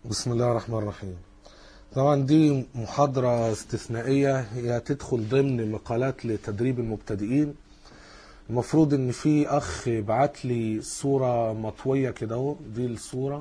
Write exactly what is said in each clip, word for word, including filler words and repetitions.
بسم الله الرحمن الرحيم. طبعا دي محاضرة استثنائية، هي تدخل ضمن مقالات لتدريب المبتدئين. المفروض ان في اخ بعت لي صورة مطوية كده اهو، دي الصورة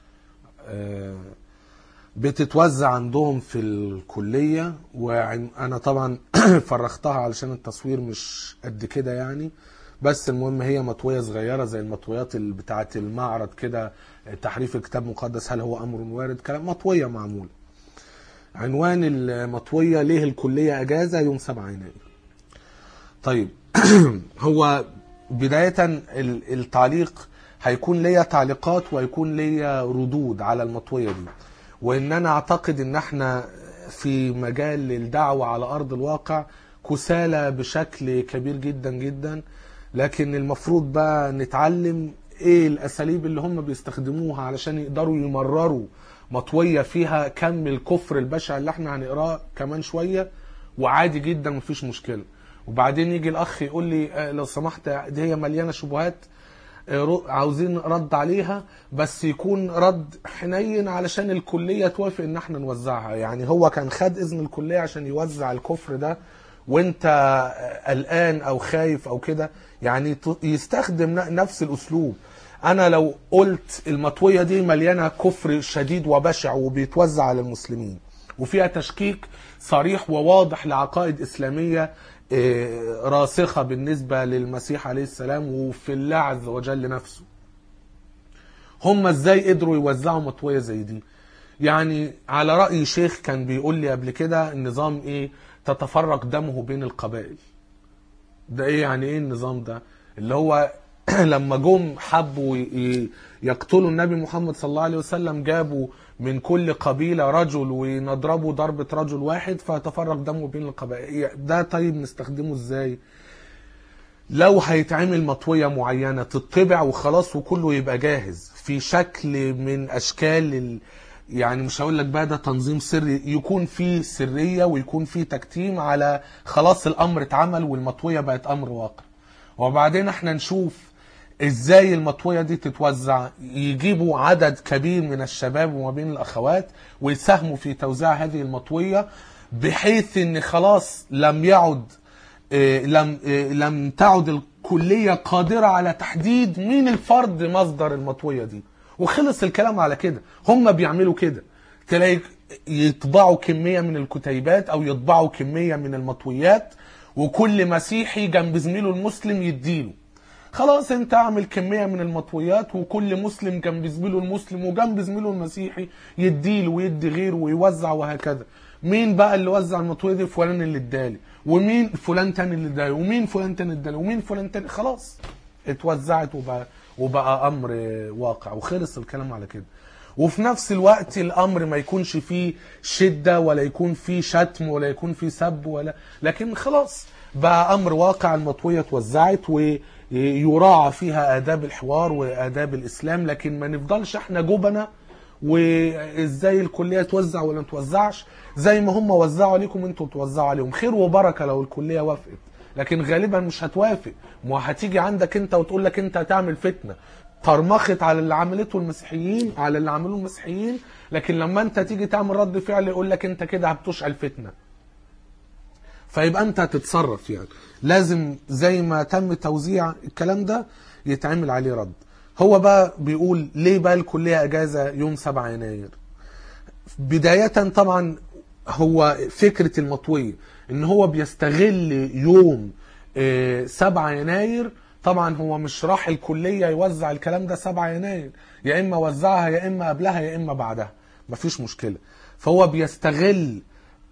بتتوزع عندهم في الكلية، وانا طبعا فرختها علشان التصوير مش قد كده يعني، بس المهم هي مطوية صغيرة زي المطويات بتاعة المعرض كده، تحريف الكتاب المقدس هل هو امر وارد، كلام مطوية معمولة. عنوان المطوية: ليه الكلية اجازة يوم سبعة يناير. طيب هو بداية التعليق هيكون ليا تعليقات وهيكون ليا ردود على المطوية دي، وان انا اعتقد ان احنا في مجال للدعوة على ارض الواقع كسالى بشكل كبير جدا جدا، لكن المفروض بقى نتعلم ايه الاساليب اللي هم بيستخدموها علشان يقدروا يمرروا مطوية فيها كم الكفر البشع اللي احنا هنقراه كمان شوية، وعادي جدا مفيش مشكلة. وبعدين يجي الاخ يقول لي لو سمحت دي هي مليانة شبهات عاوزين رد عليها، بس يكون رد حنين علشان الكلية توافق ان احنا نوزعها. يعني هو كان خد اذن الكلية عشان يوزع الكفر ده وانت قلقان او خايف او كده، يعني يستخدم نفس الاسلوب. انا لو قلت المطوية دي مليانة كفر شديد وبشع وبيتوزع على المسلمين وفيها تشكيك صريح وواضح لعقائد اسلامية راسخة بالنسبة للمسيح عليه السلام وفي الله عز وجل نفسه، هم ازاي قدروا يوزعوا مطوية زي دي؟ يعني على رأي شيخ كان بيقول لي قبل كده النظام ايه؟ تتفرق دمه بين القبائل. ده ايه يعني؟ ايه النظام ده؟ اللي هو لما جم حبوا يقتلوا النبي محمد صلى الله عليه وسلم جابوا من كل قبيلة رجل ونضربوا ضربة رجل واحد فتفرق دمه بين القبائل. ده طيب نستخدمه ازاي؟ لو هيتعمل مطوية معينة تطبع وخلاص وكله يبقى جاهز في شكل من اشكال ال... يعني مش هقول لك بقى ده تنظيم سري، يكون فيه سرية ويكون فيه تكتيم على خلاص الامر اتعمل والمطوية بقت امر واقع. وبعدين احنا نشوف ازاي المطوية دي تتوزع، يجيبوا عدد كبير من الشباب وما بين الاخوات ويساهموا في توزيع هذه المطوية، بحيث ان خلاص لم يعد اه لم اه لم تعد الكلية قادرة على تحديد مين الفرد مصدر المطوية دي، وخلص الكلام على كده. هم بيعملوا كده، تلاقي يطبعوا كمية من الكتيبات او يطبعوا كمية من المطويات وكل مسيحي جنب زميله المسلم يديله. خلاص انت اعمل كمية من المطويات وكل مسلم جنب زميله المسلم وجنب زميله المسيحي يديله ويدي غيره ويوزع وهكذا. مين بقى اللي وزع المطوية دي؟ فلان اللي ادالي، ومين فلان تاني اللي ادالي، ومين فلان تاني ادالي، ومين فلان تاني. خلاص اتوزعت وبقى, وبقى امر واقع وخلص الكلام على كده. وفي نفس الوقت الامر ما يكونش فيه شدة ولا يكون فيه شتم ولا يكون فيه سب ولا، لكن خلاص بقى امر واقع. المطوية اتوزعت ويراعى فيها آداب الحوار وآداب الإسلام، لكن ما نفضلش احنا جبنة وازاي الكلية توزع ولا توزعش. زي ما هم وزعوا عليكم انتوا توزعوا عليهم، خير وبركة لو الكلية وافقت، لكن غالبا مش هتوافق. ما هتيجي عندك انت وتقول لك انت هتعمل فتنة طرمخت على اللي عملته المسيحيين على اللي عملوه المسيحيين، لكن لما انت تيجي تعمل رد فعل يقول لك انت كده هتشعل فتنة. فيبقى انت هتتصرف. يعني لازم زي ما تم توزيع الكلام ده يتعمل عليه رد. هو بقى بيقول ليه بقى الكلية اجازة يوم سبعة يناير. بداية طبعا هو فكرة المطوية ان هو بيستغل يوم سبعة يناير. طبعا هو مش راح الكلية يوزع الكلام ده سبعة يناير، يا اما وزعها يا اما قبلها يا اما بعدها، مفيش مشكلة. فهو بيستغل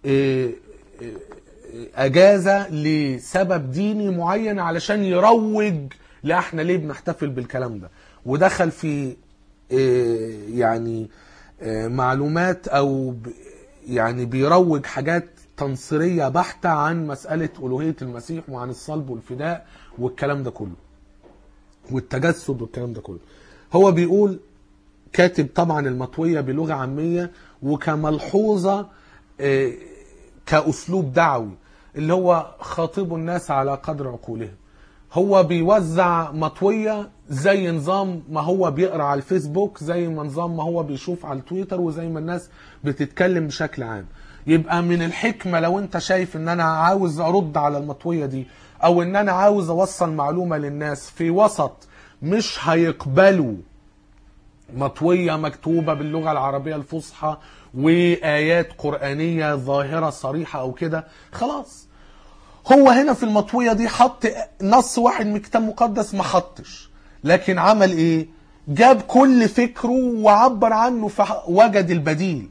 اجازة لسبب ديني معين علشان يروج لا احنا ليه بنحتفل بالكلام ده، ودخل في يعني معلومات او يعني بيروج حاجات تنصيرية بحتة عن مسألة ألوهية المسيح وعن الصلب والفداء والكلام ده كله والتجسد والكلام ده كله. هو بيقول كاتب طبعا المطوية بلغة عامية وكملحوظة كأسلوب دعوي اللي هو خاطب الناس على قدر عقولهم. هو بيوزع مطوية زي نظام ما هو بيقرأ على الفيسبوك، زي ما نظام ما هو بيشوف على التويتر، وزي ما الناس بتتكلم بشكل عام. يبقى من الحكمة لو انت شايف ان انا عاوز ارد على المطوية دي، او ان انا عاوز اوصل معلومة للناس في وسط مش هيقبلوا مطوية مكتوبة باللغة العربية الفصحى وآيات قرآنية ظاهرة صريحة او كده، خلاص هو هنا في المطوية دي حط نص واحد من كتاب مقدس، ما حطش، لكن عمل ايه؟ جاب كل فكره وعبر عنه، فوجد البديل.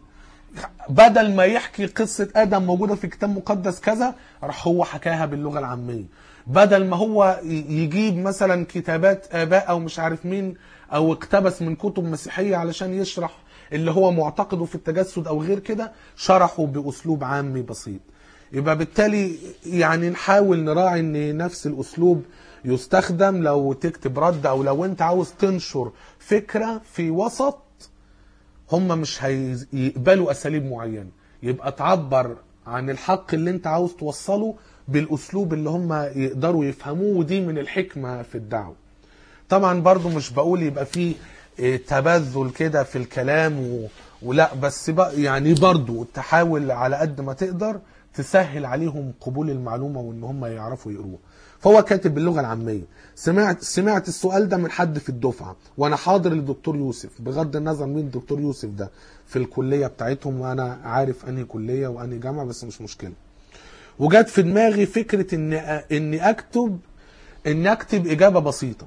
بدل ما يحكي قصة آدم موجودة في كتاب مقدس كذا، راح هو حكاها باللغة العامية. بدل ما هو يجيب مثلا كتابات آباء أو مش عارف مين، أو اقتبس من كتب مسيحية علشان يشرح اللي هو معتقده في التجسد أو غير كده، شرحه بأسلوب عامي بسيط. يبقى بالتالي يعني نحاول نراعي ان نفس الأسلوب يستخدم لو تكتب رد، أو لو انت عاوز تنشر فكرة في وسط هم مش هيقبلوا أساليب معينة، يبقى تعبر عن الحق اللي انت عاوز توصله بالأسلوب اللي هم يقدروا يفهموه، ودي من الحكمة في الدعوة. طبعا برضو مش بقول يبقى فيه تبذل كده في الكلام و... ولا بس بقى يعني برضو تحاول على قد ما تقدر تسهل عليهم قبول المعلومة وان هم يعرفوا يقروها. فهو كاتب باللغة العامية. سمعت سمعت السؤال ده من حد في الدفعة وانا حاضر للدكتور يوسف، بغض النظر مين الدكتور يوسف ده في الكلية بتاعتهم، وانا عارف انهي كلية وانهي جامعة، بس مش مشكلة. وجات في دماغي فكرة ان اني اكتب اني اكتب اجابة بسيطة.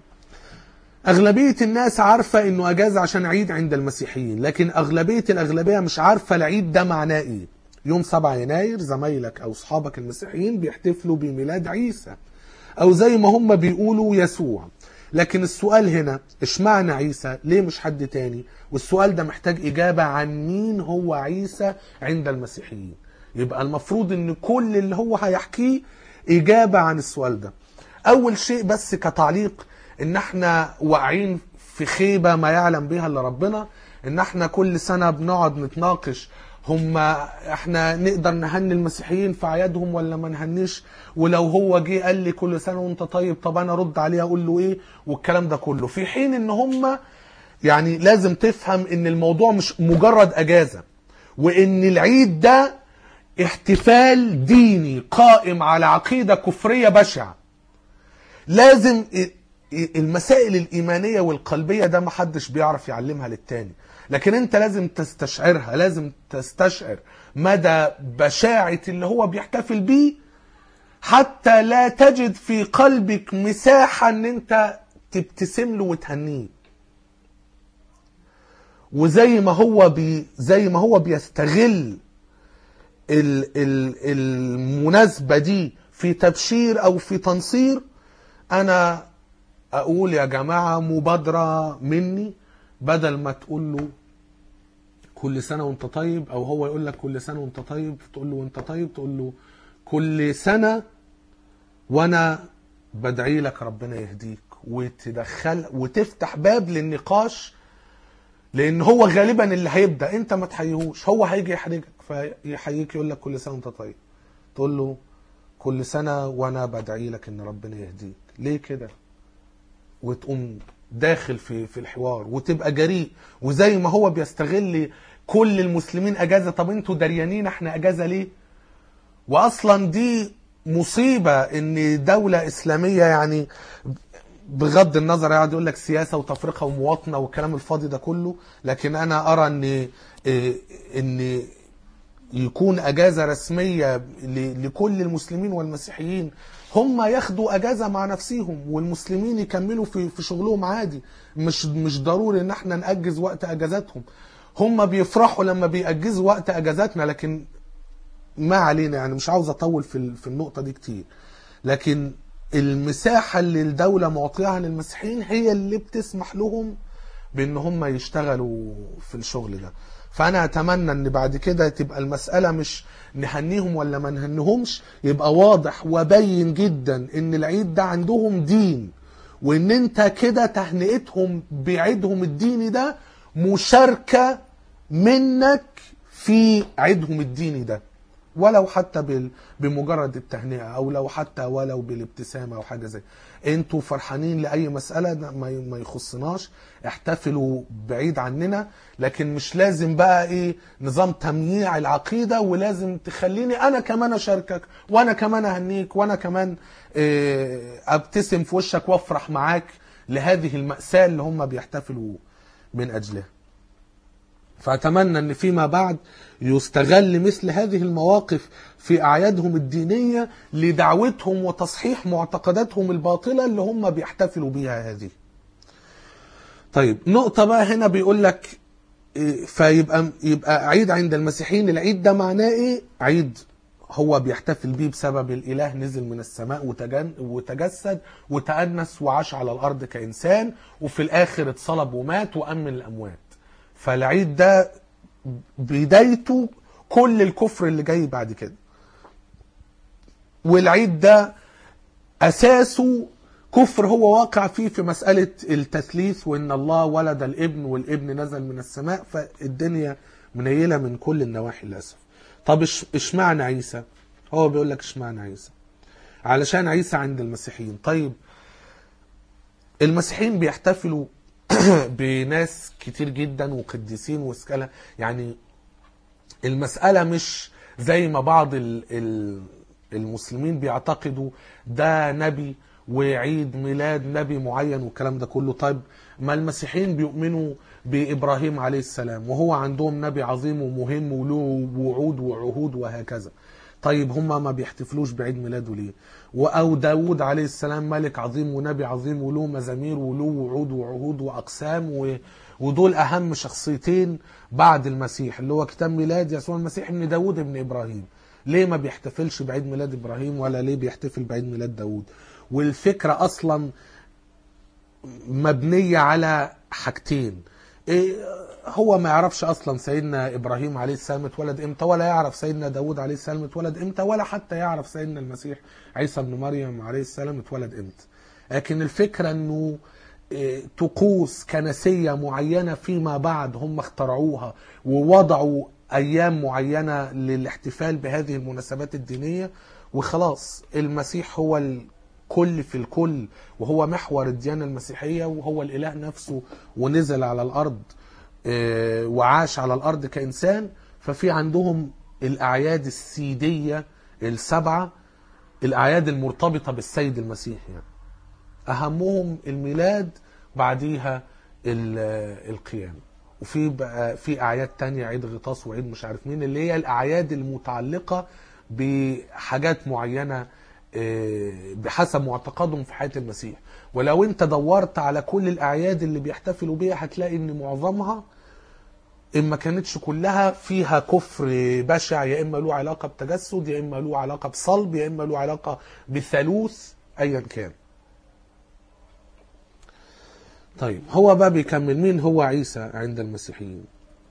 اغلبية الناس عارفة انه اجازة عشان عيد عند المسيحيين، لكن اغلبية الاغلبية مش عارفة العيد ده معناه ايه. يوم سبعة يناير زمايلك او صحابك المسيحيين بيحتفلوا بميلاد عيسى، او زي ما هم بيقولوا يسوع. لكن السؤال هنا اشمعنى عيسى؟ ليه مش حد تاني؟ والسؤال ده محتاج اجابة عن مين هو عيسى عند المسيحيين. يبقى المفروض ان كل اللي هو هيحكيه اجابة عن السؤال ده. اول شيء بس كتعليق، ان احنا واقعين في خيبة ما يعلم بها الا ربنا، ان احنا كل سنة بنقعد نتناقش هم احنا نقدر نهني المسيحيين في اعيادهم ولا ما نهنيش، ولو هو جه قال لي كل سنة وانت طيب، طب انا ارد عليه اقول له ايه، والكلام ده كله. في حين ان هم يعني لازم تفهم ان الموضوع مش مجرد اجازة، وان العيد ده احتفال ديني قائم على عقيدة كفرية بشعة. لازم المسائل الإيمانية والقلبية ده محدش بيعرف يعلمها للتاني، لكن انت لازم تستشعرها، لازم تستشعر مدى بشاعة اللي هو بيحتفل بيه، حتى لا تجد في قلبك مساحة ان انت تبتسم له وتهنيه. وزي ما هو بي زي ما هو بيستغل ال ال المناسبة دي في تبشير او في تنصير، انا اقول يا جماعة مبادرة مني، بدل ما تقول له كل سنة وانت طيب، او هو يقول لك كل سنة وانت طيب تقول له وانت طيب، تقول له كل سنة وانا بدعي لك ربنا يهديك، وتدخل وتفتح باب للنقاش. لان هو غالبا اللي هيبدأ، انت ما تحييهوش، هو هيجي يحرجك فيحييك يقول لك كل سنة وانت طيب، تقول له كل سنة وانا بدعي لك ان ربنا يهديك. ليه كده؟ وتقوم داخل في في الحوار وتبقى جريء. وزي ما هو بيستغل كل المسلمين اجازة، طب انتوا دريانين احنا اجازة ليه؟ واصلا دي مصيبة ان دولة اسلامية، يعني بغض النظر يقعد يقول لك سياسة وتفرقة ومواطنة والكلام الفاضي ده كله، لكن انا ارى ان ان يكون اجازة رسمية لكل المسلمين والمسيحيين، هم ياخدوا اجازة مع نفسهم والمسلمين يكملوا في في شغلهم عادي. مش مش ضروري ان احنا نأجز وقت اجازاتهم. هم بيفرحوا لما بيأجزوا وقت اجازاتنا، لكن ما علينا، يعني مش عاوز اطول في في النقطة دي كتير. لكن المساحة اللي الدولة معطيها للمسيحيين هي اللي بتسمح لهم بان هم يشتغلوا في الشغل ده. فانا اتمنى ان بعد كده تبقى المسألة مش نهنيهم ولا ما نهنيهمش، يبقى واضح وبين جدا ان العيد ده عندهم دين، وان انت كده تهنئتهم بعيدهم الديني ده مشاركة منك في عيدهم الديني ده. ولو حتى بال- بمجرد التهنئة، او لو حتى ولو بالابتسامة او حاجة زي. انتوا فرحانين لأي مسألة ما ما يخصناش، احتفلوا بعيد عننا، لكن مش لازم بقى ايه نظام تمييع العقيدة، ولازم تخليني انا كمان اشاركك، وانا كمان اهنيك، وانا كمان إيه ابتسم في وشك وافرح معاك لهذه المأساة اللي هم بيحتفلوا من اجلها. فأتمنى أن فيما بعد يستغل مثل هذه المواقف في أعيادهم الدينية لدعوتهم وتصحيح معتقداتهم الباطلة اللي هم بيحتفلوا بيها هذه. طيب نقطة بقى هنا بيقول لك إيه، فيبقى يبقى عيد عند المسيحيين، العيد ده معناه إيه؟ عيد هو بيحتفل بيه بسبب الإله نزل من السماء وتجن وتجسد وتأنس وعاش على الأرض كإنسان، وفي الآخر اتصلب ومات وأمن الأموات. فالعيد ده بدايته كل الكفر اللي جاي بعد كده. والعيد ده أساسه كفر هو واقع فيه في مسألة التثليث، وإن الله ولد الابن والابن نزل من السماء، فالدنيا منيلة من كل النواحي للأسف. طب اشمعنى عيسى؟ هو بيقول لك اشمعنى عيسى؟ علشان عيسى عند المسيحيين. طيب المسيحيين بيحتفلوا بناس كتير جدا وقديسين وسكالة، يعني المسألة مش زي ما بعض المسلمين بيعتقدوا ده نبي وعيد ميلاد نبي معين والكلام ده كله. طيب ما المسيحيين بيؤمنوا بإبراهيم عليه السلام، وهو عندهم نبي عظيم ومهم وله وعود وعهود وهكذا. طيب هما ما بيحتفلوش بعيد ميلاده ليه؟ أو داود عليه السلام ملك عظيم ونبي عظيم وله مزامير وله وعود وعهود وأقسام و... ودول أهم شخصيتين بعد المسيح، اللي هو كتاب ميلاد يسوع المسيح ابن داود ابن إبراهيم. ليه ما بيحتفلش بعيد ميلاد إبراهيم ولا ليه بيحتفل بعيد ميلاد داود؟ والفكرة أصلا مبنية على حاجتين. إيه هو ما يعرفش أصلا سيدنا إبراهيم عليه السلام اتولد إمتى، ولا يعرف سيدنا داود عليه السلام اتولد إمتى، ولا حتى يعرف سيدنا المسيح عيسى بن مريم عليه السلام اتولد إمتى. لكن الفكرة أنه إيه طقوس كنسية معينة فيما بعد هم اخترعوها ووضعوا أيام معينة للاحتفال بهذه المناسبات الدينية، وخلاص المسيح هو الكل في الكل، وهو محور الديانة المسيحية، وهو الإله نفسه ونزل على الأرض وعاش على الأرض كإنسان. ففي عندهم الأعياد السيدية السبعة، الأعياد المرتبطة بالسيد المسيح، يعني أهمهم الميلاد، بعديها القيامة، وفي بقى في أعياد تانية عيد غطاس وعيد مش عارف مين، اللي هي الأعياد المتعلقة بحاجات معينة بحسب معتقدهم في حياة المسيح. ولو انت دورت على كل الأعياد اللي بيحتفلوا بيها هتلاقي ان معظمها إن ما كانتش كلها فيها كفر بشع، يا إما له علاقة بتجسد، يا إما له علاقة بصلب، يا إما له علاقة بثالوث، أيا كان. طيب هو بقى بيكمل مين هو عيسى عند المسيحيين.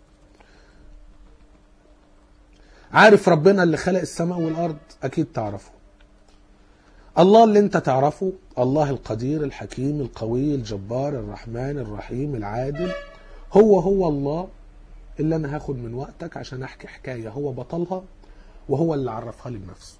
عارف ربنا اللي خلق السماء والأرض؟ أكيد تعرفه. الله اللي انت تعرفه، الله القدير الحكيم القوي الجبار الرحمن الرحيم العادل، هو هو الله اللي انا هاخد من وقتك عشان احكي حكاية هو بطلها وهو اللي عرفها لي بنفسه.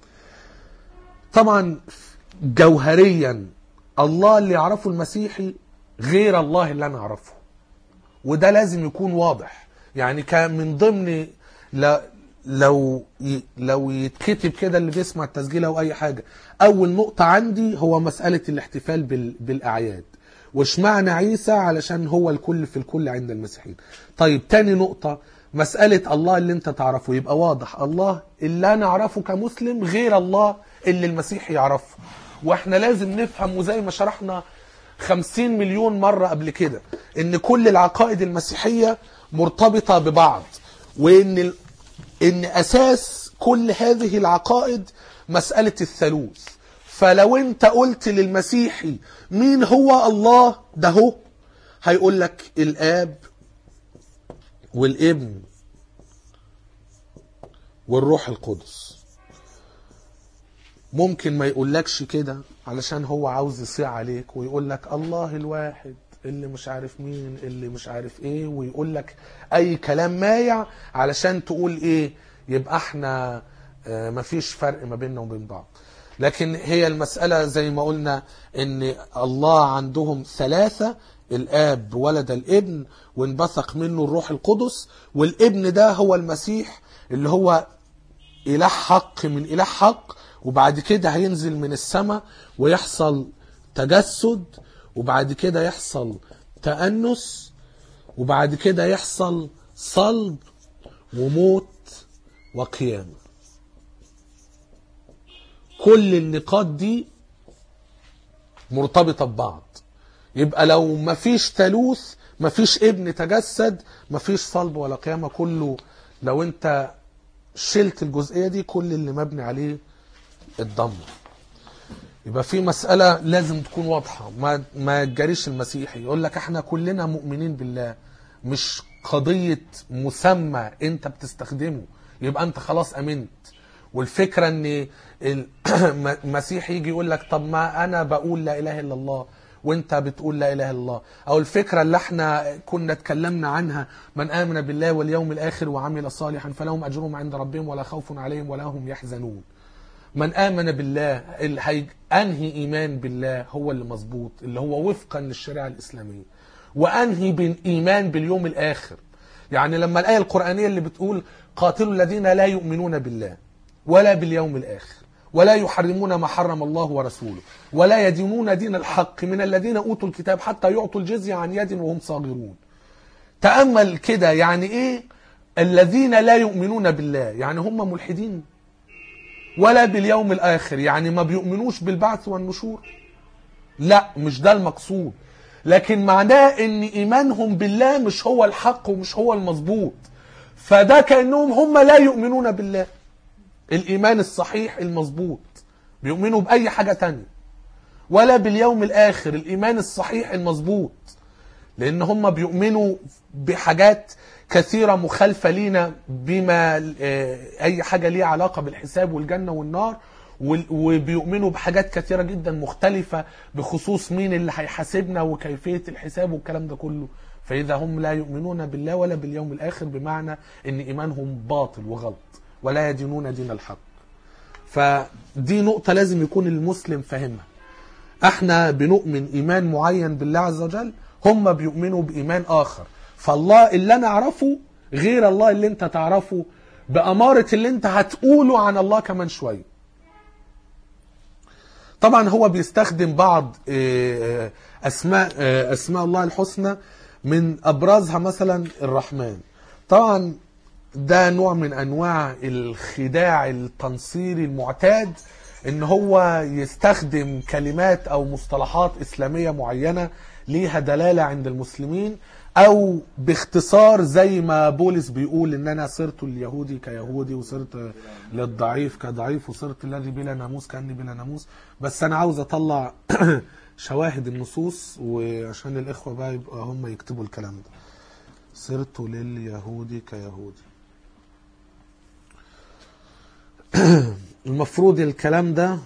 طبعا جوهريا الله اللي يعرفه المسيحي غير الله اللي انا اعرفه، وده لازم يكون واضح. يعني كان من ضمن لو لو يتكتب كده اللي بيسمع التسجيل او اي حاجة، اول نقطة عندي هو مسألة الاحتفال بالاعياد، وش معنى عيسى علشان هو الكل في الكل عند المسيحيين. طيب تاني نقطة مسألة الله اللي انت تعرفه، يبقى واضح الله اللي انا اعرفه كمسلم غير الله اللي المسيح يعرفه. واحنا لازم نفهم، وزي ما شرحنا خمسين مليون مرة قبل كده، ان كل العقائد المسيحية مرتبطة ببعض، وان ان اساس كل هذه العقائد مسألة الثالوث. فلو انت قلت للمسيحي مين هو الله ده، هو هيقول لك الاب والابن والروح القدس. ممكن ما يقولكش كده علشان هو عاوز يصيع عليك ويقول لك الله الواحد اللي مش عارف مين اللي مش عارف ايه، ويقول لك اي كلام مايع علشان تقول ايه، يبقى احنا مفيش فرق ما بيننا وبين بعض. لكن هي المسألة زي ما قلنا ان الله عندهم ثلاثة، الآب ولد الابن وانبثق منه الروح القدس، والابن ده هو المسيح اللي هو إله حق من إله حق، وبعد كده هينزل من السماء ويحصل تجسد، وبعد كده يحصل تأنس، وبعد كده يحصل صلب وموت وقيامة. كل النقاط دي مرتبطة ببعض. يبقى لو مفيش ثالوث مفيش ابن تجسد مفيش صلب ولا قيامة. كله لو انت شلت الجزئية دي كل اللي مبني عليه الضمر. يبقى في مسألة لازم تكون واضحة. ما ما تجاريش المسيحي يقول لك احنا كلنا مؤمنين بالله، مش قضية مسمى انت بتستخدمه يبقى انت خلاص امنت. والفكرة ان المسيحي يجي يقول لك طب ما انا بقول لا اله الا الله وانت بتقول لا اله الا الله، او الفكرة اللي احنا كنا اتكلمنا عنها من امن بالله واليوم الاخر وعمل صالحا فلهم اجرهم عند ربهم ولا خوف عليهم ولا هم يحزنون. من آمن بالله، أنهي إيمان بالله هو اللي مظبوط، اللي هو وفقا للشريعة الإسلامية، وأنهي بالإيمان باليوم الآخر. يعني لما الآية القرآنية اللي بتقول قاتلوا الذين لا يؤمنون بالله ولا باليوم الآخر ولا يحرمون ما حرم الله ورسوله ولا يدينون دين الحق من الذين أوتوا الكتاب حتى يعطوا الجزية عن يد وهم صاغرون. تأمل كده، يعني إيه الذين لا يؤمنون بالله؟ يعني هم ملحدين. ولا باليوم الآخر يعني ما بيؤمنوش بالبعث والنشور؟ لا، مش ده المقصود. لكن معناه ان ايمانهم بالله مش هو الحق ومش هو المظبوط، فده كأنهم هم لا يؤمنون بالله الايمان الصحيح المظبوط، بيؤمنوا بأي حاجة تانية. ولا باليوم الآخر الايمان الصحيح المظبوط، لان هم بيؤمنوا بحاجات كثيرة مخالفة لينا، بما اي حاجة ليها علاقة بالحساب والجنة والنار، وبيؤمنوا بحاجات كثيرة جدا مختلفة بخصوص مين اللي هيحاسبنا وكيفية الحساب والكلام ده كله. فإذا هم لا يؤمنون بالله ولا باليوم الآخر، بمعنى ان ايمانهم باطل وغلط ولا يدينون دين الحق. فدي نقطة لازم يكون المسلم فاهمها. احنا بنؤمن ايمان معين بالله عز وجل، هم بيؤمنوا بإيمان آخر. فالله اللي أنا أعرفه غير الله اللي أنت تعرفه، بأمارة اللي أنت هتقوله عن الله كمان شوية. طبعا هو بيستخدم بعض أسماء أسماء الله الحسنى، من أبرزها مثلا الرحمن. طبعا ده نوع من أنواع الخداع التنصيري المعتاد، إن هو يستخدم كلمات أو مصطلحات إسلامية معينة ليها دلالة عند المسلمين، او باختصار زي ما بولس بيقول ان انا صرت اليهودي كيهودي وصرت للضعيف كضعيف وصرت الذي بلا ناموس كأني بلا ناموس. بس انا عاوز اطلع شواهد النصوص وعشان الاخوة بقى يبقى هم يكتبوا الكلام ده. صرت لليهودي كيهودي. المفروض الكلام ده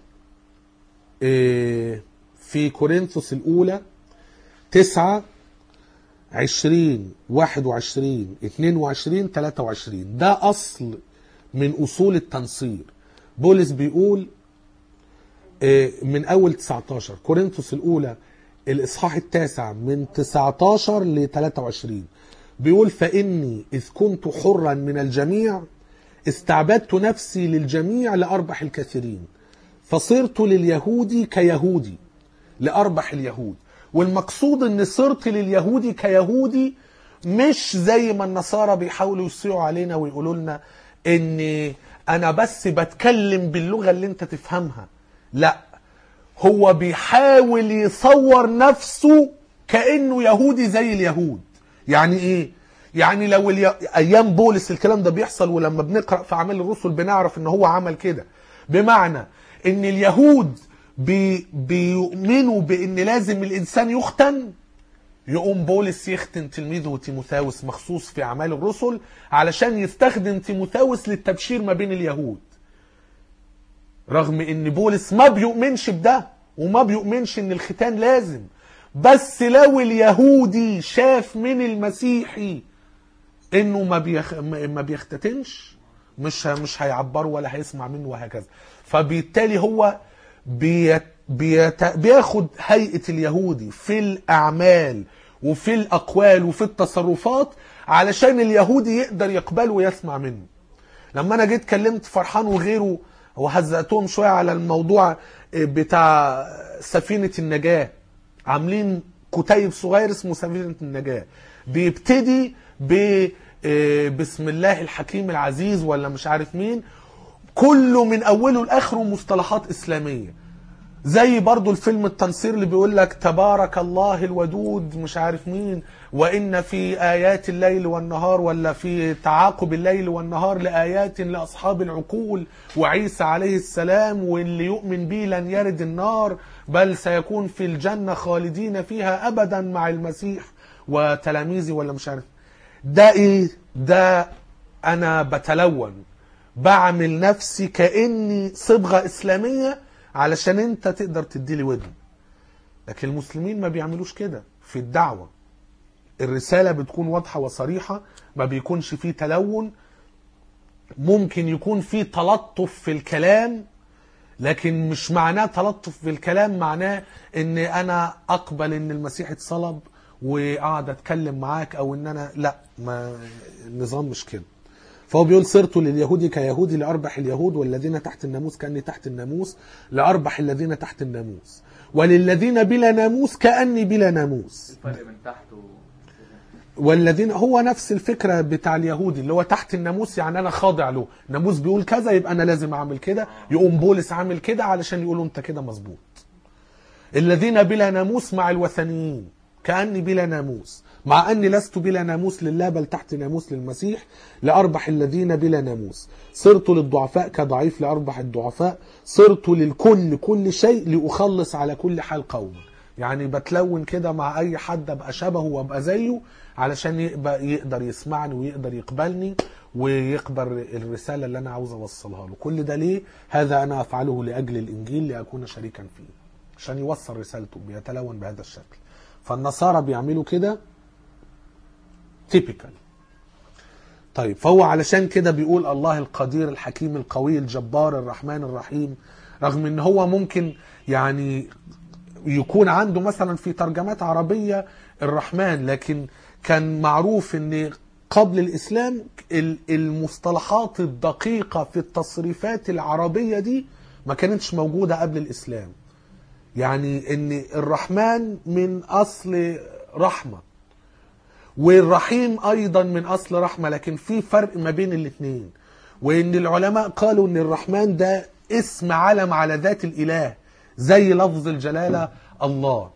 في كورنثوس الاولى تسعة عشرين واحد وعشرين اتنين وعشرين تلاتة وعشرين. ده أصل من أصول التنصير. بولس بيقول من أول تسعتاشر، كورنثوس الأولى الإصحاح التاسع من تسعتاشر ل تلاتة وعشرين، بيقول فإني إذ كنت حرا من الجميع استعبدت نفسي للجميع لأربح الكثيرين، فصرت لليهودي كيهودي لأربح اليهود. والمقصود ان صرت لليهودي كيهودي مش زي ما النصارى بيحاولوا يصيعوا علينا ويقولوا لنا ان انا بس بتكلم باللغة اللي انت تفهمها. لا، هو بيحاول يصور نفسه كأنه يهودي زي اليهود. يعني ايه؟ يعني لو الي... ايام بولس الكلام ده بيحصل، ولما بنقرأ في اعمال الرسل بنعرف ان هو عمل كده، بمعنى ان اليهود بي بيؤمنوا بان لازم الانسان يختن، يقوم بولس يختن تلميذه تيموثاوس مخصوص في اعمال الرسل علشان يستخدم تيموثاوس للتبشير ما بين اليهود، رغم ان بولس ما بيؤمنش بده وما بيؤمنش ان الختان لازم. بس لو اليهودي شاف من المسيحي انه ما بيخ... ما بيختتنش مش مش هيعبره ولا هيسمع منه وهكذا. فبالتالي هو بيت بيت بياخد هيئة اليهودي في الأعمال وفي الأقوال وفي التصرفات علشان اليهودي يقدر يقبله ويسمع منه. لما أنا جيت كلمت فرحان وغيره وهزأتهم شوية على الموضوع بتاع سفينة النجاة، عاملين كتيب صغير اسمه سفينة النجاة، بيبتدي ب بسم الله الحكيم العزيز ولا مش عارف مين، كله من أوله لآخره مصطلحات إسلامية. زي برضو الفيلم التنصير اللي بيقول لك تبارك الله الودود مش عارف مين، وإن في آيات الليل والنهار، ولا في تعاقب الليل والنهار لآيات لأصحاب العقول، وعيسى عليه السلام، واللي يؤمن به لن يرد النار بل سيكون في الجنة خالدين فيها أبدا مع المسيح وتلاميذي ولا مش عارف. ده إيه؟ ده أنا بتلون، بعمل نفسي كأني صبغة إسلامية علشان انت تقدر تديلي ودن. لكن المسلمين ما بيعملوش كده في الدعوة. الرسالة بتكون واضحة وصريحة، ما بيكونش فيه تلون. ممكن يكون فيه تلطف في الكلام، لكن مش معناه تلطف في الكلام معناه ان انا اقبل ان المسيح اتصلب وقاعد اتكلم معاك، او ان انا لا، ما النظام مش كده. فهو بيقول صرت لليهود كيهودي لأربح اليهود، والذين تحت الناموس كأني تحت الناموس لأربح الذين تحت الناموس، وللذين بلا ناموس كأني بلا ناموس. الفرق من تحت و... والذين هو نفس الفكرة بتاع اليهودي اللي هو تحت الناموس، يعني أنا خاضع له، ناموس بيقول كذا يبقى أنا لازم أعمل كده، يقوم بولس عامل كده علشان يقولوا أنت كده مظبوط. الذين بلا ناموس مع الوثنيين كأني بلا ناموس، مع أني لست بلا ناموس لله بل تحت ناموس للمسيح لأربح الذين بلا ناموس. صرت للضعفاء كضعيف لأربح الضعفاء، صرت للكل كل شيء لأخلص على كل حال قوم. يعني بتلون كده مع أي حد أبقى شبهه وأبقى زيه علشان يبقى يقدر يسمعني ويقدر يقبلني ويقدر الرسالة اللي أنا عاوز أوصلها له. كل ده ليه؟ هذا أنا أفعله لأجل الإنجيل لأكون شريكا فيه، عشان يوصل رسالته، بيتلون بهذا الشكل. فالنصارى بيعملوا كده تيبيكال. طيب فهو علشان كده بيقول الله القدير الحكيم القوي الجبار الرحمن الرحيم، رغم ان هو ممكن يعني يكون عنده مثلا في ترجمات عربية الرحمن، لكن كان معروف ان قبل الاسلام المصطلحات الدقيقة في التصريفات العربية دي ما كانتش موجودة قبل الاسلام. يعني ان الرحمن من اصل رحمة، والرحيم ايضا من اصل رحمة، لكن في فرق ما بين الاثنين. وان العلماء قالوا ان الرحمن ده اسم علم على ذات الاله، زي لفظ الجلالة الله.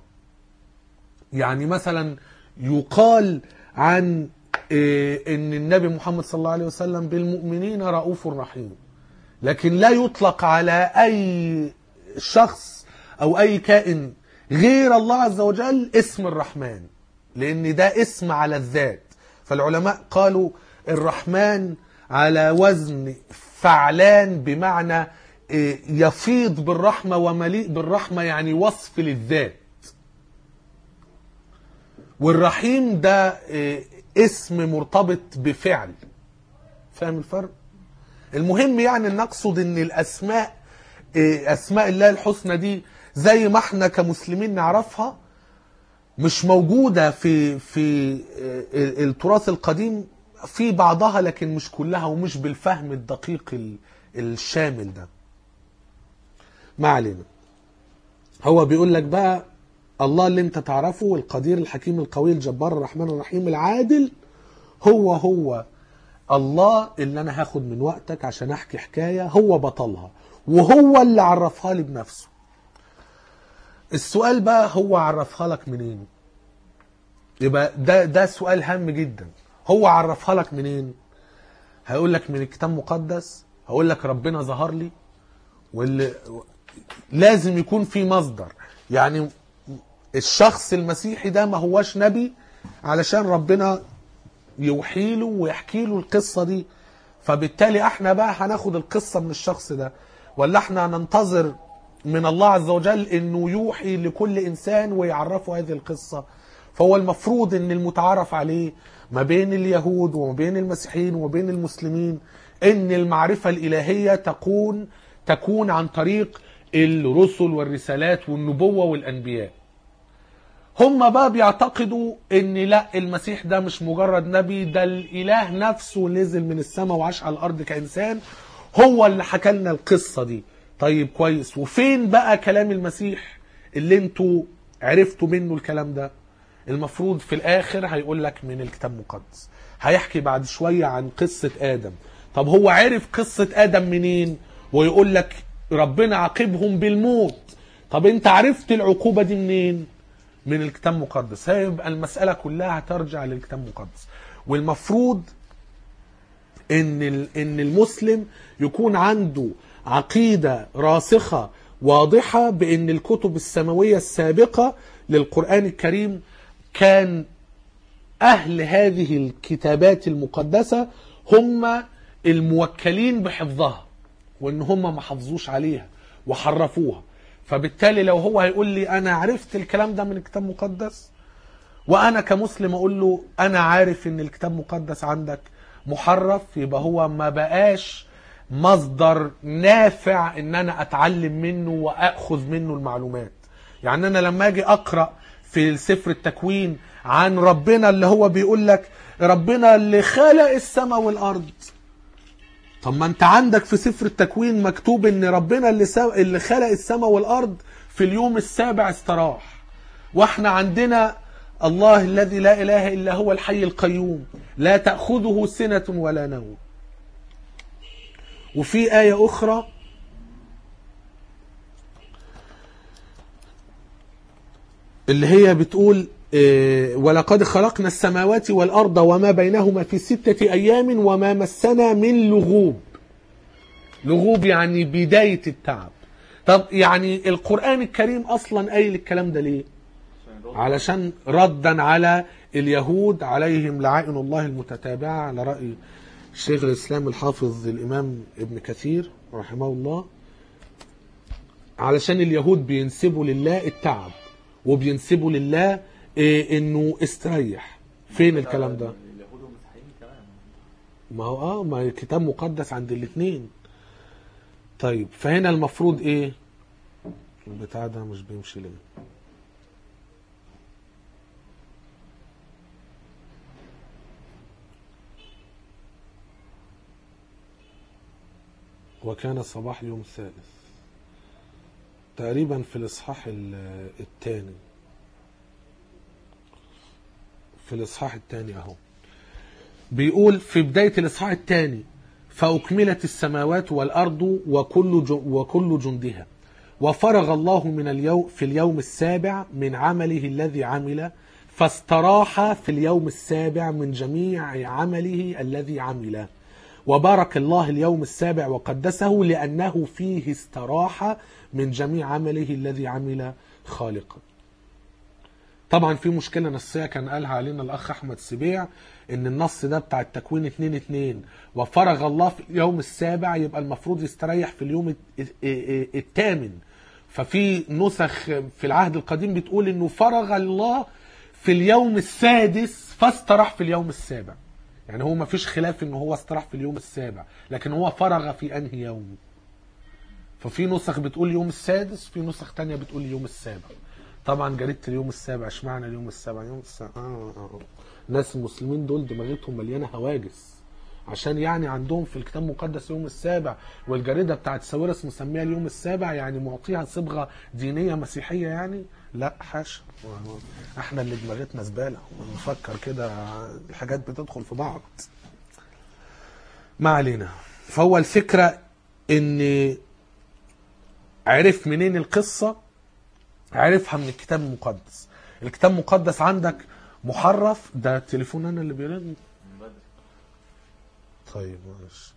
يعني مثلا يقال عن ان النبي محمد صلى الله عليه وسلم بالمؤمنين رؤوف رحيم، لكن لا يطلق على اي شخص او اي كائن غير الله عز وجل اسم الرحمن، لان ده اسم على الذات. فالعلماء قالوا الرحمن على وزن فعلان، بمعنى يفيض بالرحمة ومليء بالرحمة، يعني وصف للذات. والرحيم ده اسم مرتبط بفعل. فاهم الفرق؟ المهم يعني نقصد ان الاسماء اسماء الله الحسنى دي زي ما احنا كمسلمين نعرفها مش موجودة في في التراث القديم، في بعضها لكن مش كلها، ومش بالفهم الدقيق الشامل ده. ما علينا. هو بيقول لك بقى الله اللي انت تعرفه القدير الحكيم القوي الجبار الرحمن الرحيم العادل، هو هو الله اللي انا هاخد من وقتك عشان احكي حكاية هو بطلها، وهو اللي عرفها لي بنفسه. السؤال بقى هو عرفها لك منين؟ يبقى ده ده سؤال هام جدا. هو عرفها لك منين؟ هيقول لك من الكتاب المقدس، هقول لك ربنا ظهر لي، واللي لازم يكون في مصدر. يعني الشخص المسيحي ده ما هواش نبي علشان ربنا يوحي له ويحكي له القصة دي، فبالتالي احنا بقى هناخد القصة من الشخص ده، ولا احنا ننتظر من الله عز وجل انه يوحي لكل انسان ويعرفه هذه القصة؟ فهو المفروض ان المتعارف عليه ما بين اليهود وما بين المسيحيين وما بين المسلمين ان المعرفة الالهية تكون تكون عن طريق الرسل والرسالات والنبوة والانبياء. هم بقى بيعتقدوا ان لا، المسيح ده مش مجرد نبي، ده الاله نفسه نزل من السماء وعاش على الارض كانسان، هو اللي حكى لنا القصة دي. طيب كويس، وفين بقى كلام المسيح اللي انتوا عرفتوا منه الكلام ده؟ المفروض في الاخر هيقول لك من الكتاب المقدس. هيحكي بعد شوية عن قصة ادم. طب هو عرف قصة ادم منين؟ ويقول لك ربنا عاقبهم بالموت. طب انت عرفت العقوبة دي منين؟ من الكتاب المقدس. هيبقى المسألة كلها هترجع للكتاب المقدس. والمفروض ان ان المسلم يكون عنده عقيدة راسخة واضحة بان الكتب السماوية السابقة للقرآن الكريم كان اهل هذه الكتابات المقدسة هم الموكلين بحفظها، وان هم ما حافظوش عليها وحرفوها. فبالتالي لو هو هيقول لي انا عرفت الكلام ده من الكتاب المقدس، وانا كمسلم اقول له انا عارف ان الكتاب المقدس عندك محرف، يبقى هو ما بقاش مصدر نافع ان انا اتعلم منه واخذ منه المعلومات. يعني انا لما اجي اقرأ في سفر التكوين عن ربنا اللي هو بيقول لك ربنا اللي خلق السماء والارض، طب ما انت عندك في سفر التكوين مكتوب ان ربنا اللي سو... اللي خلق السماء والارض في اليوم السابع استراح. واحنا عندنا الله الذي لا اله الا هو الحي القيوم لا تأخذه سنة ولا نوم. وفي آية اخرى اللي هي بتقول إيه ولقد خلقنا السماوات والأرض وما بينهما في ستة أيام وما مسنا من لغوب. لغوب يعني بداية التعب. طب يعني القرآن الكريم أصلا قايل الكلام ده ليه؟ علشان ردا على اليهود عليهم لعائن الله المتتابعة، على رأي الشيخ الإسلام الحافظ الإمام ابن كثير رحمه الله. علشان اليهود بينسبوا لله التعب وبينسبوا لله إيه انه استريح. فين الكلام ده؟ اليهود والمسيحيين كمان. ما هو اه ما الكتاب مقدس عند الاثنين. طيب فهنا المفروض ايه؟ البتاع ده مش بيمشي ليه؟ وكان الصباح يوم الثالث تقريبا في الاصحاح الثاني. في الاصحاح الثاني اهو بيقول في بداية الاصحاح الثاني فأكملت السماوات والأرض وكل وكل جندها وفرغ الله من اليوم في اليوم السابع من عمله الذي عمل فاستراح في اليوم السابع من جميع عمله الذي عمل وبارك الله اليوم السابع وقدسه لأنه فيه استراح من جميع عمله الذي عمل خالقا. طبعا في مشكلة نصية كان قالها علينا الأخ أحمد سبيع إن النص ده بتاع التكوين اتنين اتنين وفرغ الله في اليوم السابع يبقى المفروض يستريح في اليوم الثامن. ففي نسخ في العهد القديم بتقول إنه فرغ الله في اليوم السادس فاستراح في اليوم السابع. يعني هو ما فيش خلاف إنه هو استراح في اليوم السابع، لكن هو فرغ في أنهي يوم. ففي نسخ بتقول يوم السادس، في نسخ تانية بتقول يوم السابع. طبعا جريدة اليوم السابع، اشمعنى اليوم السابع؟ يوم السابع آه آه. الناس المسلمين دول دماغتهم مليانه هواجس، عشان يعني عندهم في الكتاب المقدس يوم السابع، والجريدة بتاعت ساويرس مسميها اليوم السابع، يعني معطيها صبغة دينية مسيحية يعني. لا حاشا، احنا اللي دماغتنا زبالة ونفكر كده الحاجات بتدخل في بعض. ما علينا. فهو الفكرة ان عرف منين القصة؟ عرفها من الكتاب المقدس. الكتاب المقدس عندك محرف. ده التليفون انا اللي بيرن. طيب ماشي.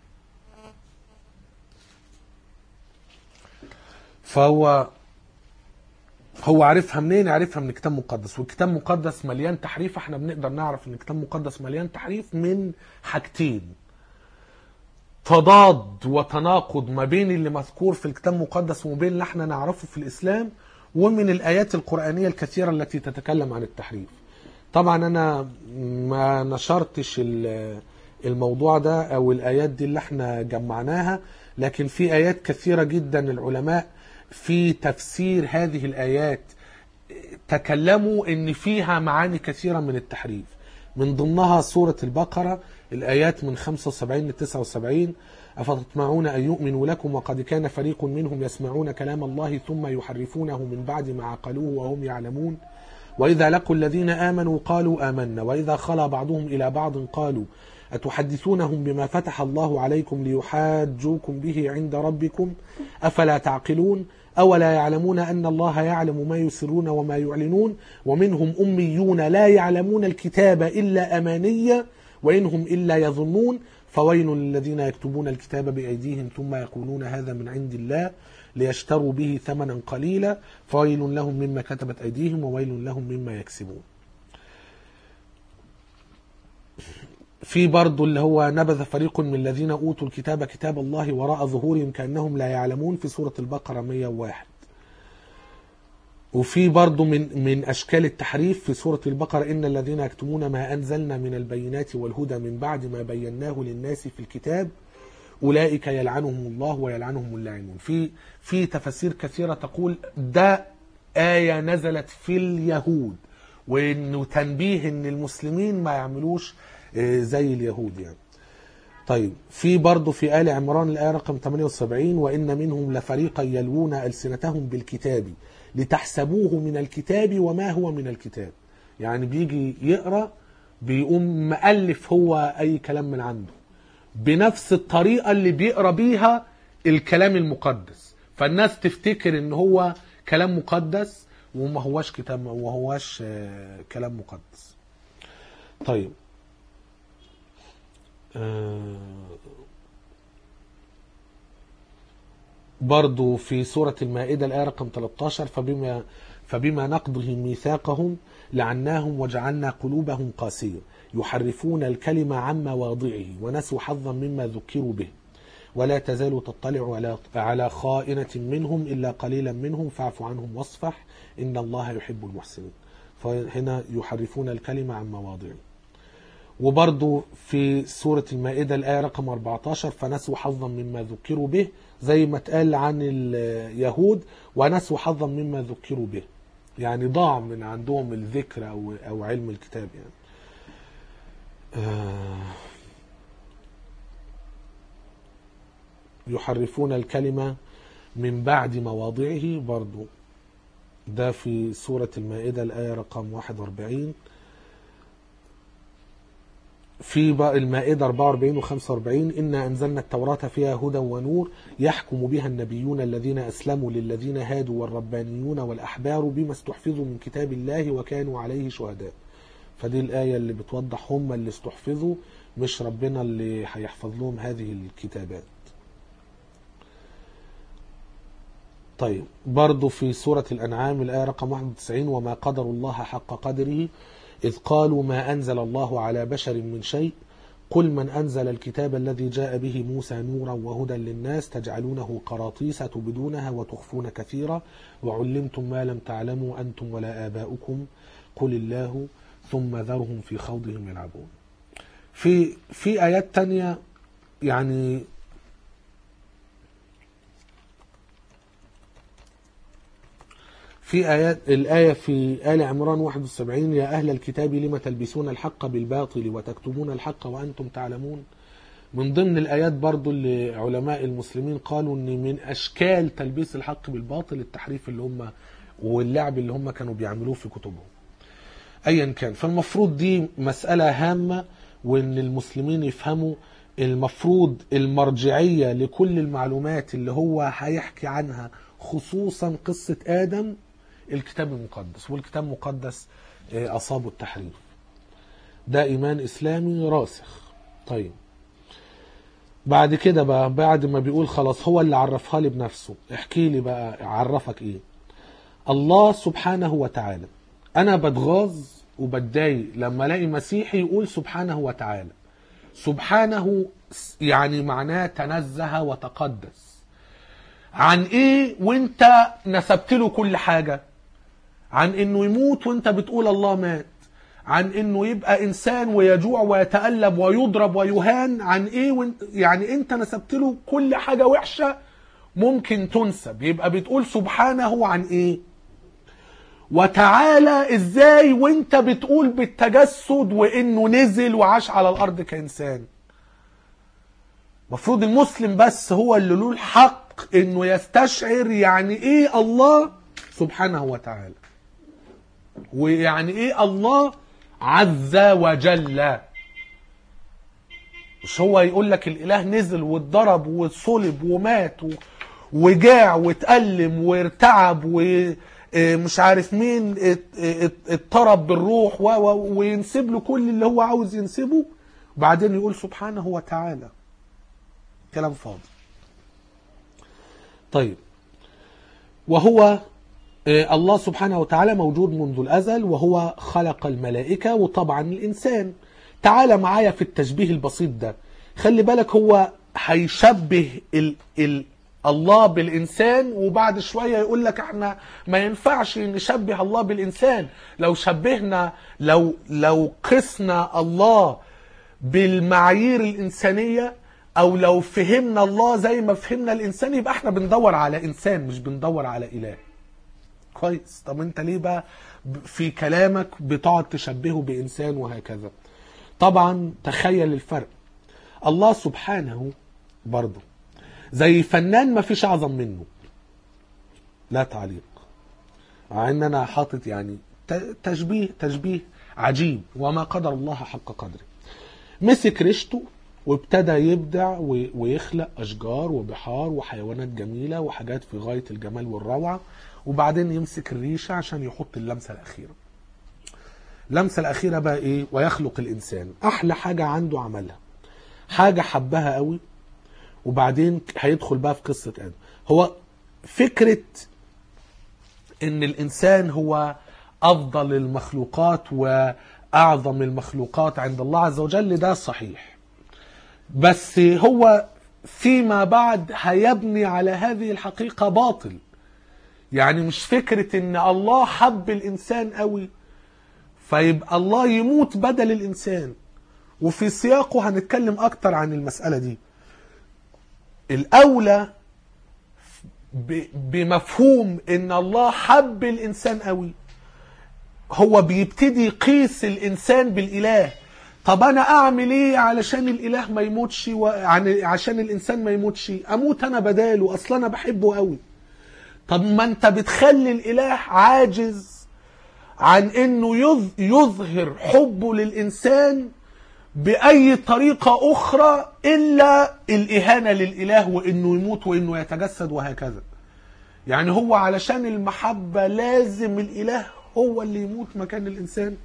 فهو هو عارفها منين؟ عارفها من الكتاب المقدس، والكتاب المقدس مليان تحريف. احنا بنقدر نعرف ان الكتاب المقدس مليان تحريف من حاجتين: تضاد وتناقض ما بين اللي مذكور في الكتاب المقدس وما بين اللي احنا نعرفه في الاسلام، ومن الآيات القرآنية الكثيرة التي تتكلم عن التحريف. طبعا أنا ما نشرتش الموضوع ده أو الآيات دي اللي احنا جمعناها، لكن في آيات كثيرة جدا العلماء في تفسير هذه الآيات تكلموا ان فيها معاني كثيرة من التحريف. من ضمنها سورة البقرة الآيات من خمسة وسبعين ل تسعة وسبعين: أفتطمعون أن يؤمنوا لكم وقد كان فريق منهم يسمعون كلام الله ثم يحرفونه من بعد ما عقلوه وهم يعلمون، وإذا لقوا الذين آمنوا قالوا آمنا وإذا خلا بعضهم إلى بعض قالوا أتحدثونهم بما فتح الله عليكم ليحاجوكم به عند ربكم أفلا تعقلون أولا يعلمون أن الله يعلم ما يسرون وما يعلنون ومنهم أميون لا يعلمون الكتاب إلا أمانية وإنهم إلا يظنون فويل للذين يكتبون الكتاب بأيديهم ثم يقولون هذا من عند الله ليشتروا به ثمنا قليلا فويل لهم مما كتبت أيديهم وويل لهم مما يكسبون. في برضو اللي هو نبذ فريق من الذين أوتوا الكتاب كتاب الله وراء ظهورهم كأنهم لا يعلمون في سورة البقرة مئة وواحد. وفي برضو من من أشكال التحريف في سورة البقرة: إن الذين يكتمون ما أنزلنا من البينات والهدى من بعد ما بيناه للناس في الكتاب أولئك يلعنهم الله ويلعنهم اللاعنون. في في تفاسير كثيرة تقول ده آية نزلت في اليهود، وإنه تنبيه إن المسلمين ما يعملوش زي اليهود يعني. طيب في برضو في آل عمران الآية رقم ثمانية وسبعين: وإن منهم لفريقا يلوون ألسنتهم بالكتاب لتحسبوه من الكتاب وما هو من الكتاب. يعني بيجي يقرأ بيقوم مؤلف هو أي كلام من عنده بنفس الطريقة اللي بيقرأ بيها الكلام المقدس، فالناس تفتكر إن هو كلام مقدس وما هواش كتاب وما هواش كلام مقدس. طيب برضو في سورة المائدة الآية رقم ثلاثة عشر: فبما, فبما نقضهم ميثاقهم لعناهم وجعلنا قلوبهم قاسية يحرفون الكلمة عن مواضعه ونسوا حظا مما ذكروا به ولا تزال تطلع على على خائنة منهم إلا قليلا منهم فاعف عنهم واصفح إن الله يحب المحسنين. فهنا يحرفون الكلمة عن مواضعه. وبرضو في سورة المائدة الآية رقم أربعة عشر: فنسوا حظا مما ذكروا به، زي ما اتقال عن اليهود ونسوا حظا مما ذكروا به، يعني ضاع من عندهم الذكر أو, أو علم الكتاب يعني. آه يحرفون الكلمة من بعد مواضعه، برضو ده في سورة المائدة الآية رقم واحد وأربعين. في المائدة أربعة وأربعين و خمسة وأربعين: إنا أنزلنا التوراة فيها هدى ونور يحكم بها النبيون الذين أسلموا للذين هادوا والربانيون والأحبار بما استحفظوا من كتاب الله وكانوا عليه شهداء. فدي الآية اللي بتوضح هم اللي استحفظوا، مش ربنا اللي هيحفظ لهم هذه الكتابات. طيب برضو في سورة الأنعام الآية رقم واحد وتسعين: وما قدر الله حق قدره إذ قالوا ما أنزل الله على بشر من شيء قل من أنزل الكتاب الذي جاء به موسى نورا وهدى للناس تجعلونه قراطيس تبدونها وتخفون كثيرا وعلمتم ما لم تعلموا أنتم ولا آباؤكم قل الله ثم ذرهم في خوضهم يلعبون. في في آيات تانية يعني في آيات الآية في آل عمران واحد وسبعين: يا أهل الكتاب لما تلبسون الحق بالباطل وتكتمون الحق وأنتم تعلمون. من ضمن الآيات برضو اللي علماء المسلمين قالوا أن من أشكال تلبيس الحق بالباطل التحريف اللي هم واللعب اللي هم كانوا بيعملوه في كتبهم أيا كان. فالمفروض دي مسألة هامة، وأن المسلمين يفهموا المفروض المرجعية لكل المعلومات اللي هو هيحكي عنها، خصوصا قصة آدم، الكتاب المقدس. والكتاب المقدس أصابه التحريف، ده إيمان إسلامي راسخ. طيب بعد كده بقى، بعد ما بيقول خلاص هو اللي عرفها لي بنفسه، احكي لي بقى عرفك إيه؟ الله سبحانه وتعالى. أنا بتغاظ وبتضايق لما الاقي مسيحي يقول سبحانه وتعالى. سبحانه يعني معناه تنزه وتقدس عن ايه وانت نسبت له كل حاجة؟ عن انه يموت وانت بتقول الله مات، عن انه يبقى انسان ويجوع ويتألم ويضرب ويهان، عن ايه وانت يعني انت نسبت له كل حاجة وحشة ممكن تنسب. يبقى بتقول سبحانه عن ايه؟ وتعالى ازاي وانت بتقول بالتجسد وانه نزل وعاش على الارض كإنسان؟ مفروض المسلم بس هو اللي له الحق انه يستشعر يعني ايه الله سبحانه وتعالى، ويعني ايه الله عز وجل. مش هو يقول لك الاله نزل واتضرب وصلب ومات وجاع واتألم وارتعب ومش عارف مين اتطرب بالروح وينسب له كل اللي هو عاوز ينسبه، وبعدين يقول سبحانه وتعالى. كلام فاضي. طيب، وهو الله سبحانه وتعالى موجود منذ الأزل، وهو خلق الملائكة وطبعا الإنسان. تعالى معايا في التشبيه البسيط ده. خلي بالك هو هيشبه ال ال الله بالإنسان، وبعد شوية يقول لك احنا ما ينفعش نشبه الله بالإنسان. لو شبهنا لو لو قسنا الله بالمعايير الإنسانية، او لو فهمنا الله زي ما فهمنا الإنسان، يبقى احنا بندور على إنسان مش بندور على إله. كويس. طب انت ليه بقى في كلامك بتقعد تشبهه بإنسان وهكذا؟ طبعا تخيل الفرق. الله سبحانه برضه زي فنان ما فيش اعظم منه، لا تعليق، مع ان انا حاطط يعني تشبيه تشبيه عجيب، وما قدر الله حق قدره. مسك ريشته وابتدى يبدع ويخلق اشجار وبحار وحيوانات جميله وحاجات في غايه الجمال والروعه، وبعدين يمسك الريشه عشان يحط اللمسه الاخيره. اللمسه الاخيره بقى ايه؟ ويخلق الانسان. احلى حاجه عنده عملها، حاجه حبها قوي، وبعدين هيدخل بقى في قصه ادم. هو فكره ان الانسان هو افضل المخلوقات واعظم المخلوقات عند الله عز وجل ده صحيح، بس هو فيما بعد هيبني على هذه الحقيقه باطل. يعني مش فكره ان الله حب الانسان قوي فيبقى الله يموت بدل الانسان، وفي سياقه هنتكلم اكتر عن المسألة دي. الاولى بمفهوم ان الله حب الانسان قوي، هو بيبتدي يقيس الانسان بالاله. طب انا اعمل ايه علشان الاله ما يموتش وعشان الانسان ما يموتش؟ اموت انا بداله، اصلا انا بحبه قوي. طب ما انت بتخلي الاله عاجز عن انه يظهر حبه للانسان باي طريقة اخرى الا الاهانة للاله وانه يموت وانه يتجسد وهكذا. يعني هو علشان المحبة لازم الاله هو اللي يموت مكان الانسان؟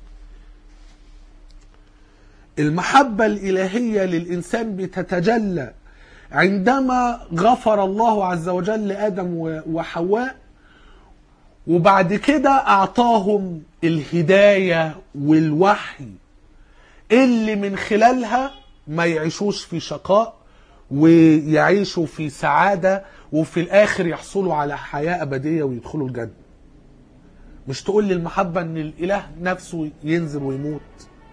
المحبة الالهية للانسان بتتجلى عندما غفر الله عز وجل لآدم وحواء، وبعد كده اعطاهم الهداية والوحي اللي من خلالها ما يعيشوش في شقاء ويعيشوا في سعادة، وفي الاخر يحصلوا على حياة ابدية ويدخلوا الجنة. مش تقول لي المحبة ان الاله نفسه ينزل ويموت.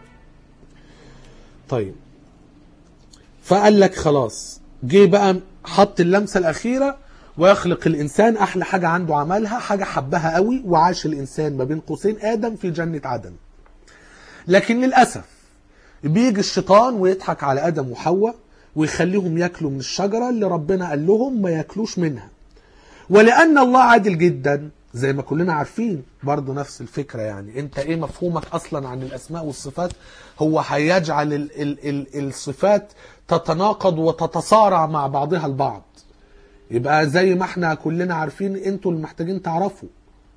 طيب، فقال لك خلاص، جه بقى حط اللمسة الاخيرة ويخلق الانسان. احلى حاجة عنده عملها، حاجة حبها قوي، وعاش الانسان ما بين قوسين ادم في جنة عدن. لكن للأسف بيجي الشيطان ويضحك على ادم وحواء ويخليهم ياكلوا من الشجرة اللي ربنا قال لهم ما ياكلوش منها. ولأن الله عادل جدا زي ما كلنا عارفين، برضو نفس الفكرة. يعني انت ايه مفهومك اصلا عن الاسماء والصفات؟ هو هيجعل ال ال ال الصفات تتناقض وتتصارع مع بعضها البعض. يبقى زي ما احنا كلنا عارفين، انتوا اللي محتاجين تعرفوا.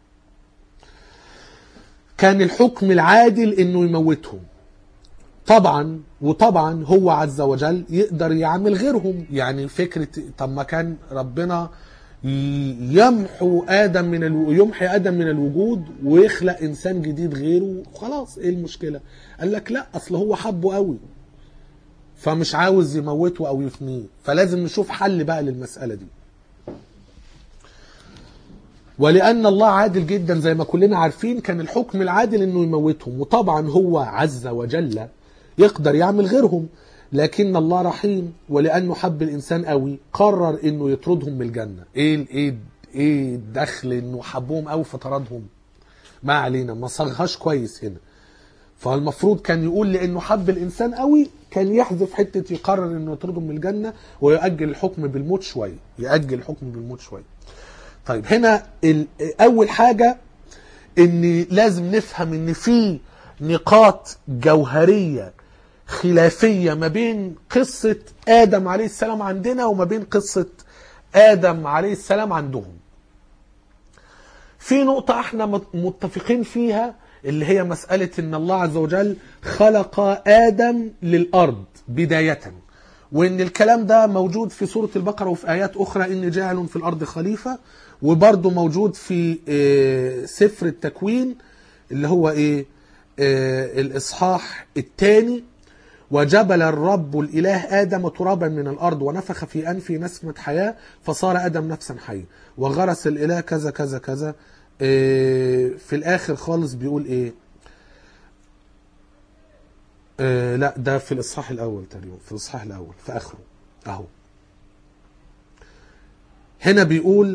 كان الحكم العادل انه يموتهم طبعا، وطبعا هو عز وجل يقدر يعمل غيرهم. يعني فكرة طب ما كان ربنا يمحو آدم من الو... يمحي آدم من الوجود ويخلق إنسان جديد غيره، خلاص ايه المشكلة؟ قال لك لا، أصل هو حبه قوي فمش عاوز يموته أو يفنيه، فلازم نشوف حل بقى للمسألة دي. ولأن الله عادل جدا زي ما كلنا عارفين كان الحكم العادل انه يموتهم، وطبعا هو عز وجل يقدر يعمل غيرهم، لكن الله رحيم ولأنه حب الإنسان قوي قرر انه يطردهم من الجنة. ايه ايه ايه دخل انه حبهم قوي فطردهم؟ ما علينا، ما صاغهاش كويس هنا. فالمفروض كان يقول لانه حب الانسان قوي كان يحذف حته يقرر انه يطردهم من الجنه ويؤجل الحكم بالموت شويه، يؤجل الحكم بالموت شويه. طيب هنا اول حاجه ان لازم نفهم ان في نقاط جوهريه خلافيه ما بين قصه ادم عليه السلام عندنا وما بين قصه ادم عليه السلام عندهم. في نقطه احنا متفقين فيها اللي هي مسألة ان الله عز وجل خلق آدم للأرض بداية، وان الكلام ده موجود في سورة البقرة وفي آيات أخرى إني جاعل في الأرض خليفة، وبرضه موجود في سفر التكوين اللي هو إيه الإصحاح الثاني، وجبل الرب الإله آدم ترابا من الأرض ونفخ في أنفه نسمة حياة فصار آدم نفسا حية وغرس الإله كذا كذا كذا. في الاخر خالص بيقول ايه؟ آه لا ده في الاصحاح الاول تقريبا، في الاصحاح الاول في اخره اهو. هنا بيقول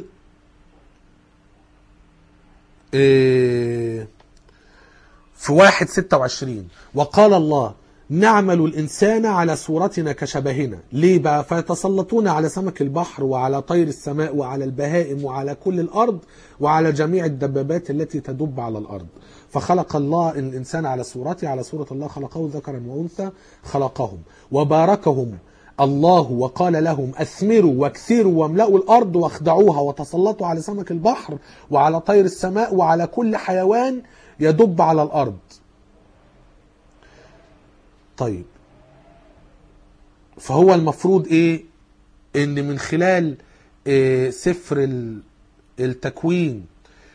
آه في واحد ستة وعشرين وقال الله نعمل الإنسان على صورتنا كشبهنا. ليه بقى؟ فيتسلطون على سمك البحر وعلى طير السماء وعلى البهائم وعلى كل الأرض وعلى جميع الدبابات التي تدب على الأرض. فخلق الله الإنسان على صورته، على صورة الله خلقه ذكرا وأنثى خلقهم وباركهم الله وقال لهم أثمروا واكثروا واملأوا الأرض واخدعوها وتسلطوا على سمك البحر وعلى طير السماء وعلى كل حيوان يدب على الأرض. طيب فهو المفروض ايه؟ ان من خلال إيه سفر التكوين،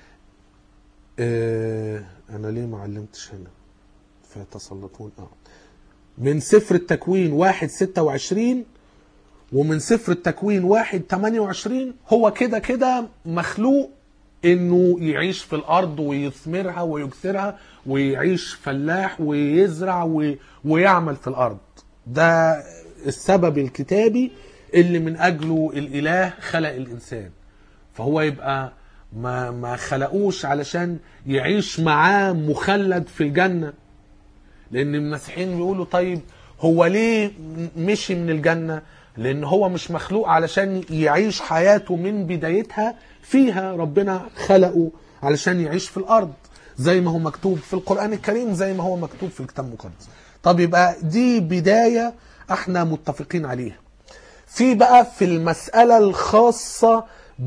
إيه انا ليه ما علمتش هنا فيتسلطون اه من سفر التكوين واحد ستة وعشرين ومن سفر التكوين واحد ثمانية وعشرين هو كده كده مخلوق انه يعيش في الارض ويثمرها ويكثرها ويعيش فلاح ويزرع و... ويعمل في الارض. ده السبب الكتابي اللي من اجله الاله خلق الانسان. فهو يبقى ما ما خلقوش علشان يعيش معاه مخلد في الجنة، لان المسيحيين بيقولوا طيب هو ليه مشي من الجنة؟ لان هو مش مخلوق علشان يعيش حياته من بدايتها فيها، ربنا خلقه علشان يعيش في الارض زي ما هو مكتوب في القرآن الكريم، زي ما هو مكتوب في الكتاب المقدس. طب يبقى دي بداية احنا متفقين عليها. في بقى في المسألة الخاصة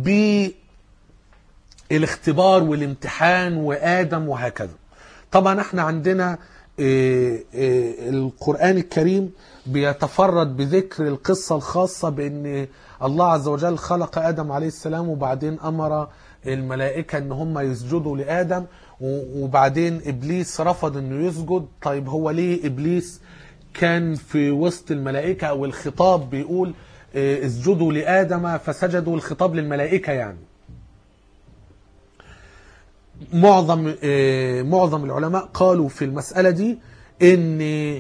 بالاختبار والامتحان وآدم وهكذا. طبعا احنا عندنا إيه إيه القرآن الكريم بيتفرد بذكر القصة الخاصة بأن الله عز وجل خلق آدم عليه السلام وبعدين أمر الملائكة أن هم يسجدوا لآدم، وبعدين إبليس رفض أنه يسجد. طيب هو ليه إبليس كان في وسط الملائكة؟ أو الخطاب بيقول اسجدوا لآدم فسجدوا، الخطاب للملائكة يعني. معظم معظم العلماء قالوا في المسألة دي ان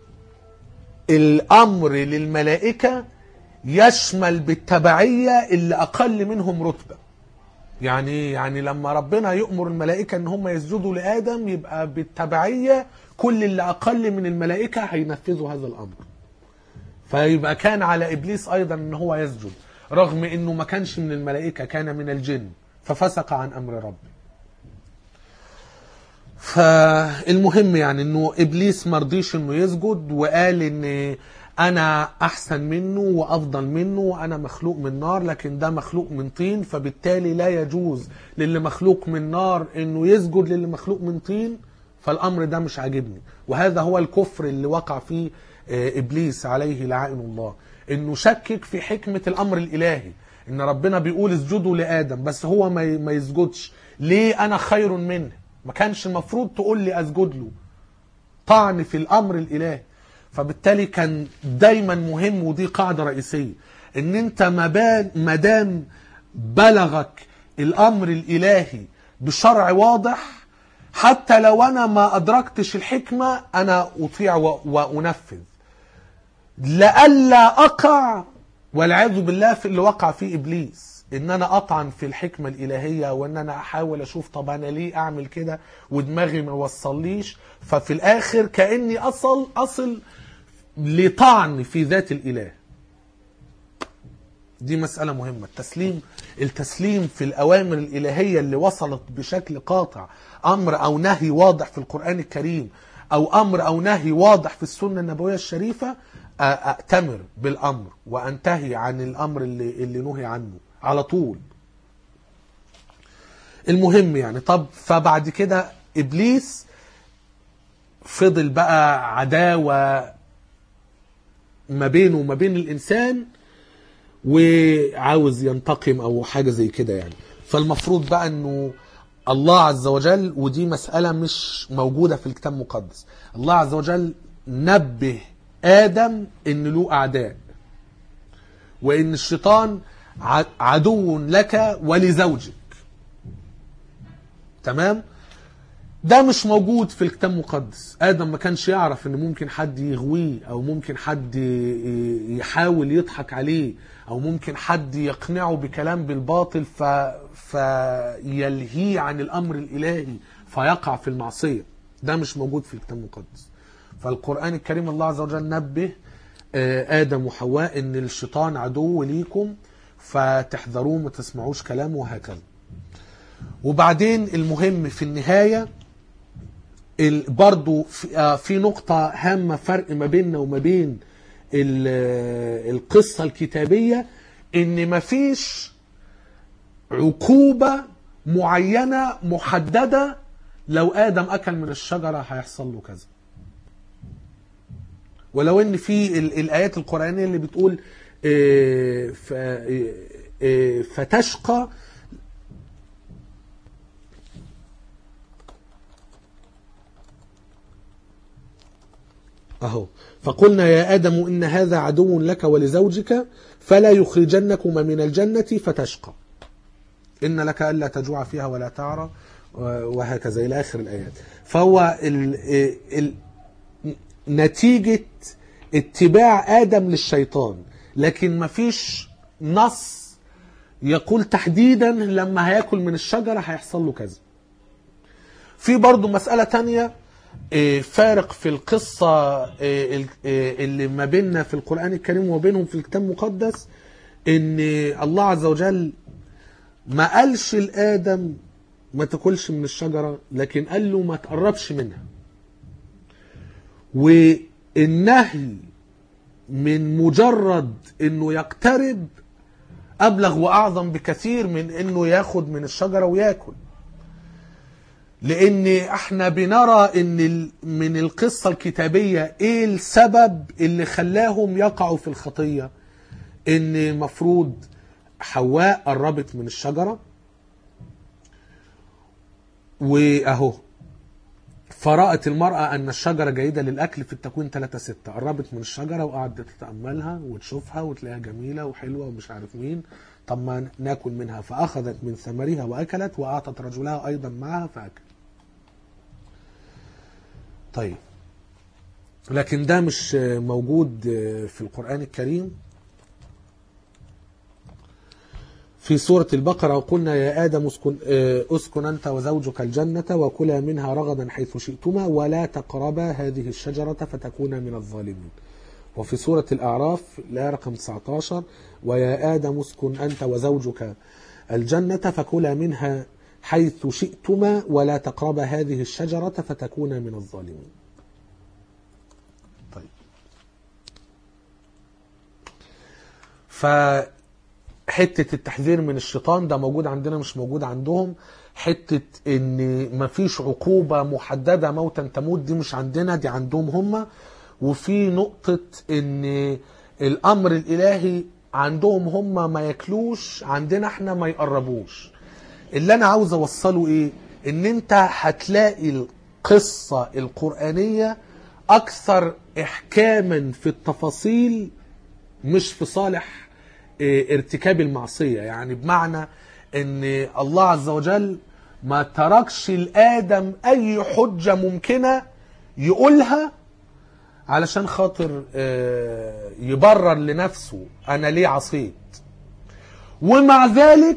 الامر للملائكة يشمل بالتبعية اللي اقل منهم رتبة. يعني يعني لما ربنا يؤمر الملائكة ان هم يسجدوا لآدم يبقى بالتبعية كل اللي اقل من الملائكة هينفذوا هذا الامر. فيبقى كان على ابليس ايضا ان هو يسجد رغم انه ما كانش من الملائكة، كان من الجن ففسق عن امر ربه. فالمهم يعني انه ابليس مرضيش انه يسجد وقال ان انا احسن منه وافضل منه وانا مخلوق من نار لكن ده مخلوق من طين، فبالتالي لا يجوز للي مخلوق من نار انه يسجد للي مخلوق من طين، فالامر ده مش عاجبني. وهذا هو الكفر اللي وقع فيه ابليس عليه لعائن الله، انه شكك في حكمة الامر الالهي، ان ربنا بيقول اسجدوا لآدم بس هو ما يسجدش. ليه؟ انا خير منه، ما كانش المفروض تقول لي اسجد له، طعن في الامر الالهي. فبالتالي كان دايما مهم، ودي قاعدة رئيسية، ان انت ما دام بلغك الامر الالهي بشرع واضح، حتى لو انا ما ادركتش الحكمة انا اطيع وانفذ، لألا اقع والعياذ بالله في اللي وقع فيه ابليس، ان انا اطعن في الحكمة الالهية، وان انا احاول اشوف طب انا ليه اعمل كده ودماغي ما وصليش، ففي الاخر كأني اصل اصل لطعن في ذات الاله. دي مسألة مهمة. التسليم التسليم في الأوامر الإلهية اللي وصلت بشكل قاطع، أمر أو نهي واضح في القرآن الكريم أو أمر أو نهي واضح في السنة النبوية الشريفة، أأتمر بالأمر وأنتهي عن الأمر اللي, اللي نهي عنه على طول. المهم يعني طب فبعد كده إبليس فضل بقى عداوة ما بينه وما بين الإنسان، وعاوز ينتقم او حاجة زي كده يعني. فالمفروض بقى انه الله عز وجل، ودي مسألة مش موجودة في الكتاب المقدس، الله عز وجل نبه آدم ان له اعداء، وان الشيطان عدو لك ولزوجك. تمام؟ ده مش موجود في الكتاب المقدس. آدم ما كانش يعرف ان ممكن حد يغويه، او ممكن حد يحاول يضحك عليه، او ممكن حد يقنعه بكلام بالباطل ف... فيلهيه عن الامر الالهي فيقع في المعصية. ده مش موجود في الكتاب المقدس. فالقرآن الكريم الله عز وجل نبه آدم وحواء ان الشيطان عدو ليكم فتحذروه ما تسمعوش كلامه وهكذا. وبعدين المهم في النهاية برضو في نقطة هامة فرق ما بيننا وما بين القصة الكتابية، ان مفيش عقوبة معينة محددة لو آدم أكل من الشجرة هيحصل له كذا. ولو ان في الآيات القرآنية اللي بتقول فتشقى، أهو فقلنا يا آدم إن هذا عدو لك ولزوجك فلا يخرجنكما من الجنة فتشقى إن لك ألا تجوع فيها ولا تعرى وهكذا إلى آخر الآيات. فهو ال ال نتيجة اتباع آدم للشيطان، لكن ما فيش نص يقول تحديدا لما هياكل من الشجرة هيحصل له كذا. في برضو مسألة تانية فارق في القصة اللي ما بيننا في القرآن الكريم وبينهم في الكتاب المقدس، ان الله عز وجل ما قالش لآدم ما تاكلش من الشجرة، لكن قال له ما تقربش منها. والنهي من مجرد انه يقترب ابلغ واعظم بكثير من انه ياخد من الشجرة وياكل، لان احنا بنرى ان من القصة الكتابية ايه السبب اللي خلاهم يقعوا في الخطية. ان مفروض حواء قربت من الشجرة واهو فرأت المرأة ان الشجرة جيدة للاكل في التكوين ثلاثة ستة، قربت من الشجرة وقعدت تتأملها وتشوفها وتلاقيها جميلة وحلوة ومش عارف مين، طب ما ناكل منها. فاخذت من ثمرها واكلت واعطت رجلها ايضا معها فاكل. طيب لكن ده مش موجود في القرآن الكريم. في سورة البقرة وقلنا يا آدم اسكن, اسكن أنت وزوجك الجنة وكلا منها رغدا حيث شئتما ولا تقربا هذه الشجرة فتكونا من الظالمين. وفي سورة الأعراف الآية رقم تسعة عشر ويا آدم اسكن أنت وزوجك الجنة فكلا منها حيث شئتما ولا تقربا هذه الشجرة فتكونا من الظالمين. طيب فحتة التحذير من الشيطان ده موجود عندنا مش موجود عندهم. حتة ان مفيش عقوبة محددة موتا تموت دي مش عندنا، دي عندهم هم. وفي نقطة ان الامر الالهي عندهم هم ما ياكلوش، عندنا احنا ما يقربوش. اللي انا عاوز اوصله ايه؟ ان انت هتلاقي القصة القرآنية اكثر احكاما في التفاصيل مش في صالح ارتكاب المعصية. يعني بمعنى ان الله عز وجل ما تركش لآدم اي حجة ممكنة يقولها علشان خاطر يبرر لنفسه انا ليه عصيت. ومع ذلك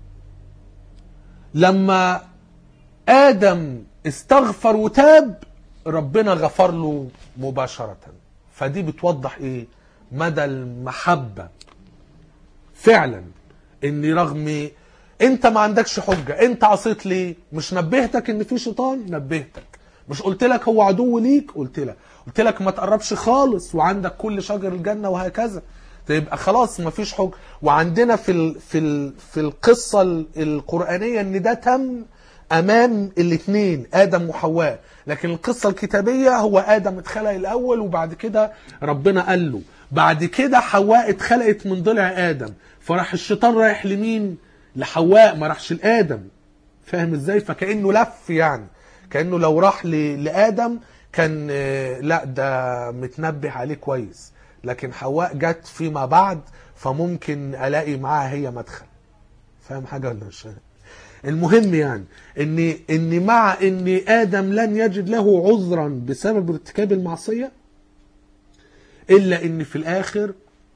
لما آدم استغفر وتاب ربنا غفر له مباشرة. فدي بتوضح ايه؟ مدى المحبة فعلا. ان رغم انت ما عندكش حجة، انت عصيت ليه؟ مش نبهتك ان في شيطان؟ نبهتك. مش قلت لك هو عدو ليك؟ قلت لك. قلت لك ما تقربش خالص وعندك كل شجر الجنة وهكذا. تبقى خلاص ما فيش حجة. وعندنا في ال في ال في القصة القرآنية ان ده تم امام الاثنين آدم وحواء. لكن القصة الكتابية هو آدم اتخلق الاول وبعد كده ربنا قال له. بعد كده حواء اتخلقت من ضلع آدم، فراح الشيطان رايح لمين؟ لحواء، ما راحش لآدم. فاهم ازاي؟ فكأنه لف يعني، كأنه لو راح لآدم كان لا ده متنبه عليه كويس، لكن حواء جت فيما بعد فممكن الاقي معاها هي مدخل. فاهم حاجة ولا مش فاهم؟ المهم يعني ان ان مع ان آدم لن يجد له عذرا بسبب ارتكاب المعصية، الا ان في الاخر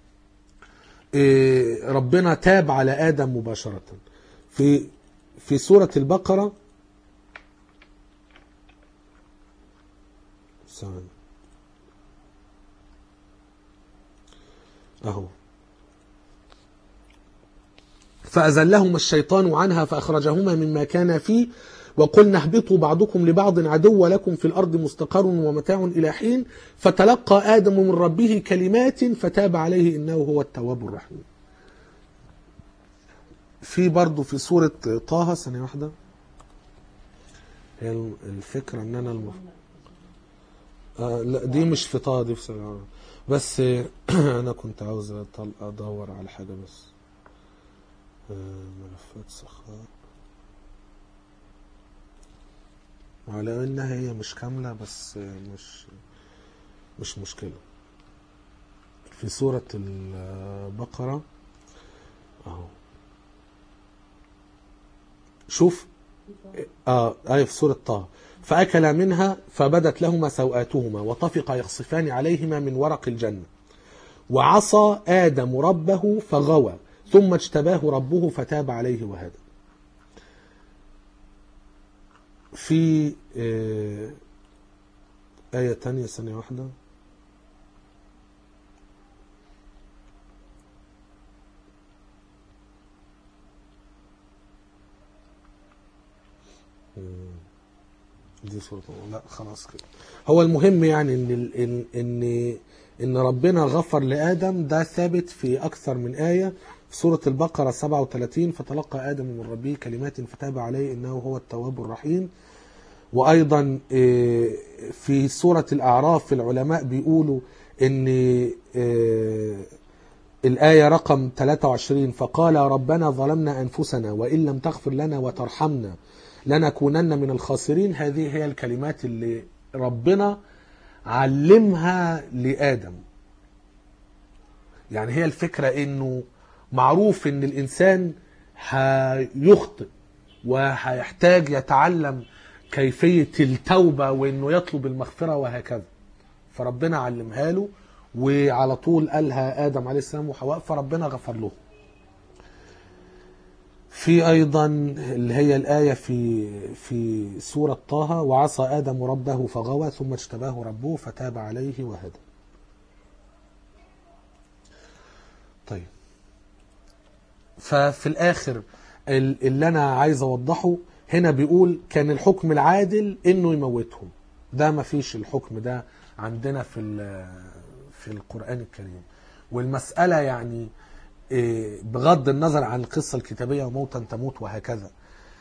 ربنا تاب على آدم مباشرة. في في سورة البقرة ثواني اهو، فأزلهما الشيطان عنها فأخرجهما مما كان فيه وقلنا اهبطوا بعضكم لبعض عدو لكم في الأرض مستقر ومتاع إلى حين فتلقى آدم من ربه كلمات فتاب عليه إنه هو التواب الرحيم. في برضو في سورة طه ثانية واحدة، هي الفكرة ان انا المف... آه لا دي مش في طه، دي في سنة. بس انا كنت عاوز ادور على حاجة بس. آه ملفات سخاء، على انها هي مش كاملة بس مش مش مشكلة. في سورة البقرة اهو، شوف اه آية في سورة طه، فأكلا منها فبدت لهما سوآتهما وطفقا يخصفان عليهما من ورق الجنة وعصى آدم ربه فغوى ثم اجتباه ربه فتاب عليه وهدى. في آه آية تانية ثانية واحدة، دي صورة لا خلاص كده. هو المهم يعني ان ان ان ان ربنا غفر لآدم، ده ثابت في اكثر من آية. في سورة البقرة سبعة وثلاثين فتلقى آدم من ربه كلمات فتاب عليه انه هو التواب الرحيم. وايضا في سورة الاعراف العلماء بيقولوا ان الآية رقم ثلاثة وعشرين فقال ربنا ظلمنا أنفسنا وإن لم تغفر لنا وترحمنا لنكونن من الخاسرين. هذه هي الكلمات اللي ربنا علمها لآدم. يعني هي الفكرة انه معروف ان الانسان هيخطئ وهيحتاج يتعلم كيفية التوبة وانه يطلب المغفرة وهكذا، فربنا علمها له وعلى طول قالها آدم عليه السلام وحواء، فربنا غفر له. في أيضا اللي هي الآية في في سورة طه وعصى آدم ربه فغوى ثم اجتباه ربه فتاب عليه وهدى. طيب، ففي الآخر اللي أنا عايز أوضحه هنا بيقول كان الحكم العادل إنه يموتهم. ده ما فيش الحكم ده عندنا في في القرآن الكريم. والمسألة يعني بغض النظر عن القصة الكتابية وموتا تموت وهكذا،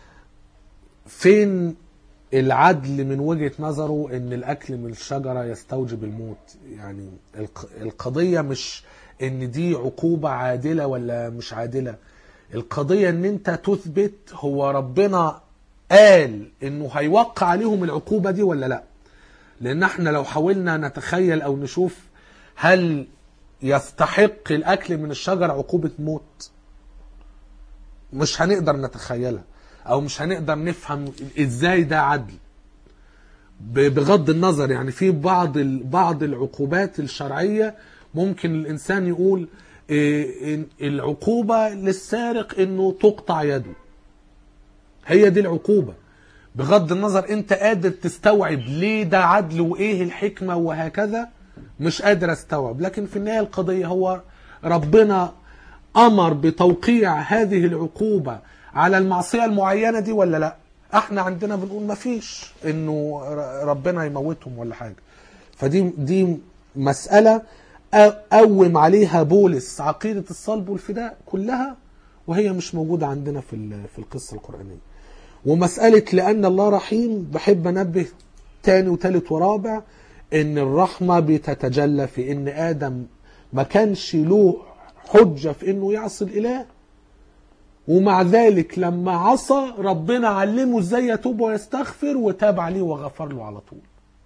فين العدل من وجهة نظره ان الاكل من الشجرة يستوجب الموت؟ يعني القضية مش ان دي عقوبة عادلة ولا مش عادلة، القضية ان انت تثبت هو ربنا قال انه هيوقع عليهم العقوبة دي ولا لا. لان احنا لو حاولنا نتخيل او نشوف هل يستحق الأكل من الشجر عقوبة موت، مش هنقدر نتخيلها او مش هنقدر نفهم ازاي ده عدل. بغض النظر يعني في بعض بعض العقوبات الشرعية ممكن الانسان يقول العقوبة للسارق انه تقطع يده، هي دي العقوبة. بغض النظر انت قادر تستوعب ليه ده عدل وايه الحكمة وهكذا، مش قادر استوعب. لكن في النهاية القضية هو ربنا امر بتوقيع هذه العقوبة على المعصية المعينة دي ولا لا؟ احنا عندنا بنقول ما فيش انه ربنا يموتهم ولا حاجة. فدي دي مسألة قوم عليها بولس عقيدة الصلب والفداء كلها، وهي مش موجودة عندنا في في القصة القرآنية. ومسألة لأن الله رحيم، بحب أنبه تاني وتالت ورابع إن الرحمة بتتجلى في إن آدم ما كانش له حجة في إنه يعصي الإله، ومع ذلك لما عصى ربنا علمه إزاي يتوب ويستغفر وتاب عليه وغفر له على طول.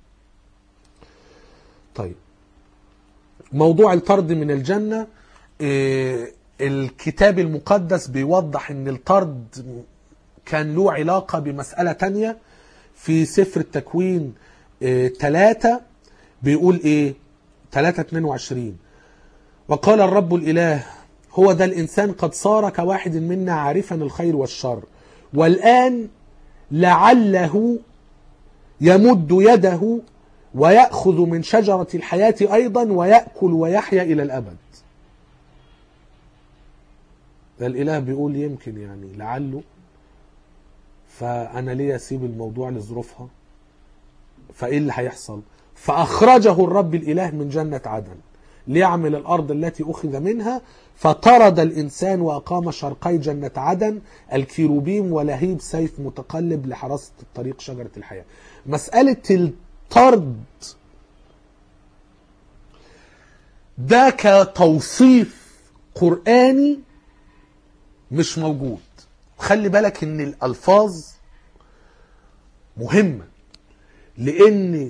طيب موضوع الطرد من الجنة، الكتاب المقدس بيوضح ان الطرد كان له علاقة بمسألة تانية. في سفر التكوين ثلاثة بيقول ايه؟ ثلاثة اثنين وعشرين: وقال الرب الإله هو ذا الإنسان قد صار كواحد منا عارفا الخير والشر، والآن لعله يمد يده ويأخذ من شجرة الحياة أيضا ويأكل ويحيا إلى الأبد. ده الإله بيقول يمكن يعني لعله، فأنا ليه أسيب الموضوع لظروفها؟ فإيه اللي هيحصل؟ فأخرجه الرب الإله من جنة عدن ليعمل الأرض التي أخذ منها، فطرد الإنسان وأقام شرقي جنة عدن الكيروبيم ولهيب سيف متقلب لحراسة الطريق شجرة الحياة. مسألة الطرد ده كتوصيف قرآني مش موجود. خلي بالك ان الألفاظ مهمة، لان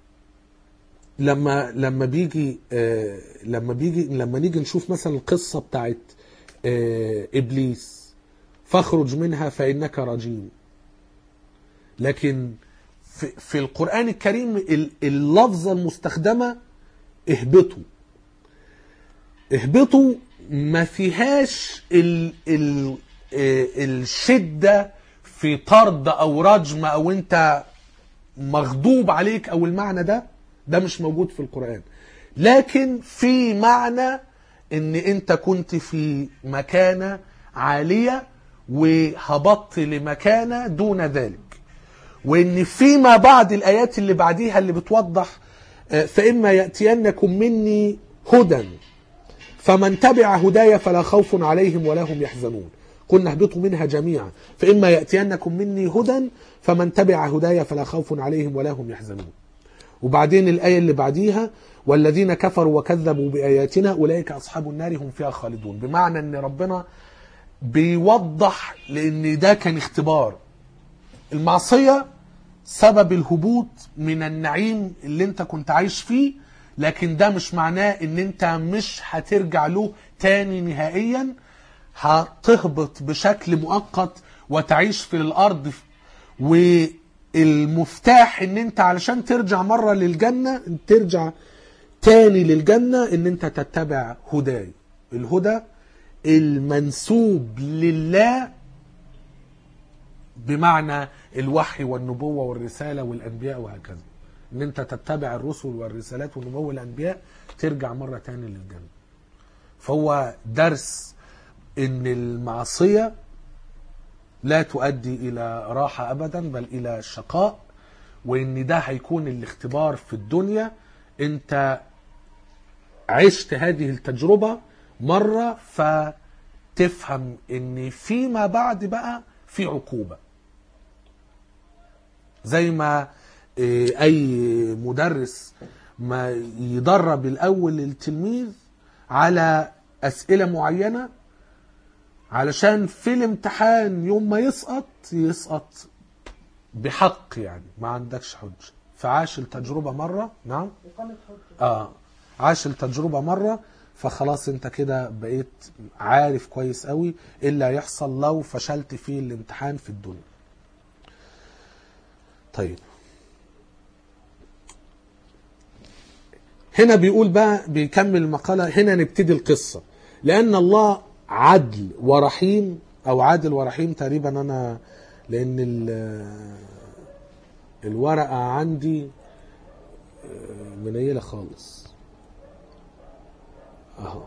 لما لما بيجي آه لما بيجي لما نيجي نشوف مثلا القصة بتاعت آه إبليس، فاخرج منها فإنك رجيم، لكن في, في القرآن الكريم اللفظة المستخدمة اهبطوا. اهبطوا ما فيهاش ال ال الشدة في طرد او رجم او انت مغضوب عليك او المعنى ده ده مش موجود في القرآن. لكن في معنى ان انت كنت في مكانة عالية وهبطت لمكانة دون ذلك، وان فيما بعد الايات اللي بعديها اللي بتوضح فإما يأتينكم مني هدى فمن تبع هدايا فلا خوف عليهم ولا هم يحزنون، قلنا اهبطوا منها جميعا، فإما يأتينكم مني هدى فمن تبع هدايا فلا خوف عليهم ولا هم يحزنون. وبعدين الآية اللي بعديها والذين كفروا وكذبوا بآياتنا أولئك أصحاب النار هم فيها خالدون، بمعنى أن ربنا بيوضح لأن ده كان اختبار. المعصية سبب الهبوط من النعيم اللي انت كنت عايش فيه، لكن ده مش معناه ان انت مش هترجع له تاني نهائيا، هتهبط بشكل مؤقت وتعيش في الأرض. والمفتاح ان انت علشان ترجع مرة للجنة، ترجع تاني للجنة، ان انت تتبع هداي. الهدى المنسوب لله بمعنى الوحي والنبوة والرسالة والأنبياء وهكذا، ان انت تتبع الرسل والرسالات والنبوة والأنبياء ترجع مرة تاني للجنة. فهو درس ان المعصية لا تؤدي الى راحة ابدا بل الى شقاء، وان ده هيكون الاختبار في الدنيا. انت عشت هذه التجربة مرة فتفهم ان فيما بعد بقى في عقوبة. زي ما اي مدرس ما يدرب الاول التلميذ على اسئلة معينة علشان في الامتحان يوم ما يسقط يسقط بحق، يعني ما عندكش حجة. فعاش التجربة مرة. نعم اه عاش التجربة مرة فخلاص انت كده بقيت عارف كويس قوي ايه اللي هيحصل لو فشلت في الامتحان في الدنيا. طيب هنا بيقول بقى، بيكمل المقالة، هنا نبتدي القصة. لأن الله عدل ورحيم، أو عادل ورحيم تقريبا، أنا لأن الورقة عندي منيلة خالص أهو.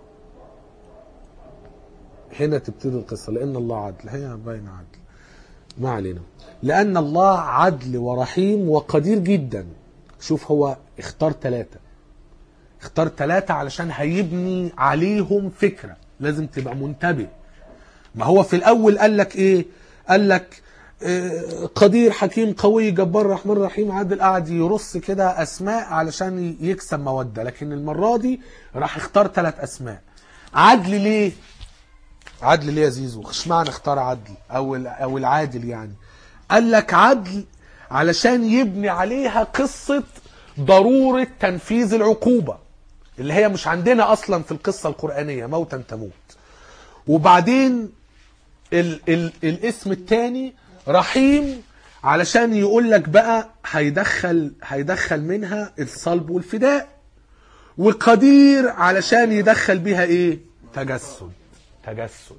هنا تبتدي القصة لأن الله عدل، هي باينة عدل، ما علينا. لأن الله عدل ورحيم وقدير جدا. شوف هو اختار ثلاثة، اختار ثلاثة علشان هيبني عليهم فكرة، لازم تبقى منتبه. ما هو في الأول قال لك إيه؟ قال لك قدير حكيم قوي جبار رحمن رحيم عادل، قاعد يرص كده أسماء علشان يكسب مودة. لكن المرة دي راح اختار ثلاث أسماء. عدل ليه؟ عدل ليه يا زيزو؟ اشمعنى اختار عدل أو أو العادل يعني؟ قال لك عدل علشان يبني عليها قصة ضرورة تنفيذ العقوبة اللي هي مش عندنا أصلا في القصة القرآنية، موتا تموت. وبعدين ال ال الاسم الثاني رحيم علشان يقول لك بقى هيدخل هيدخل منها الصلب والفداء. وقدير علشان يدخل بيها ايه؟ تجسد. تجسد.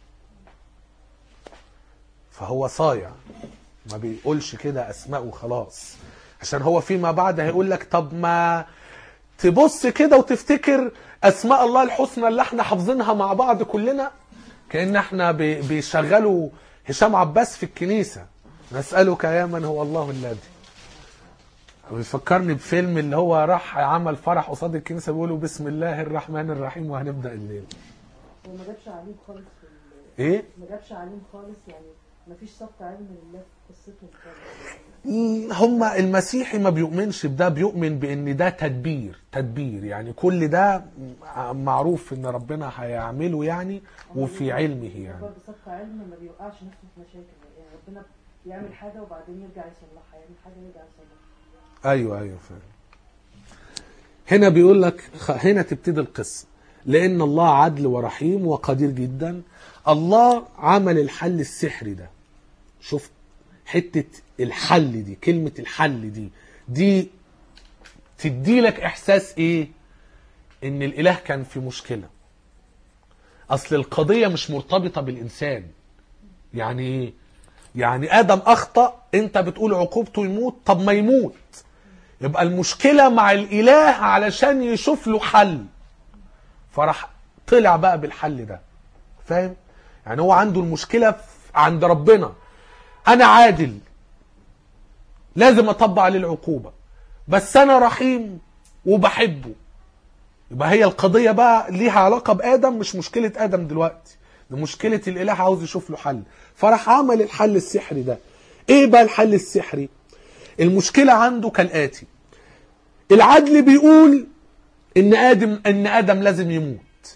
فهو صايع، ما بيقولش كده اسماء وخلاص، عشان هو فيما بعد هيقول لك طب ما تبص كده وتفتكر اسماء الله الحسنى اللي احنا حافظينها مع بعض كلنا، كأن احنا بيشغلوا هشام عباس في الكنيسة، نسألك يا من هو الله الذي. بيفكرني بفيلم اللي هو راح عمل فرح قصاد الكنيسة بيقولوا بسم الله الرحمن الرحيم وهنبدأ الليل. وما جابش عليم خالص في ايه؟ ما جابش عليم خالص، يعني ما فيش سبق علم لله في قصتهم خالص. هم المسيحي ما بيؤمنش بده، بيؤمن بان ده تدبير تدبير يعني كل ده معروف ان ربنا هيعمله يعني وفي علمه يعني. برضه سبق علم ما بيوقعش نفسه في مشاكل، يعني ربنا يعمل حاجه وبعدين يرجع يصلحها، يعمل حاجه يرجع يصلحها. ايوه ايوه فعلا. هنا بيقول لك هنا تبتدي القصه. لان الله عدل ورحيم وقدير جدا. الله عمل الحل السحري ده. شوف حته الحل دي، كلمه الحل دي دي تدي لك احساس ايه؟ ان الاله كان في مشكله. اصل القضيه مش مرتبطه بالانسان. يعني ايه؟ يعني ادم اخطا، انت بتقول عقوبته يموت، طب ما يموت، يبقى المشكله مع الاله علشان يشوف له حل. فراح طلع بقى بالحل ده. فاهم؟ يعني هو عنده المشكله عند ربنا. انا عادل لازم اطبق عليه العقوبه، بس انا رحيم وبحبه. يبقى هي القضيه بقى ليها علاقه بادم، مش مشكله ادم دلوقتي، دي مشكله الاله عاوز يشوف له حل. فراح عمل الحل السحري ده. ايه بقى الحل السحري؟ المشكله عنده كالاتي. العدل بيقول ان ادم ان ادم لازم يموت.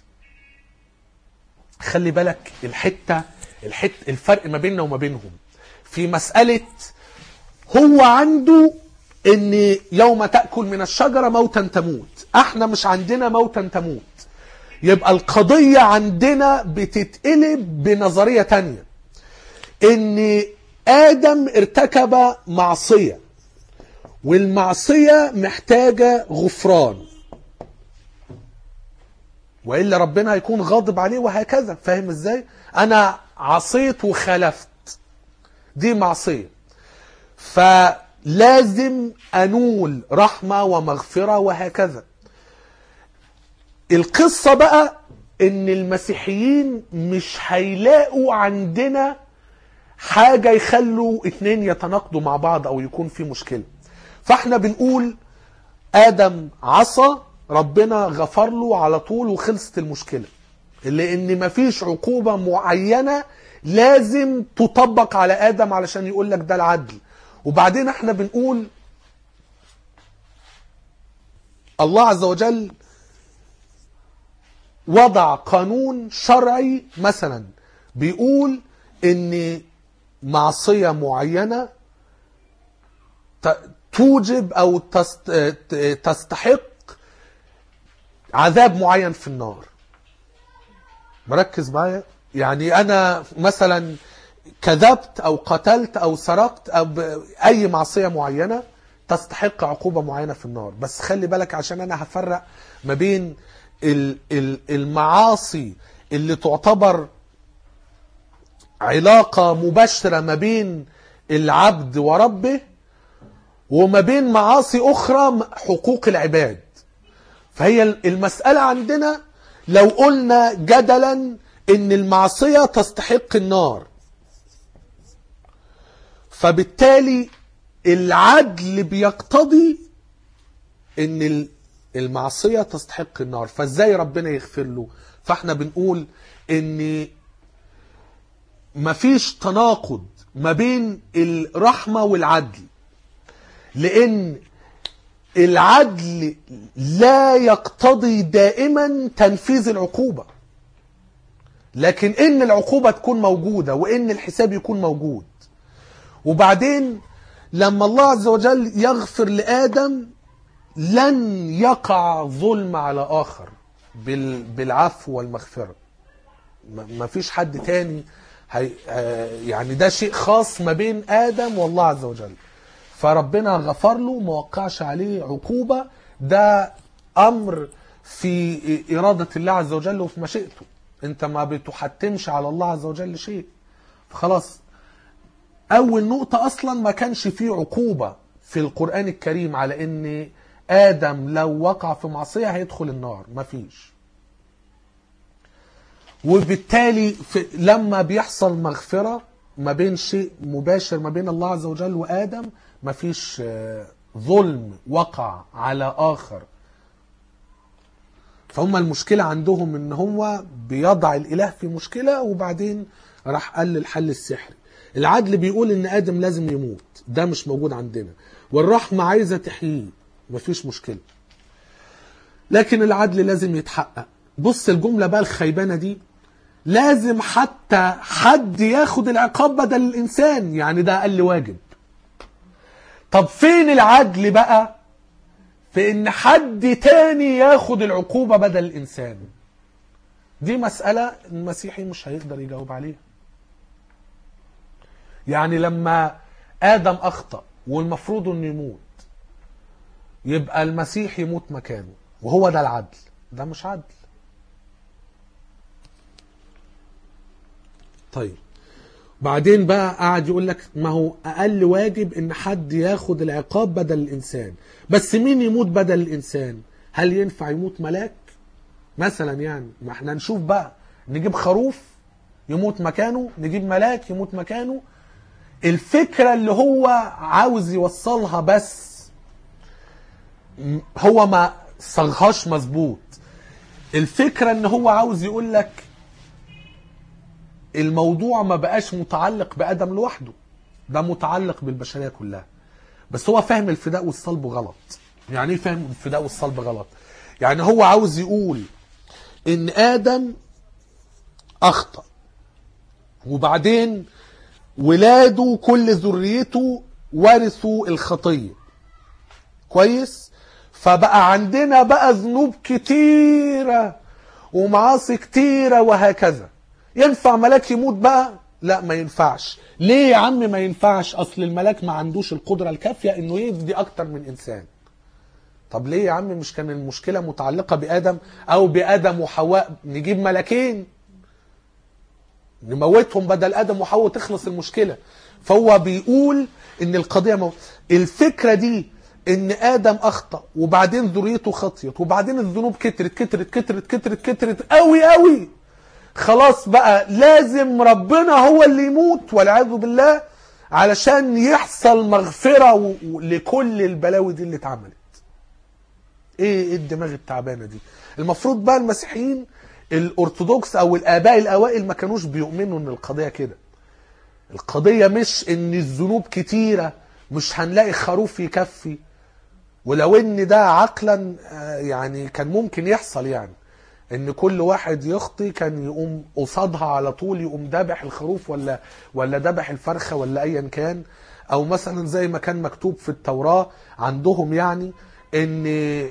خلي بالك الحته الحته الفرق ما بيننا وما بينهم في مساله. هو عنده ان يوم تأكل من الشجرة موتا تموت، احنا مش عندنا موتا تموت. يبقى القضية عندنا بتتقلب بنظرية تانية، ان آدم ارتكب معصية، والمعصية محتاجة غفران، وإلا ربنا هيكون غاضب عليه وهكذا. فاهم ازاي؟ انا عصيت وخالفت، دي معصية، فلازم أنول رحمة ومغفرة وهكذا. القصة بقى إن المسيحيين مش هيلاقوا عندنا حاجة يخلوا اتنين يتناقضوا مع بعض أو يكون في مشكلة. فاحنا بنقول آدم عصى، ربنا غفر له على طول وخلصت المشكلة، لأن مفيش عقوبة معينة لازم تطبق على آدم علشان يقول لك ده العدل. وبعدين احنا بنقول الله عز وجل وضع قانون شرعي مثلا بيقول ان معصية معينة توجب او تستحق عذاب معين في النار. مركز معايا؟ يعني انا مثلا كذبت او قتلت او سرقت او اي معصية معينة تستحق عقوبة معينة في النار. بس خلي بالك عشان انا هفرق ما بين المعاصي اللي تعتبر علاقة مباشرة ما بين العبد وربه، وما بين معاصي اخرى حقوق العباد. فهي المسألة عندنا لو قلنا جدلا ان المعصية تستحق النار، فبالتالي العدل بيقتضي ان المعصية تستحق النار. فازاي ربنا يغفر له؟ فاحنا بنقول ان مفيش تناقض ما بين الرحمة والعدل، لان العدل لا يقتضي دائما تنفيذ العقوبة، لكن ان العقوبة تكون موجودة وان الحساب يكون موجود. وبعدين لما الله عز وجل يغفر لآدم لن يقع ظلم على آخر بالعفو والمغفرة. ما فيش حد تاني هي يعني ده شيء خاص ما بين آدم والله عز وجل. فربنا غفر له، ما وقعش عليه عقوبة، ده أمر في إرادة الله عز وجل وفي مشيئته. انت ما بتحتمش على الله عز وجل شيء. فخلاص أول نقطة أصلا ما كانش فيه عقوبة في القرآن الكريم على إن آدم لو وقع في معصية هيدخل النار، ما فيش. وبالتالي في لما بيحصل مغفرة ما بين شيء مباشر ما بين الله عز وجل وآدم، ما فيش ظلم وقع على آخر. فهم المشكلة عندهم إن هو بيضع الإله في مشكلة وبعدين راح قال للحل السحري. العدل بيقول ان آدم لازم يموت، ده مش موجود عندنا. والرحمة عايزة تحييه، مفيش مشكلة. لكن العدل لازم يتحقق. بص الجملة بقى الخيبانة دي، لازم حتى حد ياخد العقاب بدل الإنسان، يعني ده أقل واجب. طب فين العدل بقى في ان حد تاني ياخد العقوبة بدل الإنسان؟ دي مسألة المسيحي مش هيقدر يجاوب عليها. يعني لما آدم أخطأ والمفروض أنه يموت، يبقى المسيح يموت مكانه، وهو ده العدل؟ ده مش عدل. طيب بعدين بقى قاعد يقول لك ما هو أقل واجب إن حد ياخد العقاب بدل الإنسان. بس مين يموت بدل الإنسان؟ هل ينفع يموت ملاك مثلا؟ يعني ما احنا نشوف بقى، نجيب خروف يموت مكانه، نجيب ملاك يموت مكانه. الفكرة اللي هو عاوز يوصلها بس هو ما صغهاش مظبوط. الفكرة ان هو عاوز يقول لك الموضوع ما بقاش متعلق بآدم لوحده، ده متعلق بالبشرية كلها. بس هو فاهم الفداء والصلب غلط. يعني ايه فاهم الفداء والصلب غلط؟ يعني هو عاوز يقول ان آدم أخطأ، وبعدين ولاده كل ذريته ورثوا الخطية، كويس؟ فبقى عندنا بقى ذنوب كتيرة ومعاصي كتيرة وهكذا. ينفع ملاك يموت بقى؟ لا ما ينفعش. ليه يا عم ما ينفعش؟ اصل الملاك ما عندوش القدرة الكافية انه يفدي اكتر من انسان. طب ليه يا عم؟ مش كان المشكلة متعلقة بآدم او بآدم وحواء؟ نجيب ملاكين نموتهم بدل آدم وحواء تخلص المشكلة. فهو بيقول ان القضية مو... الفكرة دي ان آدم اخطأ وبعدين ذريته خطيت وبعدين الذنوب كترت كترت كترت كترت كترت قوي قوي، خلاص بقى لازم ربنا هو اللي يموت والعياذ بالله علشان يحصل مغفرة لكل البلاوي دي اللي اتعملت. ايه الدماغ التعبانة دي؟ المفروض بقى المسيحيين الارثوذكس او الاباء الاوائل ما كانوش بيؤمنوا ان القضية كده. القضية مش ان الذنوب كتيرة مش هنلاقي خروف يكفي، ولو ان ده عقلا يعني كان ممكن يحصل، يعني ان كل واحد يخطي كان يقوم قصادها على طول يقوم ذبح الخروف ولا ولا ذبح الفرخه ولا ايا كان. او مثلا زي ما كان مكتوب في التوراة عندهم، يعني ان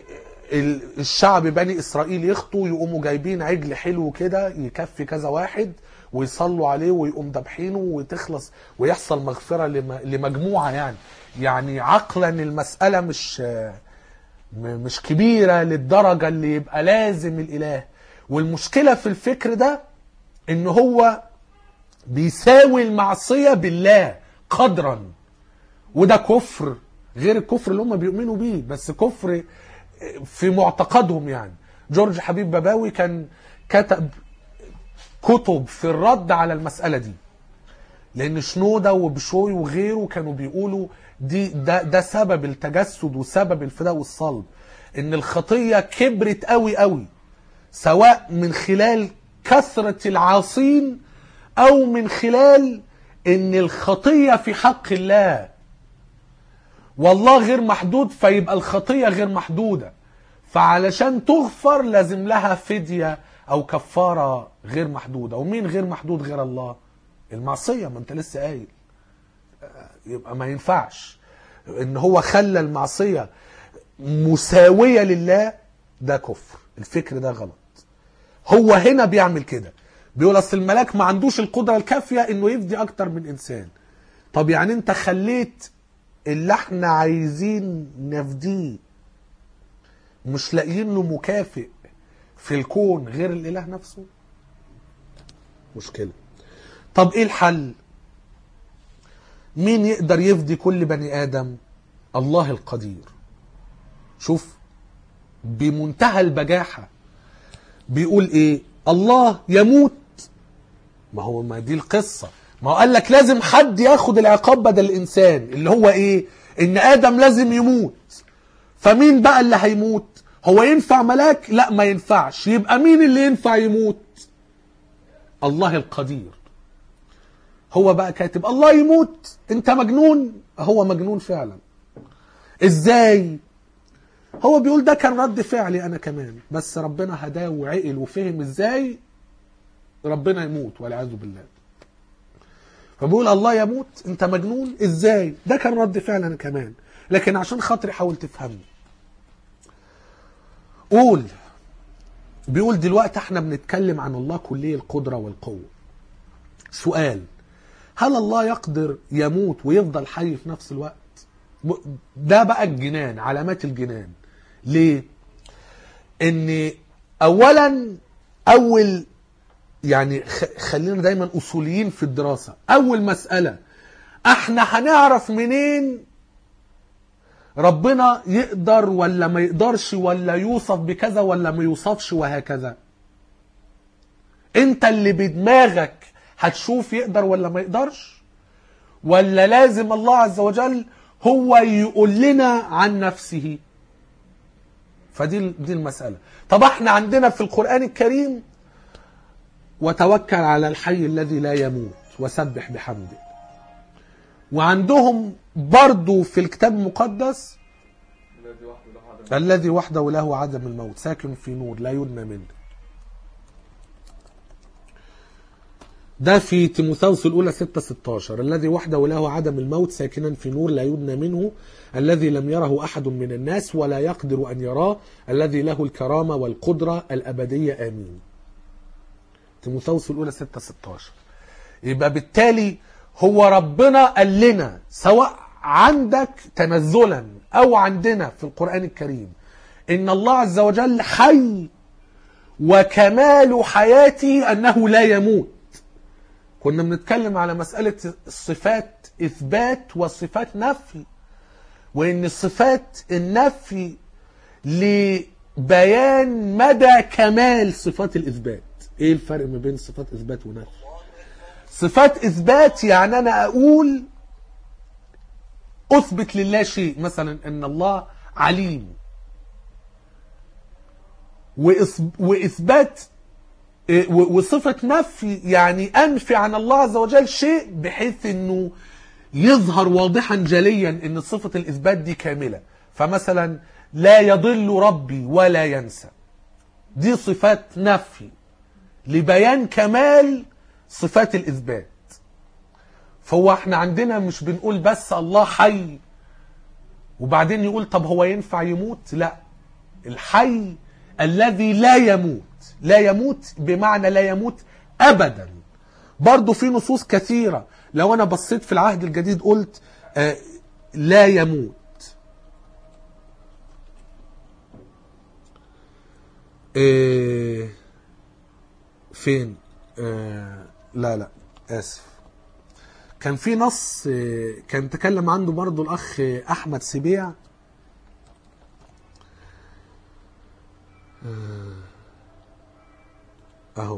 الشعب بني اسرائيل يخطوا يقوموا جايبين عجل حلو كده يكفي كذا واحد ويصلوا عليه ويقوم ذبحينه وتخلص ويحصل مغفرة لمجموعة. يعني يعني عقلا المسألة مش مش كبيرة للدرجة اللي يبقى لازم الإله. والمشكلة في الفكر ده إن هو بيساوي المعصية بالله قدرا، وده كفر غير الكفر اللي هم بيؤمنوا بيه، بس كفر في معتقدهم. يعني جورج حبيب باباوي كان كتب كتب في الرد على المسألة دي، لأن شنودة وبشوي وغيره كانوا بيقولوا دي ده, ده سبب التجسد وسبب الفداء والصلب، إن الخطية كبرت قوي قوي، سواء من خلال كثرة العاصين أو من خلال إن الخطية في حق الله، والله غير محدود فيبقى الخطية غير محدودة، فعلشان تغفر لازم لها فدية أو كفارة غير محدودة. ومين غير محدود غير الله؟ المعصية، ما انت لسه قايل. يبقى ما ينفعش ان هو خلى المعصية مساوية لله، ده كفر. الفكر ده غلط. هو هنا بيعمل كده، بيقول اصل الملاك ما عندوش القدرة الكافية انه يفدي اكتر من انسان. طب يعني انت خليت اللي احنا عايزين نفديه مش لاقيين له مكافئ في الكون غير الاله نفسه؟ مشكلة. طب ايه الحل؟ مين يقدر يفدي كل بني ادم؟ الله القدير. شوف بمنتهى البجاحة بيقول ايه؟ الله يموت. ما هو ما دي القصة، ما هو قال لك لازم حد ياخد العقاب بدل الانسان، اللي هو ايه؟ ان ادم لازم يموت. فمين بقى اللي هيموت؟ هو ينفع ملاك؟ لا ما ينفعش. يبقى مين اللي ينفع يموت؟ الله القدير. هو بقى كاتب الله يموت، انت مجنون. هو مجنون فعلا. ازاي؟ هو بيقول ده كان رد فعلي انا كمان، بس ربنا هداه وعقل وفهم ازاي ربنا يموت والعياذ بالله. فبيقول الله يموت، انت مجنون ازاي؟ ده كان رد فعل انا كمان، لكن عشان خاطري حاول تفهمني. قول. بيقول دلوقتي احنا بنتكلم عن الله كلي القدرة والقوة. سؤال: هل الله يقدر يموت ويفضل حي في نفس الوقت؟ ده بقى الجنان، علامات الجنان. ليه؟ ان اولا اول يعني خلينا دايما اصوليين في الدراسة. اول مسألة، احنا هنعرف منين ربنا يقدر ولا ما يقدرش، ولا يوصف بكذا ولا ما يوصفش وهكذا؟ انت اللي بدماغك هتشوف يقدر ولا ما يقدرش، ولا لازم الله عز وجل هو يقول لنا عن نفسه؟ فدي دي المسألة. طب احنا عندنا في القرآن الكريم وتوكل على الحي الذي لا يموت وسبح بحمده، وعندهم برضو في الكتاب المقدس الذي وحده له عدم الموت ساكن في نور لا يدنى منه. ده في تيموثاوس الأولى ستة ستاشر، الذي وحده له عدم الموت ساكنا في نور لا يدنى منه، الذي لم يره أحد من الناس ولا يقدر أن يراه، الذي له الكرامة والقدرة الأبدية آمين. تيموثاوس الأولى ستة ستاشر. يبقى بالتالي هو ربنا قال لنا سواء عندك تنزلا أو عندنا في القرآن الكريم إن الله عز وجل حي، وكمال حياته أنه لا يموت. كنا بنتكلم على مسألة الصفات إثبات وصفات نفي، وإن الصفات النفي لبيان مدى كمال صفات الإثبات. إيه الفرق ما بين صفات إثبات ونفي؟ صفات إثبات يعني أنا أقول أثبت لله شيء، مثلا أن الله عليم، وإثبات وصفة نفي يعني أنفي عن الله عز وجل شيء بحيث أنه يظهر واضحا جليا أن صفة الإثبات دي كاملة. فمثلا لا يضل ربي ولا ينسى، دي صفات نفي لبيان كمال صفات الإثبات. فهو احنا عندنا مش بنقول بس الله حي وبعدين يقول طب هو ينفع يموت، لا، الحي الذي لا يموت. لا يموت بمعنى لا يموت أبدا. برضو في نصوص كثيرة لو أنا بصيت في العهد الجديد قلت آه لا يموت. آه فين آه لا لا آسف، كان في نص آه كان تكلم عنه برضو الأخ أحمد سبيع آه أهو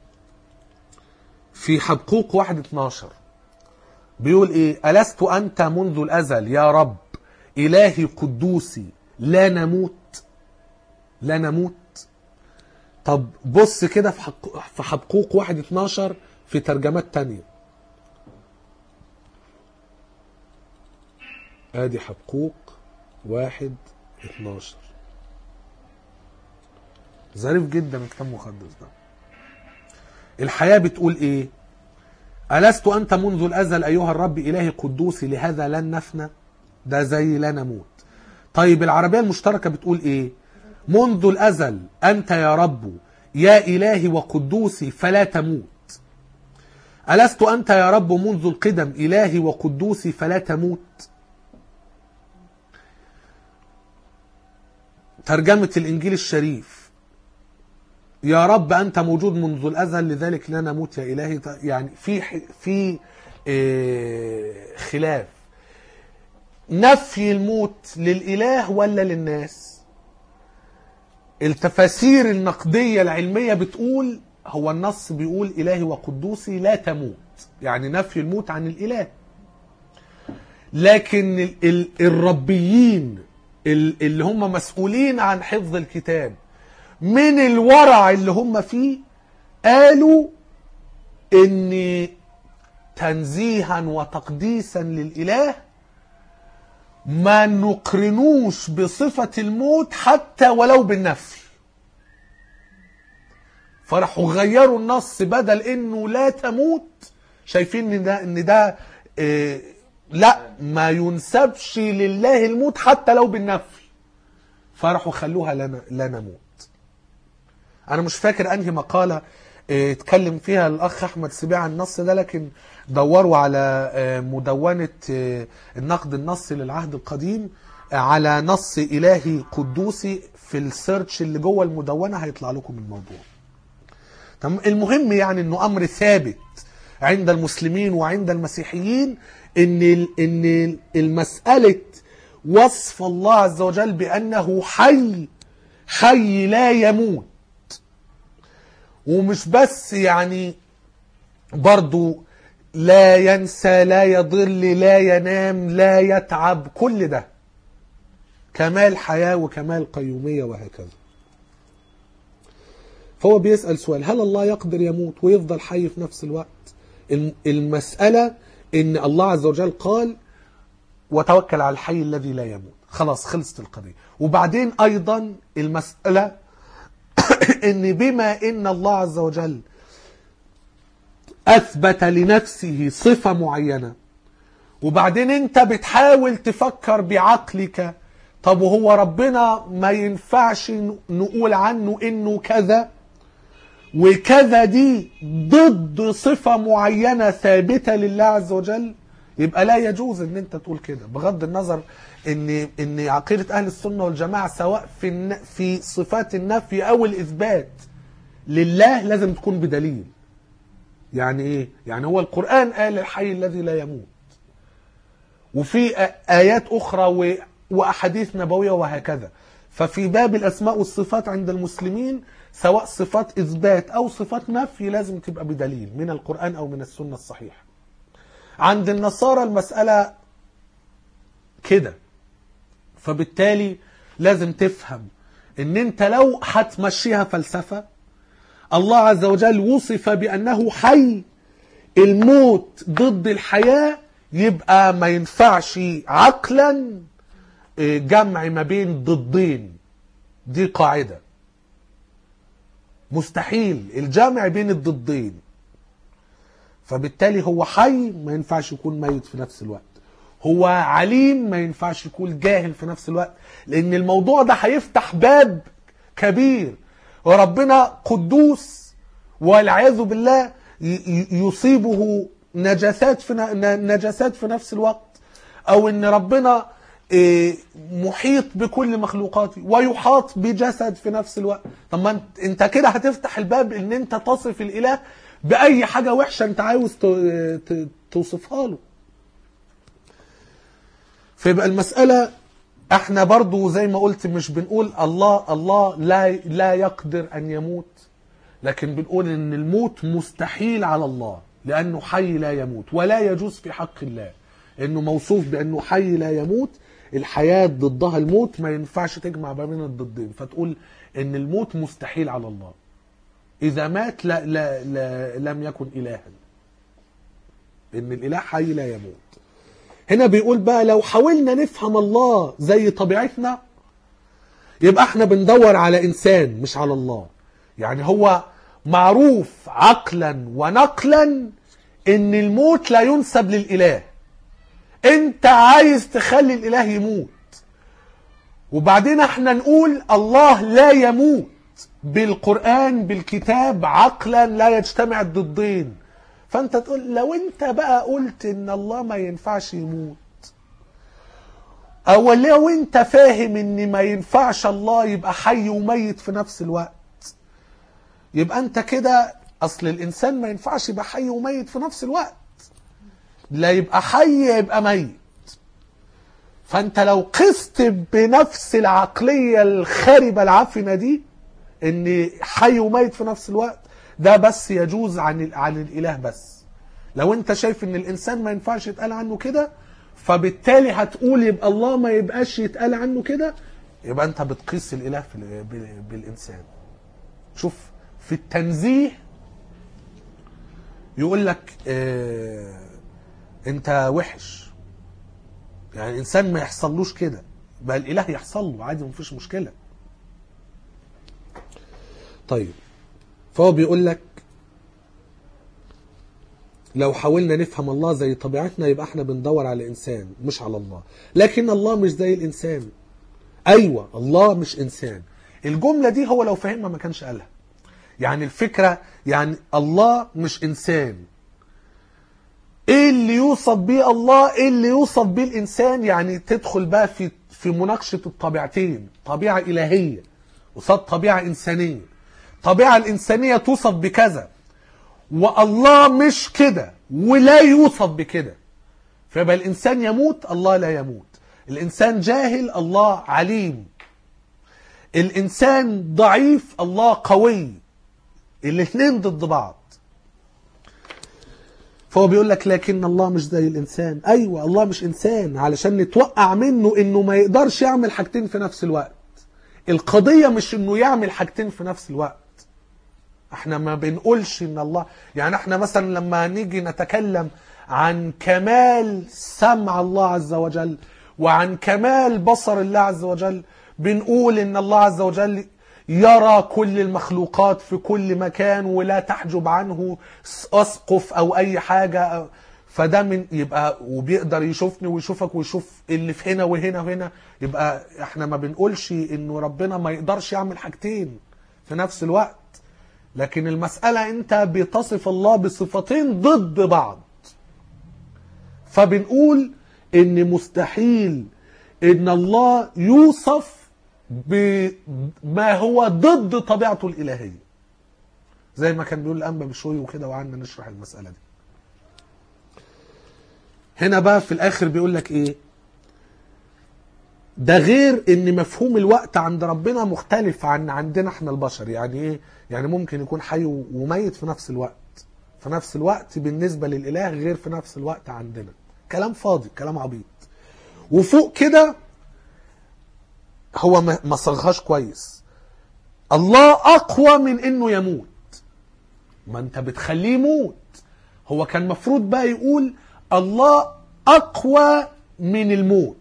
في حبقوق واحد اتناشر بيقول ايه؟ ألست أنت منذ الأزل يا رب إلهي قدوسي لا نموت. لا نموت. طب بص كده في حق... في حبقوق واحد اتناشر في ترجمات تانية. ادي حبقوق واحد اتناشر. ظريف جدا الكتاب المقدس ده. الحياة بتقول ايه؟ ألست أنت منذ الأزل أيها الرب إلهي قدوسي لهذا لن نفنى. ده زي لا نموت. طيب العربية المشتركة بتقول ايه؟ منذ الأزل أنت يا رب يا إلهي وقدوسي فلا تموت. ألست أنت يا رب منذ القدم إلهي وقدوسي فلا تموت. ترجمة الإنجيل الشريف يا رب أنت موجود منذ الأزل لذلك لا نموت يا إلهي. يعني في في اه خلاف نفي الموت للإله ولا للناس. التفاسير النقدية العلمية بتقول هو النص بيقول إلهي وقدوسي لا تموت، يعني نفي الموت عن الإله. لكن ال ال الربيين اللي هم مسؤولين عن حفظ الكتاب من الورع اللي هم فيه قالوا ان تنزيها وتقديسا للإله ما نقرنوش بصفة الموت حتى ولو بالنفي. فرحوا غيروا النص بدل انه لا تموت، شايفين ان ده, إن ده إيه لا ما ينسبش لله الموت حتى لو بالنفي، فرحوا خلوها لا, لا نموت. انا مش فاكر انهي مقالة اتكلم فيها الاخ احمد سبيع عن النص ده، لكن دوروا على مدونة النقد النصي للعهد القديم على نص الهي قدوسي في السيرش اللي جوه المدونة هيطلع لكم الموضوع. تمام. المهم يعني انه امر ثابت عند المسلمين وعند المسيحيين ان ان المسألة وصف الله عز وجل بانه حي حي لا يموت، ومش بس يعني برضو لا ينسى لا يضل لا ينام لا يتعب، كل ده كمال حياة وكمال قيومية وهكذا. فهو بيسأل سؤال: هل الله يقدر يموت ويفضل حي في نفس الوقت؟ المسألة ان الله عز وجل قال وتوكل على الحي الذي لا يموت، خلاص خلصت القضية. وبعدين ايضا المسألة ان بما ان الله عز وجل اثبت لنفسه صفة معينة، وبعدين انت بتحاول تفكر بعقلك طب وهو ربنا ما ينفعش نقول عنه انه كذا وكذا، دي ضد صفة معينة ثابتة لله عز وجل، يبقى لا يجوز ان انت تقول كده. بغض النظر ان ان عقيدة اهل السنة والجماعة سواء في في صفات النفي او الاثبات لله لازم تكون بدليل. يعني ايه؟ يعني هو القرآن قال الحي الذي لا يموت، وفي ايات اخرى واحاديث نبوية وهكذا. ففي باب الاسماء والصفات عند المسلمين سواء صفات اثبات او صفات نفي لازم تبقى بدليل من القرآن او من السنة الصحيحة. عند النصارى المسألة كده، فبالتالي لازم تفهم ان انت لو هتمشيها فلسفة، الله عز وجل وصف بانه حي، الموت ضد الحياة، يبقى ما ينفعش عقلا جمع ما بين ضدين، دي قاعدة مستحيل الجمع بين الضدين. فبالتالي هو حي ما ينفعش يكون ميت في نفس الوقت، هو عليم ما ينفعش يكون جاهل في نفس الوقت، لان الموضوع ده هيفتح باب كبير، وربنا قدوس والعياذ بالله يصيبه نجاسات في نجاسات في نفس الوقت، او ان ربنا محيط بكل مخلوقاته ويحاط بجسد في نفس الوقت. طب ما انت كده هتفتح الباب ان انت تصف الاله باي حاجه وحشه انت عاوز توصفها له. فيبقى المساله احنا برضو زي ما قلت مش بنقول الله الله لا لا يقدر ان يموت، لكن بنقول ان الموت مستحيل على الله لانه حي لا يموت، ولا يجوز في حق الله انه موصوف بانه حي لا يموت. الحياة ضدها الموت، ما ينفعش تجمع بين الضدين، فتقول ان الموت مستحيل على الله. اذا مات لا لا لا لم يكن الها، ان الاله حي لا يموت. هنا بيقول بقى لو حاولنا نفهم الله زي طبيعتنا يبقى احنا بندور على انسان مش على الله. يعني هو معروف عقلا ونقلا ان الموت لا ينسب للاله، انت عايز تخلي الاله يموت، وبعدين احنا نقول الله لا يموت. بالقرآن بالكتاب عقلا لا يجتمع الضدين. فانت تقول لو انت بقى قلت ان الله ما ينفعش يموت، او لو انت فاهم ان ما ينفعش الله يبقى حي وميت في نفس الوقت، يبقى انت كده اصل الانسان ما ينفعش يبقى حي وميت في نفس الوقت، لا يبقى حي يبقى ميت. فانت لو قست بنفس العقلية الخاربة العفنة دي ان حي وميت في نفس الوقت، ده بس يجوز عن عن الاله بس. لو انت شايف ان الانسان ما ينفعش يتقال عنه كده، فبالتالي هتقول يبقى الله ما يبقاش يتقال عنه كده، يبقى انت بتقيس الاله في بالانسان. شوف في التنزيه يقول لك اه انت وحش، يعني الانسان ما يحصلوش كده، بقى الاله يحصل له عادي مفيش مشكله. طيب فهو بيقول لك لو حاولنا نفهم الله زي طبيعتنا يبقى احنا بندور على انسان مش على الله، لكن الله مش زي الانسان. ايوه الله مش انسان. الجمله دي هو لو فهمها ما كانش قالها. يعني الفكره يعني الله مش انسان، ايه اللي يوصف بيه الله ايه اللي يوصف بيه الانسان؟ يعني تدخل بقى في في مناقشه الطبيعتين، طبيعه الهيه قصاد طبيعه انسانيه. طبيعه الانسانيه توصف بكذا، والله مش كده ولا يوصف بكده. فيبقى الانسان يموت الله لا يموت، الانسان جاهل الله عليم، الانسان ضعيف الله قوي، الاثنين ضد بعض. فهو بيقول لك لكن الله مش زي الانسان. ايوه الله مش انسان علشان نتوقع منه انه ما يقدرش يعمل حاجتين في نفس الوقت. القضيه مش انه يعمل حاجتين في نفس الوقت. احنا ما بنقولش ان الله، يعني احنا مثلا لما نيجي نتكلم عن كمال سمع الله عز وجل وعن كمال بصر الله عز وجل، بنقول ان الله عز وجل يرى كل المخلوقات في كل مكان ولا تحجب عنه اسقف او اي حاجة. فده من يبقى وبيقدر يشوفني ويشوفك ويشوف اللي في هنا وهنا وهنا. يبقى احنا ما بنقولش انه ربنا ما يقدرش يعمل حاجتين في نفس الوقت، لكن المسألة انت بتصف الله بصفتين ضد بعض. فبنقول ان مستحيل ان الله يوصف بما هو ضد طبيعته الإلهية، زي ما كان بيقول الأنبا بشوي وكده، وعنا نشرح المسألة دي. هنا بقى في الآخر بيقول لك إيه؟ ده غير إن مفهوم الوقت عند ربنا مختلف عن عندنا إحنا البشر. يعني إيه؟ يعني ممكن يكون حي وميت في نفس الوقت، في نفس الوقت بالنسبة للإله غير في نفس الوقت عندنا. كلام فاضي، كلام عبيط. وفوق كده هو ما صغهاش كويس، الله أقوى من إنه يموت. ما أنت بتخليه يموت. هو كان مفروض بقى يقول الله أقوى من الموت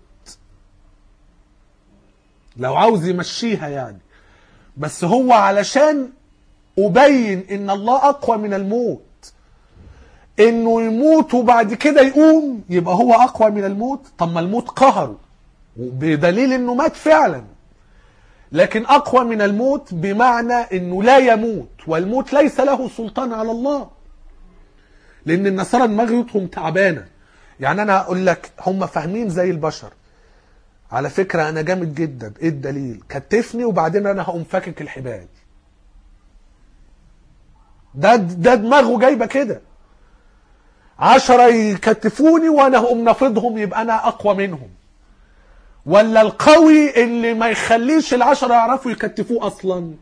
لو عاوز يمشيها يعني. بس هو علشان أبين إن الله أقوى من الموت، انه يموت وبعد كده يقوم يبقى هو اقوى من الموت. طب ما الموت قهره بدليل انه مات فعلا، لكن اقوى من الموت بمعنى انه لا يموت، والموت ليس له سلطان على الله. لان النصارى دماغهم تعبانه. يعني انا اقول لك هم فاهمين زي البشر. على فكره انا جامد جدا، ايه الدليل؟ كتفني وبعدين انا هقوم فاكك الحبال. ده ده دماغه جايبه كده. عشرة يكتفوني وانا هقوم نافضهم يبقى انا اقوى منهم. ولا القوي اللي ما يخليش العشرة يعرفوا يكتفوه اصلا.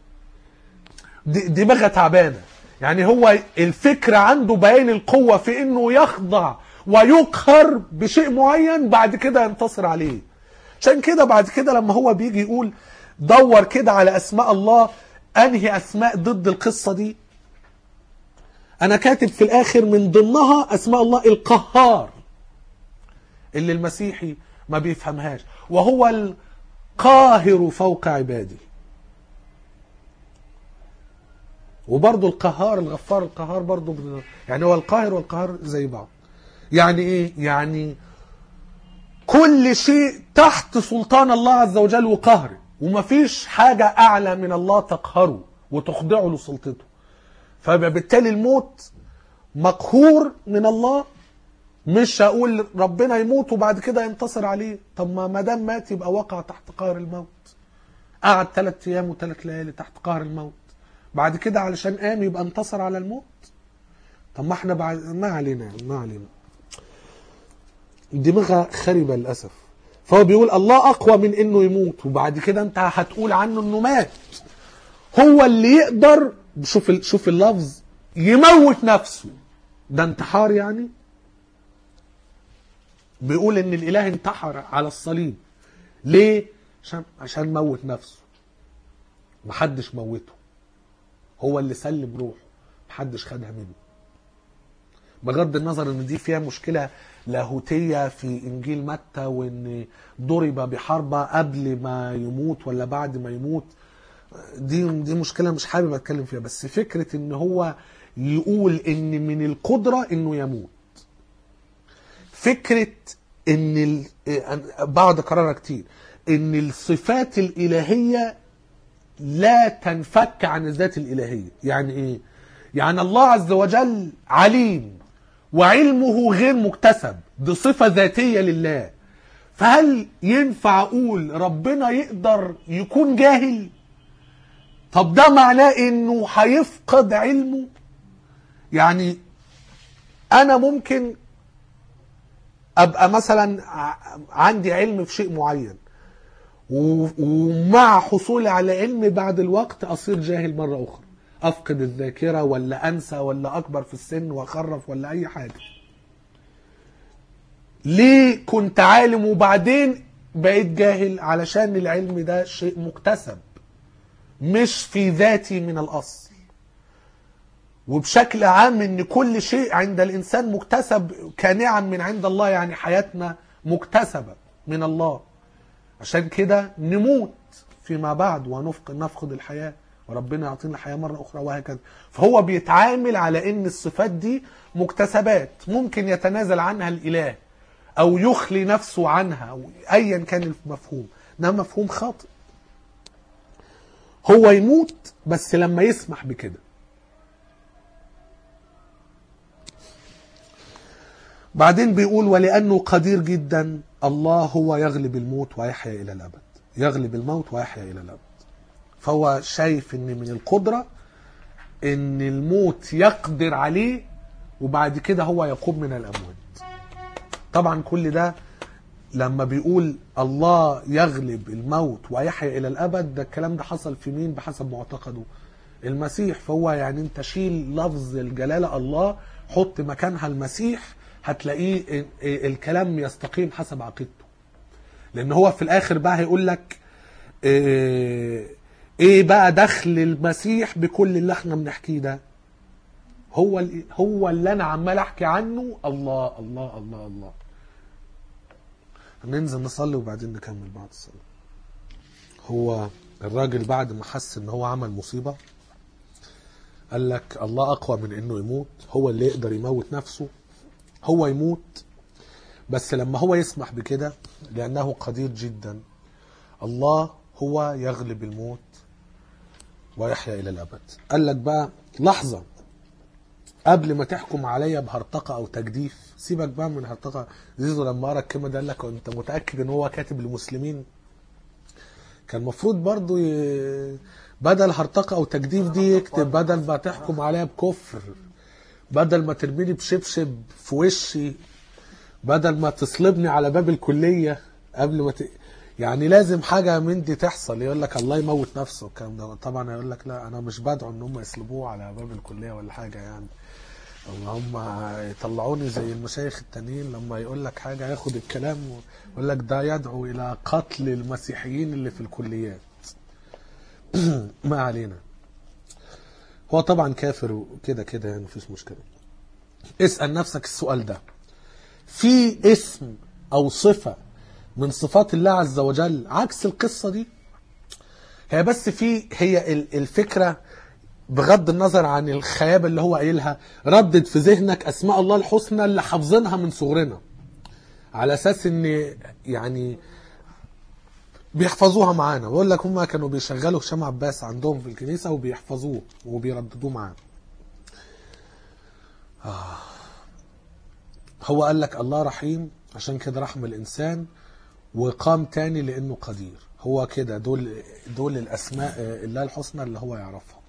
دماغه تعبانه. يعني هو الفكرة عنده بيان القوة في انه يخضع ويقهر بشيء معين بعد كده ينتصر عليه. عشان كده بعد كده لما هو بيجي يقول دور كده على اسماء الله، انهي اسماء ضد القصة دي. انا كاتب في الاخر من ضمنها اسماء الله القهار اللي المسيحي ما بيفهمهاش، وهو القاهر فوق عباده. وبرضه القهار الغفار القهار برضه، يعني هو القاهر والقهار زي بعض. يعني ايه؟ يعني كل شيء تحت سلطان الله عز وجل وقهره، ومفيش حاجة اعلى من الله تقهره وتخضعه لسلطته. فبالتالي الموت مقهور من الله. مش هقول ربنا يموت وبعد كده ينتصر عليه. طب ما دام مات يبقى وقع تحت قهر الموت. قعد ثلاث ايام وثلاث ليالي تحت قهر الموت، بعد كده علشان قام يبقى انتصر على الموت. طب ما احنا بعد ما علينا ما علينا دماغها خربة للأسف. فهو بيقول الله أقوى من إنه يموت، وبعد كده أنت هتقول عنه إنه مات. هو اللي يقدر، شوف شوف اللفظ، يموت نفسه. ده انتحار يعني. بيقول إن الإله انتحر على الصليب. ليه؟ عشان عشان موت نفسه. محدش موته، هو اللي سلم روحه، محدش خدها منه. بغض النظر ان دي فيها مشكلة لاهوتية في انجيل متى، وان ضرب بحربة قبل ما يموت ولا بعد ما يموت، دي دي مشكلة مش حابب اتكلم فيها. بس فكرة ان هو يقول ان من القدرة انه يموت، فكرة ان بعد قرارها كتير ان الصفات الالهية لا تنفك عن الذات الالهية. يعني ايه؟ يعني الله عز وجل عليم وعلمه غير مكتسب، دي صفة ذاتية لله. فهل ينفع اقول ربنا يقدر يكون جاهل؟ طب ده معناه انه هيفقد علمه؟ يعني انا ممكن ابقى مثلا عندي علم في شيء معين، ومع حصولي على علم بعد الوقت اصير جاهل مرة اخرى، افقد الذاكرة ولا انسى ولا اكبر في السن واخرف ولا اي حاجة. ليه كنت عالم وبعدين بقيت جاهل؟ علشان العلم ده شيء مكتسب مش في ذاتي من الاصل. وبشكل عام ان كل شيء عند الانسان مكتسب كنعم من عند الله. يعني حياتنا مكتسبة من الله، عشان كده نموت فيما بعد ونفقد نفقد الحياة وربنا يعطينا الحياة مرة أخرى وهكذا. فهو بيتعامل على إن الصفات دي مكتسبات ممكن يتنازل عنها الإله أو يخلي نفسه عنها أو أيا كان المفهوم. ده مفهوم خاطئ. هو يموت بس لما يسمح بكده. بعدين بيقول ولأنه قدير جدا الله هو يغلب الموت ويحيا إلى الأبد. يغلب الموت ويحيا إلى الأبد. فهو شايف ان من القدرة ان الموت يقدر عليه وبعد كده هو يقوم من الاموات. طبعا كل ده لما بيقول الله يغلب الموت ويحيا الى الابد، ده الكلام ده حصل في مين بحسب معتقده؟ المسيح. فهو يعني انت شيل لفظ الجلالة الله حط مكانها المسيح، هتلاقيه الكلام يستقيم حسب عقيدته. لان هو في الاخر بقى هيقول لك إيه ايه بقى دخل المسيح بكل اللي احنا بنحكيه ده؟ هو هو اللي انا عمال احكي عنه. الله الله الله الله. هننزل نصلي وبعدين نكمل بعد الصلاة. هو الراجل بعد ما حس ان هو عمل مصيبة قال لك الله أقوى من إنه يموت، هو اللي يقدر يموت نفسه، هو يموت بس لما هو يسمح بكده لأنه قدير جدا. الله هو يغلب الموت ويحيا إلى الأبد. قال لك بقى لحظة قبل ما تحكم عليا بهرطقة أو تجديف، سيبك بقى من هرطقة. زيزو لما قرأ الكلمة ده قال لك أنت متأكد إن هو كاتب للمسلمين؟ كان المفروض برضو ي... بدل هرطقة أو تجديف دي يكتب بدل ما تحكم عليا بكفر، بدل ما ترميني بشبشب في وشي، بدل ما تصلبني على باب الكلية قبل ما ت... يعني لازم حاجة من دي تحصل. يقول لك الله يموت نفسه الكلام ده. طبعا يقول لك لا أنا مش بدعو إن هم يصلبوه على باب الكلية ولا حاجة، يعني اللهم يطلعوني زي المشايخ التانيين لما يقول لك حاجة ياخد الكلام ويقول لك ده يدعو إلى قتل المسيحيين اللي في الكليات. ما علينا، هو طبعا كافر وكده كده يعني مفيش مشكلة. اسأل نفسك السؤال ده، في اسم أو صفة من صفات الله عز وجل عكس القصة دي؟ هي بس في هي الفكرة بغض النظر عن الخيابة اللي هو قايلها، ردد في ذهنك أسماء الله الحسنى اللي حافظينها من صغرنا على أساس إن يعني بيحفظوها معانا. بقول لك هم كانوا بيشغلوا هشام عباس عندهم في الكنيسة وبيحفظوه وبيرددوه معانا. آه. هو قال لك الله رحيم عشان كده رحم الإنسان، وقام تاني لأنه قدير. هو كده دول دول الأسماء الله الحسنى اللي هو يعرفها.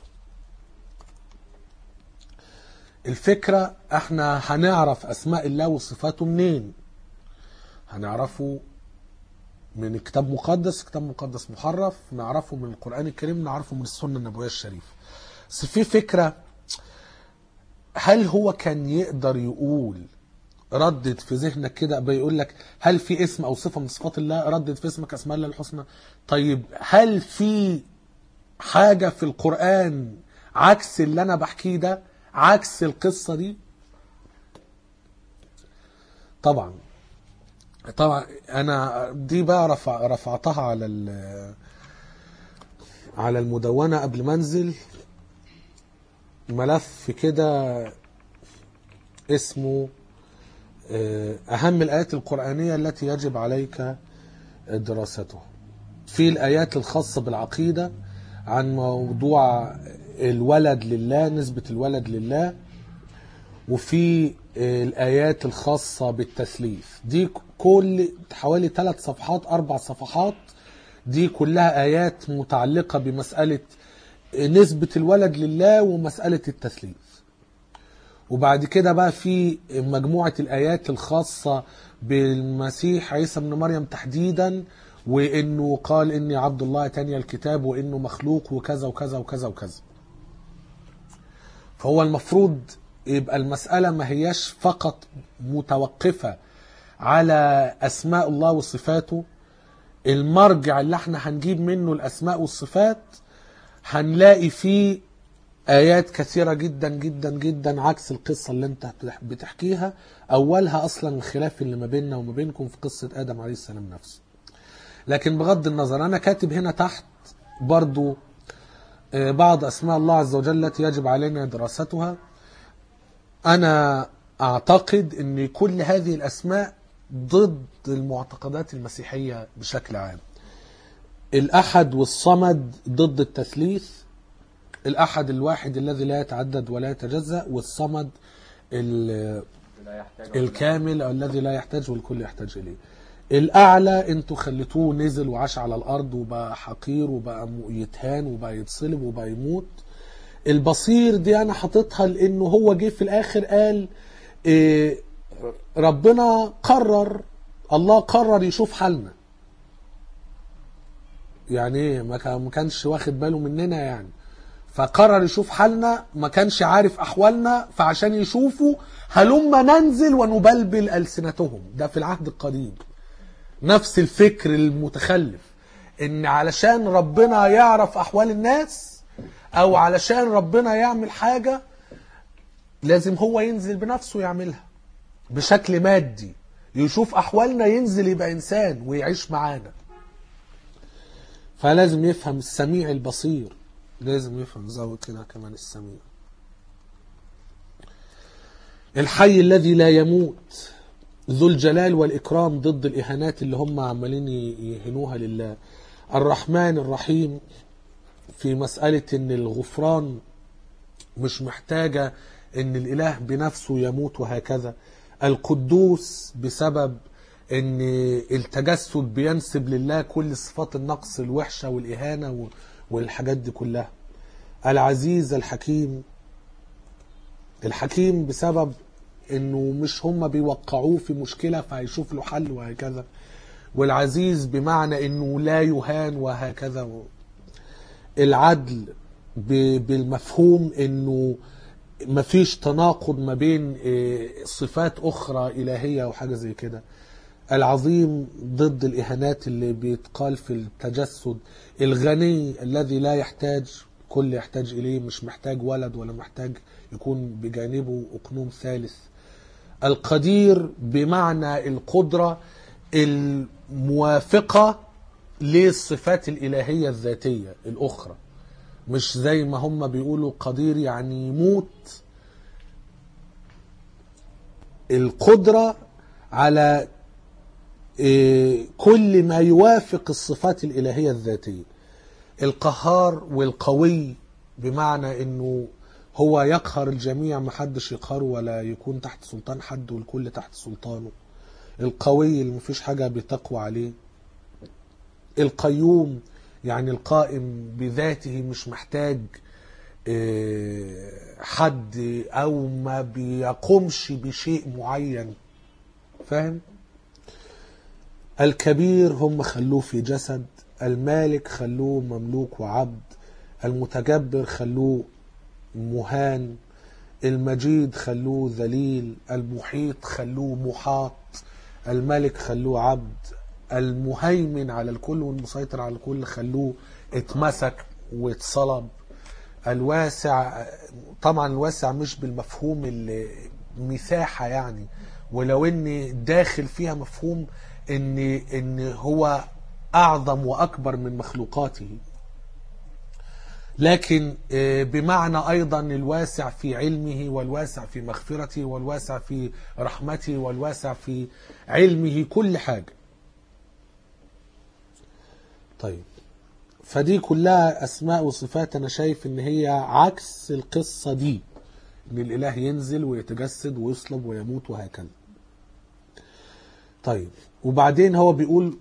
الفكرة احنا هنعرف أسماء الله وصفاته منين؟ هنعرفه من كتاب مقدس، كتاب مقدس محرف، نعرفه من القرآن الكريم، نعرفه من السنة النبوية الشريفة. بس في فكرة، هل هو كان يقدر يقول ردد في ذهنك كده بيقول لك هل في اسم أو صفة من صفات الله ردد في اسمك أسماء الله الحسنى؟ طيب هل في حاجة في القرآن عكس اللي أنا بحكيه ده، عكس القصة دي؟ طبعا طبعا انا دي بقى رفع رفعتها على على المدونة قبل ما انزل، ملف كده اسمه اهم الايات القرآنية التي يجب عليك دراستها. في الايات الخاصة بالعقيدة عن موضوع الولد لله، نسبة الولد لله، وفي الآيات الخاصة بالتثليث. دي كل حوالي ثلاث صفحات أربع صفحات، دي كلها آيات متعلقة بمسألة نسبة الولد لله ومسألة التثليث. وبعد كده بقى في مجموعة الآيات الخاصة بالمسيح عيسى ابن مريم تحديدا، وإنه قال إني عبد الله تاني الكتاب، وإنه مخلوق وكذا وكذا وكذا وكذا. فهو المفروض يبقى المسألة ما هياش فقط متوقفة على أسماء الله وصفاته. المرجع اللي احنا هنجيب منه الأسماء والصفات هنلاقي فيه آيات كثيرة جدا جدا جدا عكس القصة اللي انت بتحكيها. أولها أصلا الخلاف اللي ما بيننا وما بينكم في قصة آدم عليه السلام نفسه. لكن بغض النظر أنا كاتب هنا تحت برضو بعض أسماء الله عز وجل التي يجب علينا دراستها. أنا أعتقد أن كل هذه الأسماء ضد المعتقدات المسيحية بشكل عام. الأحد والصمد ضد التثليث، الأحد الواحد الذي لا يتعدد ولا يتجزأ، والصمد الكامل الذي لا يحتاج والكل يحتاج إليه. الأعلى انتوا خليتوه نزل وعاش على الأرض وبقى حقير وبقى يتهان وبقى يتصلب وبقى يموت. البصير دي أنا حطيتها لأنه هو جه في الآخر قال إيه، ربنا قرر، الله قرر يشوف حالنا. يعني ايه؟ ما كانش واخد باله مننا يعني، فقرر يشوف حالنا، ما كانش عارف أحوالنا، فعشان يشوفوا هلما ننزل ونبلبل ألسنتهم. ده في العهد القديم نفس الفكر المتخلف، ان علشان ربنا يعرف أحوال الناس او علشان ربنا يعمل حاجة لازم هو ينزل بنفسه يعملها بشكل مادي، يشوف أحوالنا، ينزل يبقى إنسان ويعيش معانا. فلازم يفهم السميع البصير لازم يفهم. زود كده كمان السميع. الحي الذي لا يموت ذو الجلال والإكرام ضد الإهانات اللي هم عمالين يهنوها لله. الرحمن الرحيم في مسألة ان الغفران مش محتاجة ان الاله بنفسه يموت وهكذا. القدوس بسبب ان التجسد بينسب لله كل صفات النقص الوحشة والإهانة والحاجات دي كلها. العزيز الحكيم، الحكيم بسبب انه مش هم بيوقعوه في مشكلة فهيشوف له حل وهكذا. والعزيز بمعنى انه لا يهان وهكذا. العدل بالمفهوم انه مفيش تناقض ما بين صفات اخرى الهية وحاجة زي كده. العظيم ضد الاهانات اللي بيتقال في التجسد. الغني الذي لا يحتاج كل يحتاج اليه، مش محتاج ولد ولا محتاج يكون بجانبه اقنوم ثالث. القدير بمعنى القدرة الموافقة للصفات الإلهية الذاتية الأخرى، مش زي ما هم بيقولوا قدير يعني يموت. القدرة على كل ما يوافق الصفات الإلهية الذاتية. القهار والقوي بمعنى انه هو يقهر الجميع، محدش يقهره ولا يكون تحت سلطان حد والكل تحت سلطانه. القوي اللي مفيش حاجة بتقوى عليه. القيوم يعني القائم بذاته، مش محتاج حد او ما بيقومش بشيء معين، فاهم؟ الكبير هم خلوه في جسد. المالك خلوه مملوك وعبد. المتجبر خلوه مهان. المجيد خلوه ذليل. المحيط خلوه محاط. الملك خلوه عبد. المهيمن على الكل والمسيطر على الكل خلوه اتمسك واتصلب. الواسع، طبعا الواسع مش بالمفهوم المساحة يعني، ولو ان داخل فيها مفهوم ان ان هو اعظم واكبر من مخلوقاته، لكن بمعنى ايضا الواسع في علمه والواسع في مغفرته والواسع في رحمته والواسع في علمه كل حاجة. طيب، فدي كلها اسماء وصفات انا شايف ان هي عكس القصة دي، ان الاله ينزل ويتجسد ويصلب ويموت وهكذا. طيب، وبعدين هو بيقول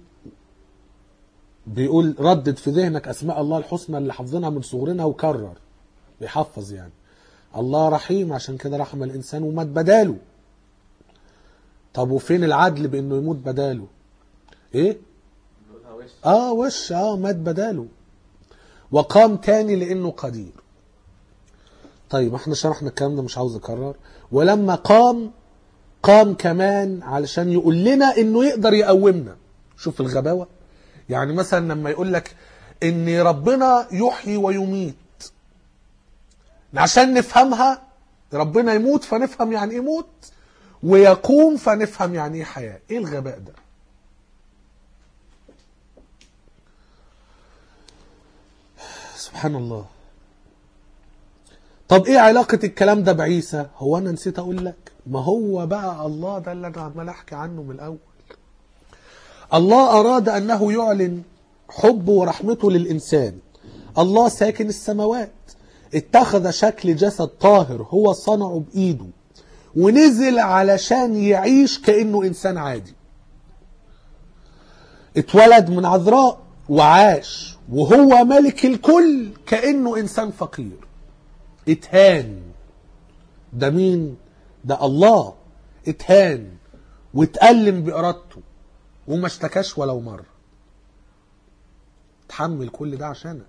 بيقول ردد في ذهنك اسماء الله الحسنى اللي حافظينها من صغرنا، وكرر بيحفظ يعني. الله رحيم، عشان كده رحم الانسان ومات بداله. طب وفين العدل بانه يموت بداله؟ ايه اه وش اه مات بداله وقام تاني لانه قدير. طيب احنا شرحنا الكلام ده، مش عاوز اكرر. ولما قام قام كمان علشان يقول لنا انه يقدر يقومنا. شوف الغباوة. يعني مثلا لما يقول لك ان ربنا يحيي ويميت، عشان نفهمها ربنا يموت فنفهم يعني ايه موت، ويقوم فنفهم يعني ايه حياة. ايه الغباء ده؟ سبحان الله. طب ايه علاقة الكلام ده بعيسى؟ هو انا نسيت اقول لك؟ ما هو بقى الله ده اللي انا عمال احكي عنه من الاول. الله اراد انه يعلن حبه ورحمته للانسان. الله ساكن السماوات، اتخذ شكل جسد طاهر هو صنعه بايده، ونزل علشان يعيش كأنه انسان عادي. اتولد من عذراء وعاش وهو ملك الكل كأنه انسان فقير. اتهان. ده مين؟ ده الله. اتهان واتألم بإرادته وما اشتكاش ولو مرة. تحمل كل ده عشانك.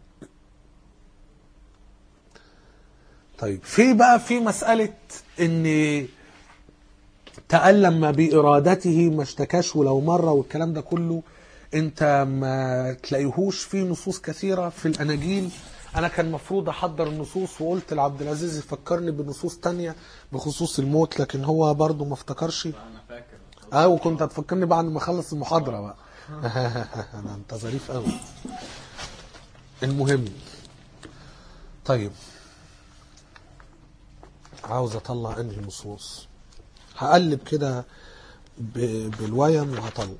طيب، في بقى في مسألة ان تألم بإرادته ما اشتكاش ولو مرة والكلام ده كله، انت ما تلاقيهوش في نصوص كثيرة في الأناجيل. انا كان مفروض احضر النصوص وقلت لعبد العزيز يفكرني بنصوص تانية بخصوص الموت، لكن هو برضو ما افتكرش. انا فاكر اه وكنت هتفكرني بعد ما اخلص المحاضرة بقى. انا انت ظريف قوي. المهم، طيب عاوز اطلع انهي نصوص، هقلب كده بالويم وهطلع.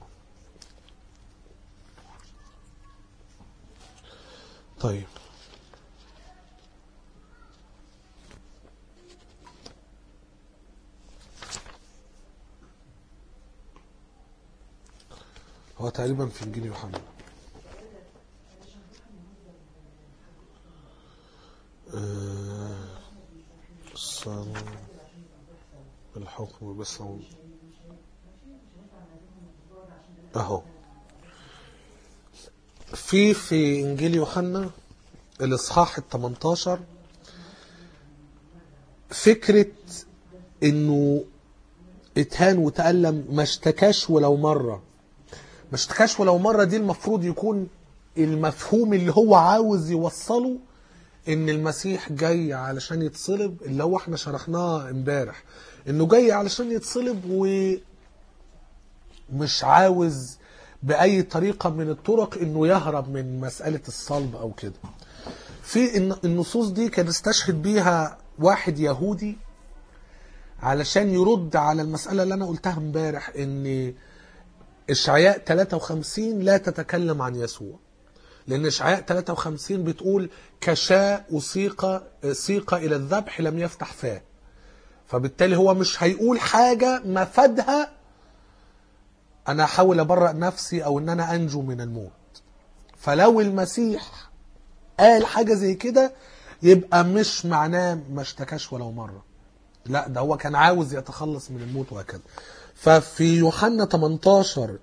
طيب هو تقريبا في انجيل يوحنا. الصلاة بالحكم بالصوم اهو في في انجيل يوحنا الاصحاح الثمنتاشر فكرة انه اتهان وتألم، ما اشتكاش ولو مرة. ما اشتكاش ولو مرة دي المفروض يكون المفهوم اللي هو عاوز يوصله ان المسيح جاي علشان يتصلب، اللي هو احنا شرحناه امبارح، انه جاي علشان يتصلب ومش عاوز بأي طريقة من الطرق انه يهرب من مسألة الصلب او كده. في النصوص دي كان استشهد بيها واحد يهودي علشان يرد على المسألة اللي انا قلتها امبارح، ان اشعياء ثلاثة وخمسين لا تتكلم عن يسوع، لان اشعياء ثلاثة وخمسين بتقول كشاء أسيق سيق الى الذبح لم يفتح فاه، فبالتالي هو مش هيقول حاجة مفادها انا احاول ابرأ نفسي او ان انا انجو من الموت. فلو المسيح قال حاجة زي كده يبقى مش معناه ما اشتكاش ولو مرة، لا ده هو كان عاوز يتخلص من الموت وهكذا. ففي يوحنا ثمنتاشر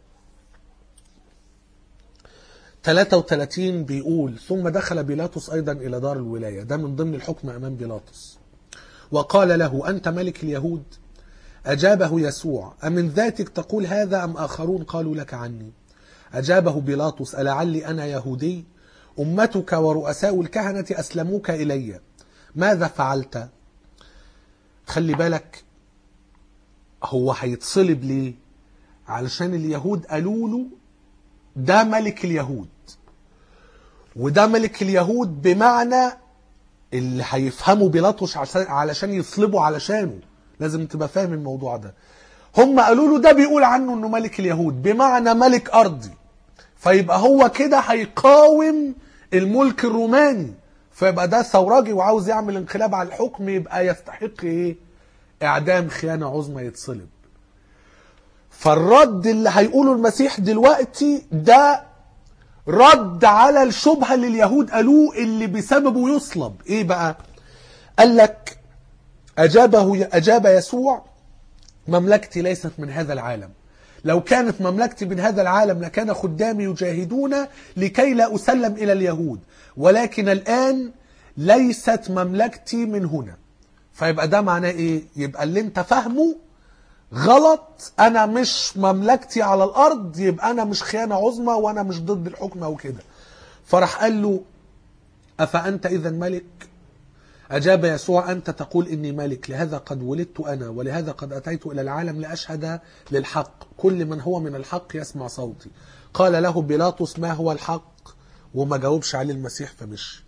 ثلاثة وثلاثين بيقول ثم دخل بيلاطس أيضا إلى دار الولاية، ده من ضمن الحكم أمام بيلاطس، وقال له أنت ملك اليهود؟ أجابه يسوع أمن ذاتك تقول هذا أم آخرون قالوا لك عني؟ أجابه بيلاطس ألعلي أنا يهودي؟ أمتك ورؤساء الكهنة أسلموك إلي، ماذا فعلت؟ خلي بالك، هو هيتصلب ليه؟ علشان اليهود قالوا له ده ملك اليهود، وده ملك اليهود بمعنى اللي هيفهموا بيلاطس علشان يصلبوا علشانه. لازم تبقى فاهم الموضوع ده. هم قالوا له ده بيقول عنه انه ملك اليهود بمعنى ملك ارضي، فيبقى هو كده هيقاوم الملك الروماني، فيبقى ده ثوراجي وعاوز يعمل انقلاب على الحكم، يبقى يستحق ايه؟ اعدام، خيانة عظمى، يتصلب. فالرد اللي هيقوله المسيح دلوقتي ده رد على الشبهة اللي اليهود قالوه اللي بسببه يصلب. ايه بقى؟ قال لك أجابه أجاب يسوع مملكتي ليست من هذا العالم، لو كانت مملكتي من هذا العالم لكان خدامي يجاهدون لكي لا أسلم إلى اليهود، ولكن الآن ليست مملكتي من هنا. فيبقى ده معناه إيه؟ يبقى اللي انت فاهمه غلط، أنا مش مملكتي على الأرض، يبقى أنا مش خيانة عظمى وأنا مش ضد الحكم أو كده. فرح قال له أفأنت إذا ملك؟ أجاب يسوع أنت تقول إني ملك، لهذا قد ولدت أنا ولهذا قد أتيت إلى العالم لأشهد للحق، كل من هو من الحق يسمع صوتي. قال له بيلاطس ما هو الحق؟ وما جاوبش عليه المسيح فمشي.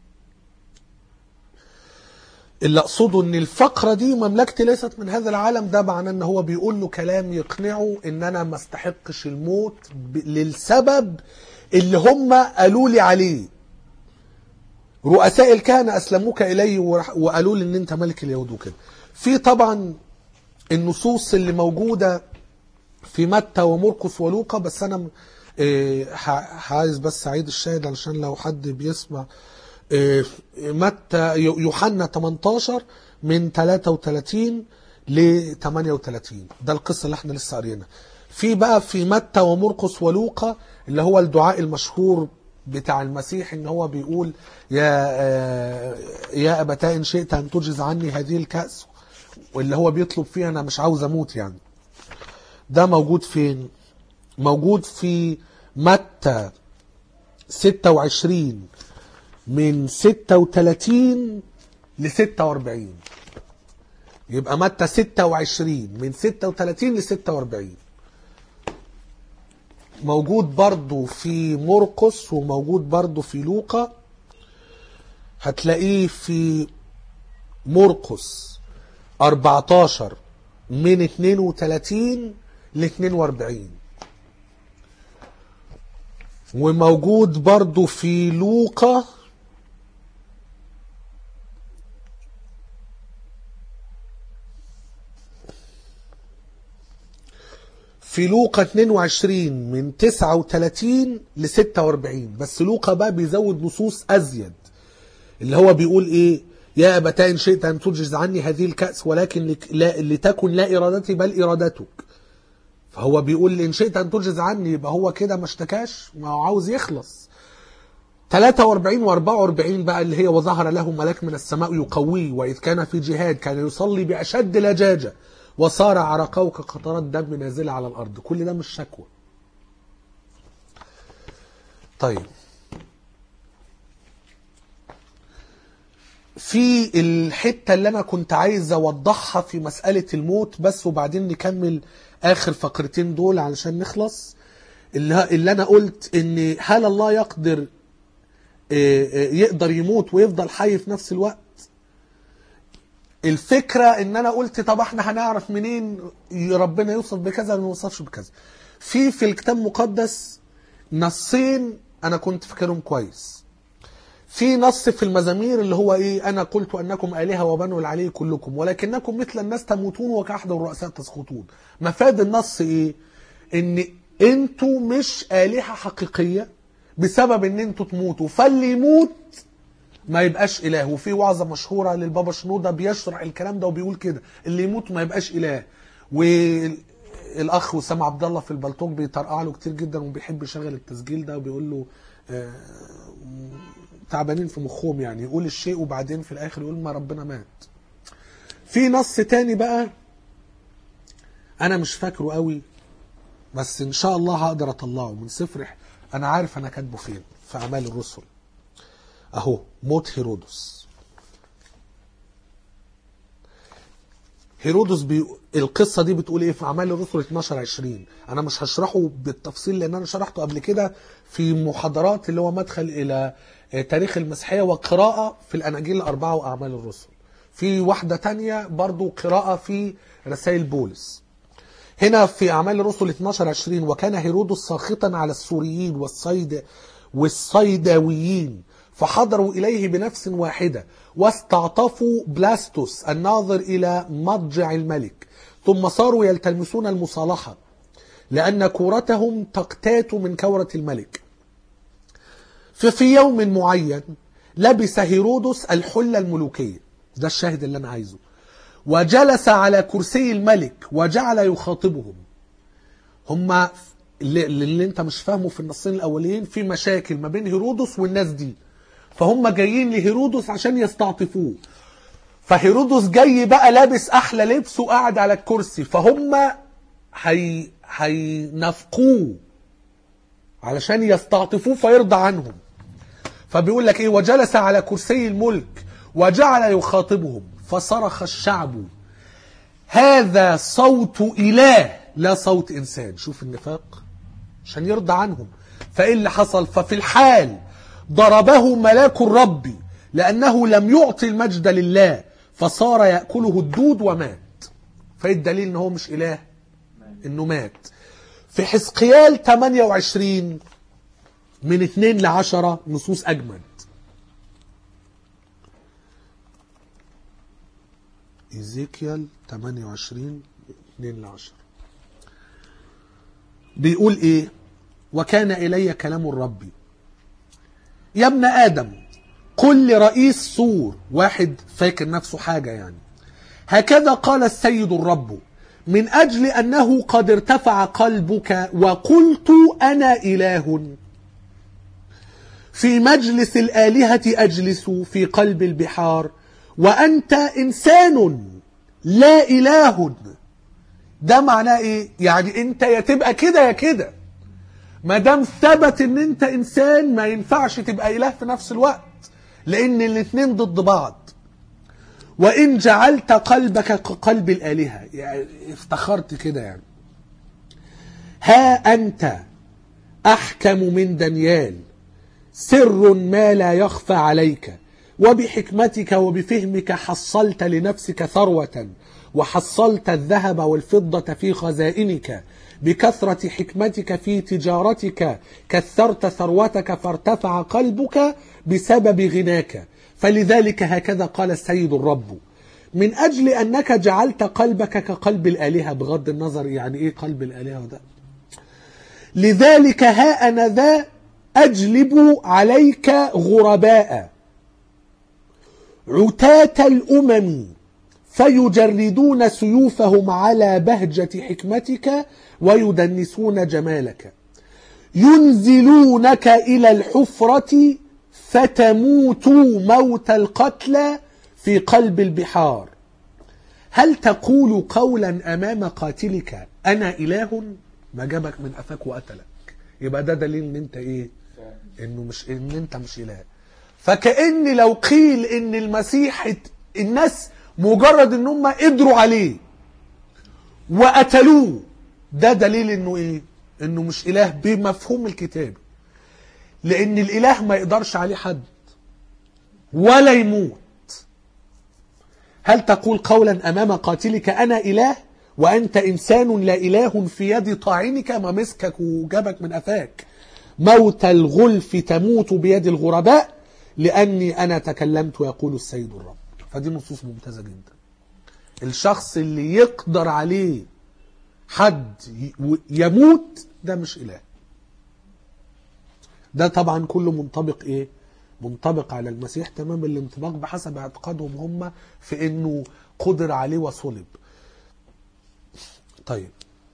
اللي أقصده إن الفقرة دي مملكتي ليست من هذا العالم، ده معناه إن هو بيقول له كلام يقنعه إن أنا ما استحقش الموت للسبب اللي هم قالوا لي عليه. رؤساء الكهنة أسلموك إلي وقالوا لي إن أنت ملك اليهود وكده. في طبعا النصوص اللي موجودة في متى ومرقس ولوقا، بس أنا عايز بس أعيد الشاهد علشان لو حد بيسمع. متى يوحنا ثمنتاشر من ثلاثة وثلاثين ل ثمانية وثلاثين، ده القصة اللي احنا لسه قارينها. في بقى في متى ومرقس ولوقا اللي هو الدعاء المشهور بتاع المسيح، ان هو بيقول يا يا ابتاه ان شئت ان تجز عني هذه الكأس، واللي هو بيطلب فيها انا مش عاوز اموت يعني. ده موجود فين؟ موجود في متى ستة وعشرين من ستة وثلاثين ل ستة وأربعين. يبقى متى ستة وعشرين من ستة وثلاثين ل ستة وأربعين. موجود برضو في مرقس وموجود برضو في لوقا. هتلاقيه في مرقس أربعتاشر من اتنين وتلاتين ل اتنين واربعين، وموجود برضو في لوقا في لوقا اتنين وعشرين من تسعة وتلاتين ل ستة واربعين. بس لوقا بقى بيزود نصوص أزيد، اللي هو بيقول إيه: يا أبتاه إن شئت أن تجز عني هذه الكأس ولكن لك لا لتكن لا إرادتي بل إرادتك. فهو بيقول إن شئت أن تجز عني، يبقى هو كده ما اشتكاش، ما هو عاوز يخلص. تلاتة واربعين واربعة واربعين بقى اللي هي: وظهر له ملاك من السماء يقويه وإذ كان في جهاد كان يصلي بأشد لجاجة وصار عرقه كقطرات دم نازلة على الأرض. كل ده مش شكوى. طيب، في الحتة اللي أنا كنت عايز أوضحها في مسألة الموت بس، وبعدين نكمل آخر فقرتين دول علشان نخلص. اللي, اللي أنا قلت إن هل الله يقدر يقدر يموت ويفضل حي في نفس الوقت؟ الفكرة ان انا قلت طب احنا هنعرف منين ربنا يوصف بكذا وما يوصفش بكذا؟ في في الكتاب المقدس نصين انا كنت فاكرهم كويس. في نص في المزامير اللي هو ايه: انا قلت انكم آلهة وبنو العلي كلكم ولكنكم مثل الناس تموتون وكأحد الرؤساء تسقطون. مفاد النص ايه؟ ان انتوا مش آلهة حقيقية بسبب ان انتوا تموتوا، فاللي يموت ما يبقاش إله. وفي وعظة مشهورة للبابا شنودة بيشرح الكلام ده وبيقول كده: اللي يموت ما يبقاش إله. والأخ وسام عبد الله في البلطوك بيطرقع له كتير جدا وبيحب يشغل التسجيل ده وبيقول له آه تعبانين في مخهم، يعني يقول الشيء وبعدين في الآخر يقول ما ربنا مات. في نص تاني بقى أنا مش فاكره قوي بس إن شاء الله هقدر أطلعه من سفر، أنا عارف أنا كاتبه فين، في أعمال الرسل اهو: موت هيرودس. هيرودس بي... القصة دي بتقول ايه في اعمال الرسل اتناشر عشرين. انا مش هشرحه بالتفصيل لان انا شرحته قبل كده في محاضرات اللي هو مدخل الى تاريخ المسيحية وقراءة في الاناجيل الاربعة واعمال الرسل. في واحدة تانية برضو قراءة في رسائل بولس. هنا في اعمال الرسل اتناشر عشرين: وكان هيرودس ساخطا على السوريين والصيد والصيداويين فحضروا إليه بنفس واحدة واستعطفوا بلاستوس الناظر إلى مضجع الملك، ثم صاروا يلتمسون المصالحة لأن كورتهم تقتات من كورة الملك. ففي يوم معين لبس هيرودس الحلة الملوكية، ده الشاهد اللي أنا عايزه، وجلس على كرسي الملك وجعل يخاطبهم. هما اللي, اللي انت مش فاهمه في النصين الأولين في مشاكل ما بين هيرودس والناس دي، فهم جايين لهيرودس عشان يستعطفوه. فهيرودس جاي بقى لابس احلى لبس وقاعد على الكرسي، فهم هي هينافقوه علشان يستعطفوه فيرضى عنهم. فبيقول لك ايه: وجلس على كرسي الملك وجعل يخاطبهم فصرخ الشعب: هذا صوت اله لا صوت انسان. شوف النفاق عشان يرضى عنهم. فايه اللي حصل؟ ففي الحال ضربه ملاك الرب لأنه لم يعطي المجد لله فصار يأكله الدود ومات. فايه الدليل ان هو مش إله؟ انه مات. في حزقيال تمانية وعشرين من اتنين لعشرة نصوص أجمد. إيزيكيال تمانية وعشرين اتنين لعشرة بيقول ايه: وكان إلي كلام الرب يا ابن آدم قل لرئيس سور، واحد فاكر نفسه حاجة يعني، هكذا قال السيد الرب: من أجل أنه قد ارتفع قلبك وقلت أنا إله، في مجلس الآلهة أجلس في قلب البحار وأنت إنسان لا إله. ده معناه إيه؟ يعني أنت يا تبقى كده يا كده. ما دام ثبت ان انت انسان ما ينفعش تبقى اله في نفس الوقت، لان الاثنين ضد بعض. وان جعلت قلبك كقلب الالهه، يعني افتخرت كده يعني. ها انت احكم من دانيال، سر ما لا يخفى عليك، وبحكمتك وبفهمك حصلت لنفسك ثروة، وحصلت الذهب والفضة في خزائنك. بكثرة حكمتك في تجارتك كثرت ثروتك، فارتفع قلبك بسبب غناك. فلذلك هكذا قال السيد الرب: من أجل أنك جعلت قلبك كقلب الآلهة. بغض النظر يعني إيه قلب الآلهة ده. لذلك ها أنا ذا أجلب عليك غرباء عتاة الأمم، فيجردون سيوفهم على بهجة حكمتك ويدنسون جمالك. ينزلونك إلى الحفرة فتموت موت القتلى في قلب البحار. هل تقول قولا أمام قاتلك أنا إله؟ ما جابك من أفاك وقتلك. يبقى ده دليل ان انت ايه؟ انه مش ان انت مش إله. فكأن لو قيل ان المسيح الناس مجرد ان هم قدروا عليه وقتلوه، ده دليل انه ايه؟ انه مش إله بمفهوم الكتاب. لان الإله ما يقدرش عليه حد ولا يموت. هل تقول قولا أمام قاتلك أنا إله وأنت إنسان لا إله في يد طاعنك؟ ما مسكك وجابك من أفاك. موت الغلف تموت بيد الغرباء لأني أنا تكلمت ويقول السيد الرب. فدي نصوص ممتازة جدا. الشخص اللي يقدر عليه حد يموت ده مش إله. ده طبعا كله منطبق إيه؟ منطبق على المسيح تمام الانطباق بحسب اعتقادهم هم في انه قدر عليه وصلب. طيب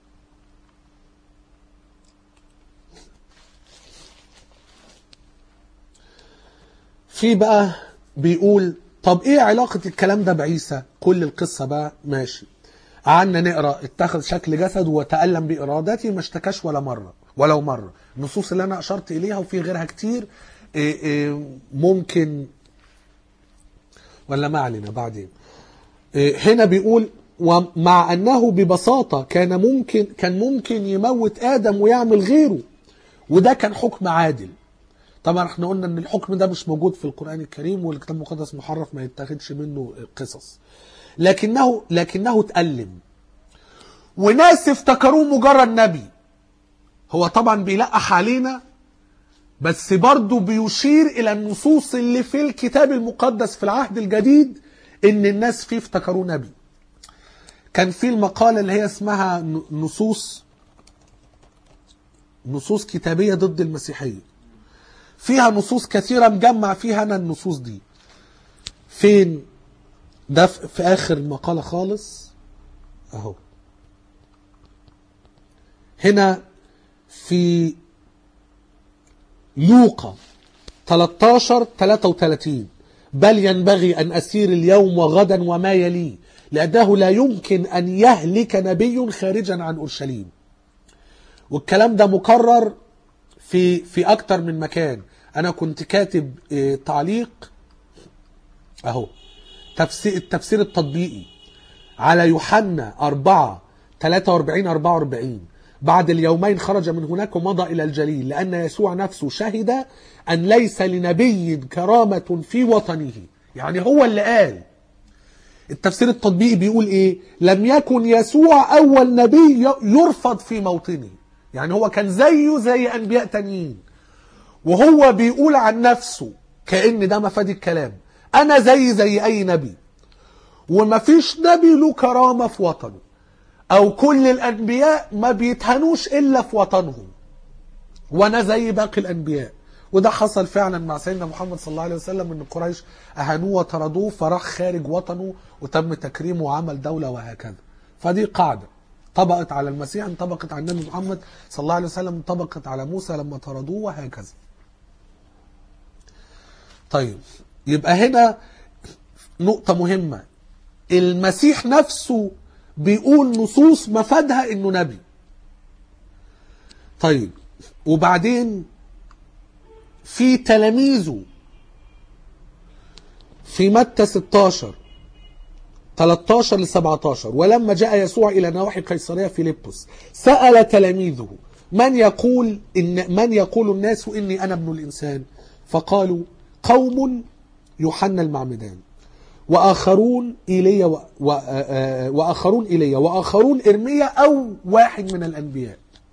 في بقى بيقول طب ايه علاقة الكلام ده بعيسى؟ كل القصة بقى ماشي. قعدنا نقرأ اتخذ شكل جسد وتألم بإرادته، ما اشتكاش ولا مرة ولو مرة. النصوص اللي انا اشرت اليها وفي غيرها كتير إيه إيه ممكن ولا ما علينا بعدين. إيه هنا بيقول ومع أنه ببساطة كان ممكن كان ممكن يموت آدم ويعمل غيره، وده كان حكم عادل. طبعا احنا قلنا ان الحكم ده مش موجود في القرآن الكريم، والكتاب المقدس محرف ما يتاخدش منه قصص. لكنه لكنه تألم وناس افتكروه مجرد نبي. هو طبعا بيلقح علينا بس برضه بيشير إلى النصوص اللي في الكتاب المقدس في العهد الجديد إن الناس فيه افتكروه نبي. كان في المقالة اللي هي اسمها نصوص نصوص كتابية ضد المسيحية. فيها نصوص كثيرة مجمع فيها أنا النصوص دي. فين؟ ده في آخر المقالة خالص أهو. هنا في لوقا ثلاثة عشر ثلاثة وثلاثين بل ينبغي أن أسير اليوم وغدا وما يليه، لأنه لا يمكن أن يهلك نبي خارجا عن أورشليم. والكلام ده مكرر في في أكتر من مكان. أنا كنت كاتب تعليق أهو تفسير التفسير التطبيقي على يوحنا أربعة ثلاثة وأربعين أربعة وأربعين. بعد اليومين خرج من هناك ومضى إلى الجليل، لأن يسوع نفسه شهد أن ليس لنبي كرامة في وطنه. يعني هو اللي قال. التفسير التطبيقي بيقول إيه؟ لم يكن يسوع أول نبي يرفض في موطنه. يعني هو كان زيه زي أنبياء تانيين، وهو بيقول عن نفسه كأن ده مفاد الكلام أنا زي زي أي نبي، ومفيش نبي له كرامة في وطنه، أو كل الأنبياء ما بيتهنوش إلا في وطنهم، وأنا زي باقي الأنبياء. وده حصل فعلا مع سيدنا محمد صلى الله عليه وسلم، إن قريش أهانوه وطردوه فراح خارج وطنه وتم تكريمه وعمل دولة وهكذا. فدي قاعدة طبقت على المسيح، انطبقت على النبي محمد صلى الله عليه وسلم، انطبقت على موسى لما طردوه وهكذا. طيب يبقى هنا نقطة مهمة، المسيح نفسه بيقول نصوص مفادها انه نبي. طيب وبعدين في تلاميذه في متى ستة عشر ثلاثة عشر لسبعة عشر ولما جاء يسوع إلى نواحي قيصرية فيلبس سأل تلاميذه من يقول إن من يقول الناس إني أنا ابن الإنسان؟ فقالوا قوم يوحنا المعمدان، وآخرون إيليا و... و... وآخرون إيليا وآخرون إرميا أو واحد من الأنبياء.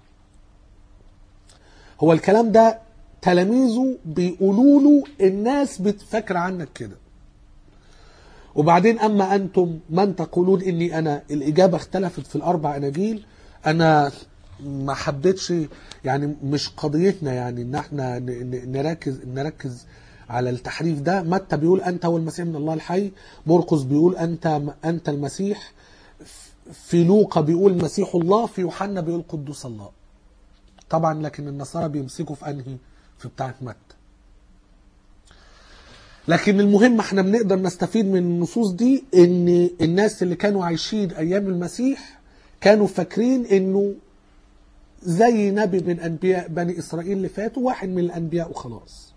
هو الكلام ده تلاميذه بيقولوا له الناس بتفكر عنك كده. وبعدين أما أنتم من تقولون إني أنا، الإجابة اختلفت في الأربع أناجيل. أنا ما حبيتش يعني، مش قضيتنا يعني إن احنا نركز نركز على التحريف ده. متى بيقول أنت هو المسيح من الله الحي، مرقس بيقول أنت أنت المسيح، في لوقا بيقول مسيح الله، في يوحنا بيقول قدوس الله. طبعا لكن النصارى بيمسكوا في أنهي؟ في بتاعة متى. لكن المهم احنا بنقدر نستفيد من النصوص دي ان الناس اللي كانوا عايشين ايام المسيح كانوا فاكرين انه زي نبي من انبياء بني اسرائيل اللي فاتوا، واحد من الانبياء وخلاص.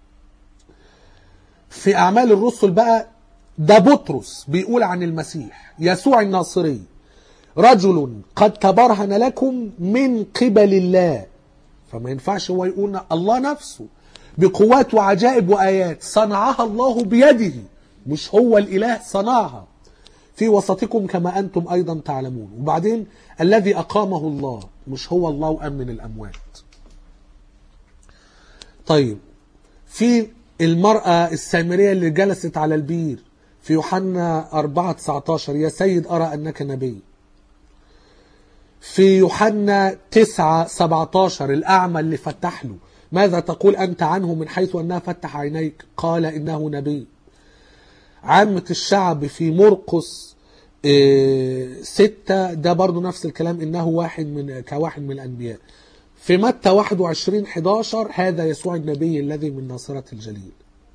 في اعمال الرسل بقى ده بطرس بيقول عن المسيح يسوع الناصري رجل قد تبرهن لكم من قبل الله. فما ينفعش هو يقول الله نفسه بقوات وعجائب وآيات صنعها الله بيده، مش هو الإله صنعها، في وسطكم كما أنتم أيضا تعلمون. وبعدين الذي أقامه الله، مش هو الله وقام من الأموات. طيب في المرأة السامرية اللي جلست على البير في يوحنا أربعة تسعة عشر يا سيد أرى أنك نبي. في يوحنا تسعة سبعة عشر الأعمى اللي فتح له ماذا تقول أنت عنه من حيث أنها فتح عينيك؟ قال إنه نبي. عامة الشعب في مرقس ستة ده برضو نفس الكلام، إنه واحد من كواحد من الأنبياء. في متى واحد وعشرين حداشر هذا يسوع النبي الذي من ناصرة الجليل.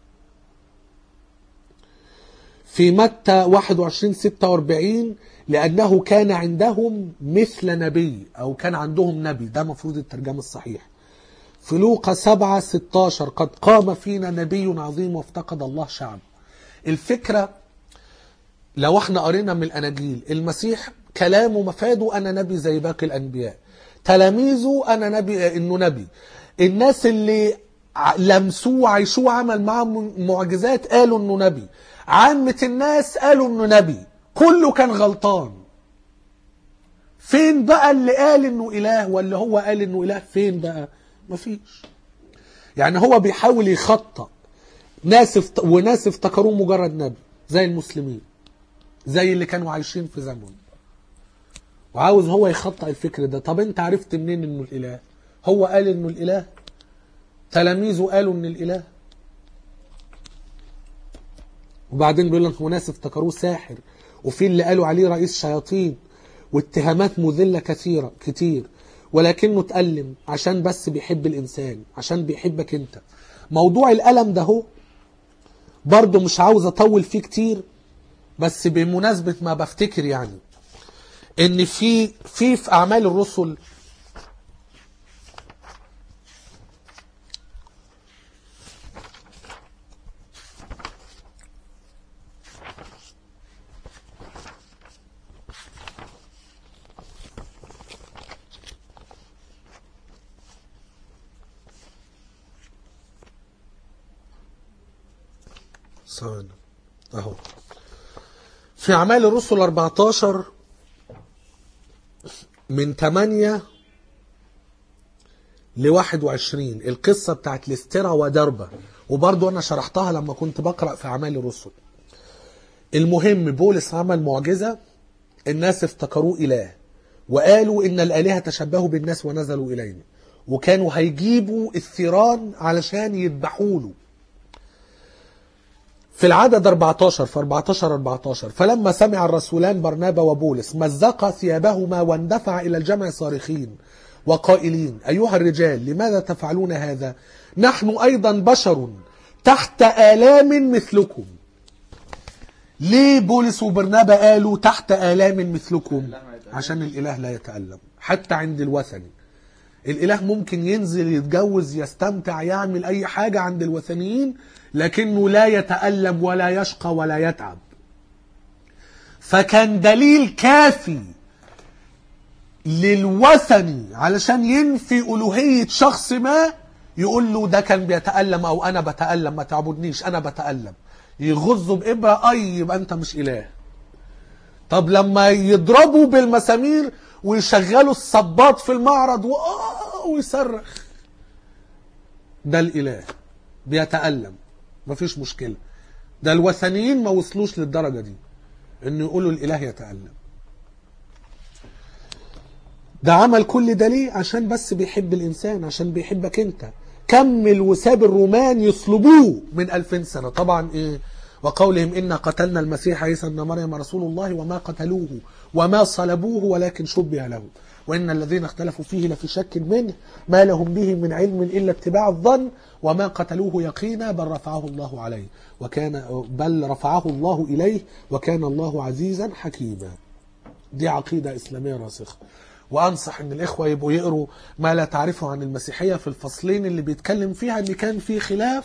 في متى واحد وعشرين ستة وأربعين لأنه كان عندهم مثل نبي، أو كان عندهم نبي، ده مفروض الترجمة الصحيح. في لوقا سبعة ستة عشر قد قام فينا نبي عظيم وافتقد الله شعب. الفكرة لو احنا قرينا من الأناجيل، المسيح كلامه مفاده أنا نبي زي باقي الأنبياء، تلاميذه أنا نبي، إنه نبي. الناس اللي لمسوه وعيشوه عمل معهم معجزات قالوا إنه نبي. عامة الناس قالوا إنه نبي، كله كان غلطان. فين بقى اللي قال إنه إله واللي هو قال إنه إله؟ فين بقى؟ مفيش. يعني هو بيحاول يخطأ ناس افت... وناس افتكروه مجرد نبي زي المسلمين، زي اللي كانوا عايشين في زمن، وعاوز هو يخطأ الفكر ده. طب انت عرفت منين انه الاله؟ هو قال انه الاله؟ تلاميذه قالوا انه الاله؟ وبعدين بيقول لك وناس افتكروه ساحر، وفي اللي قالوا عليه رئيس شياطين، واتهامات مذلة كثيرة كتير، ولكنه تألم عشان بس بيحب الإنسان، عشان بيحبك أنت. موضوع الألم ده هو برضو مش عاوز أطول فيه كتير، بس بمناسبة ما بفتكر يعني إن في في في أعمال الرسل ثواني اهو في أعمال الرسل أربعة عشر من ثمانية ل واحد وعشرين القصة بتاعت لسترا ودربة، وبرضو أنا شرحتها لما كنت بقرأ في أعمال الرسل. المهم بولس عمل معجزة، الناس افتكروه إله وقالوا إن الآلهة تشبهوا بالناس ونزلوا إلينا، وكانوا هيجيبوا الثيران علشان يذبحوا له. في العدد أربعة عشر في أربعة عشر أربعة عشر فلما سمع الرسولان برنابا وبولس مزقا ثيابهما واندفع إلى الجمع صارخين وقائلين أيها الرجال لماذا تفعلون هذا؟ نحن أيضا بشر تحت آلام مثلكم. ليه بولس وبرنابا قالوا تحت آلام مثلكم؟ عشان الإله لا يتألم. حتى عند الوثني الإله ممكن ينزل يتجوز يستمتع يعمل أي حاجة عند الوثنيين، لكنه لا يتألم ولا يشقى ولا يتعب. فكان دليل كافي للوثني علشان ينفي ألوهية شخص ما، يقول له ده كان بيتألم أو أنا بتألم، ما تعبدنيش أنا بتألم. يغزوا بإبرة أي يبقى أنت مش إله. طب لما يضربوا بالمسامير ويشغلوا الصباط في المعرض ويصرخ، ده الإله بيتألم، مفيش مشكلة. ده الوثنيين ما وصلوش للدرجة دي إنه يقولوا الإله يتألم. ده عمل كل ده ليه؟ عشان بس بيحب الإنسان، عشان بيحبك أنت. كمل وساب الرومان يصلبوه من ألفين سنة. طبعا إيه؟ وقولهم إنا قتلنا المسيح عيسى ابن مريم رسول الله وما قتلوه وما صلبوه ولكن شبه له وإن الذين اختلفوا فيه لفي شك منه ما لهم به من علم إلا اتباع الظن وما قتلوه يقينا بل رفعه الله عليه وكان بل رفعه الله إليه وكان الله عزيزا حكيما. دي عقيدة إسلامية راسخة. وأنصح إن الإخوة يبقوا يقروا ما لا تعرفه عن المسيحية في الفصلين اللي بيتكلم فيها إن كان في خلاف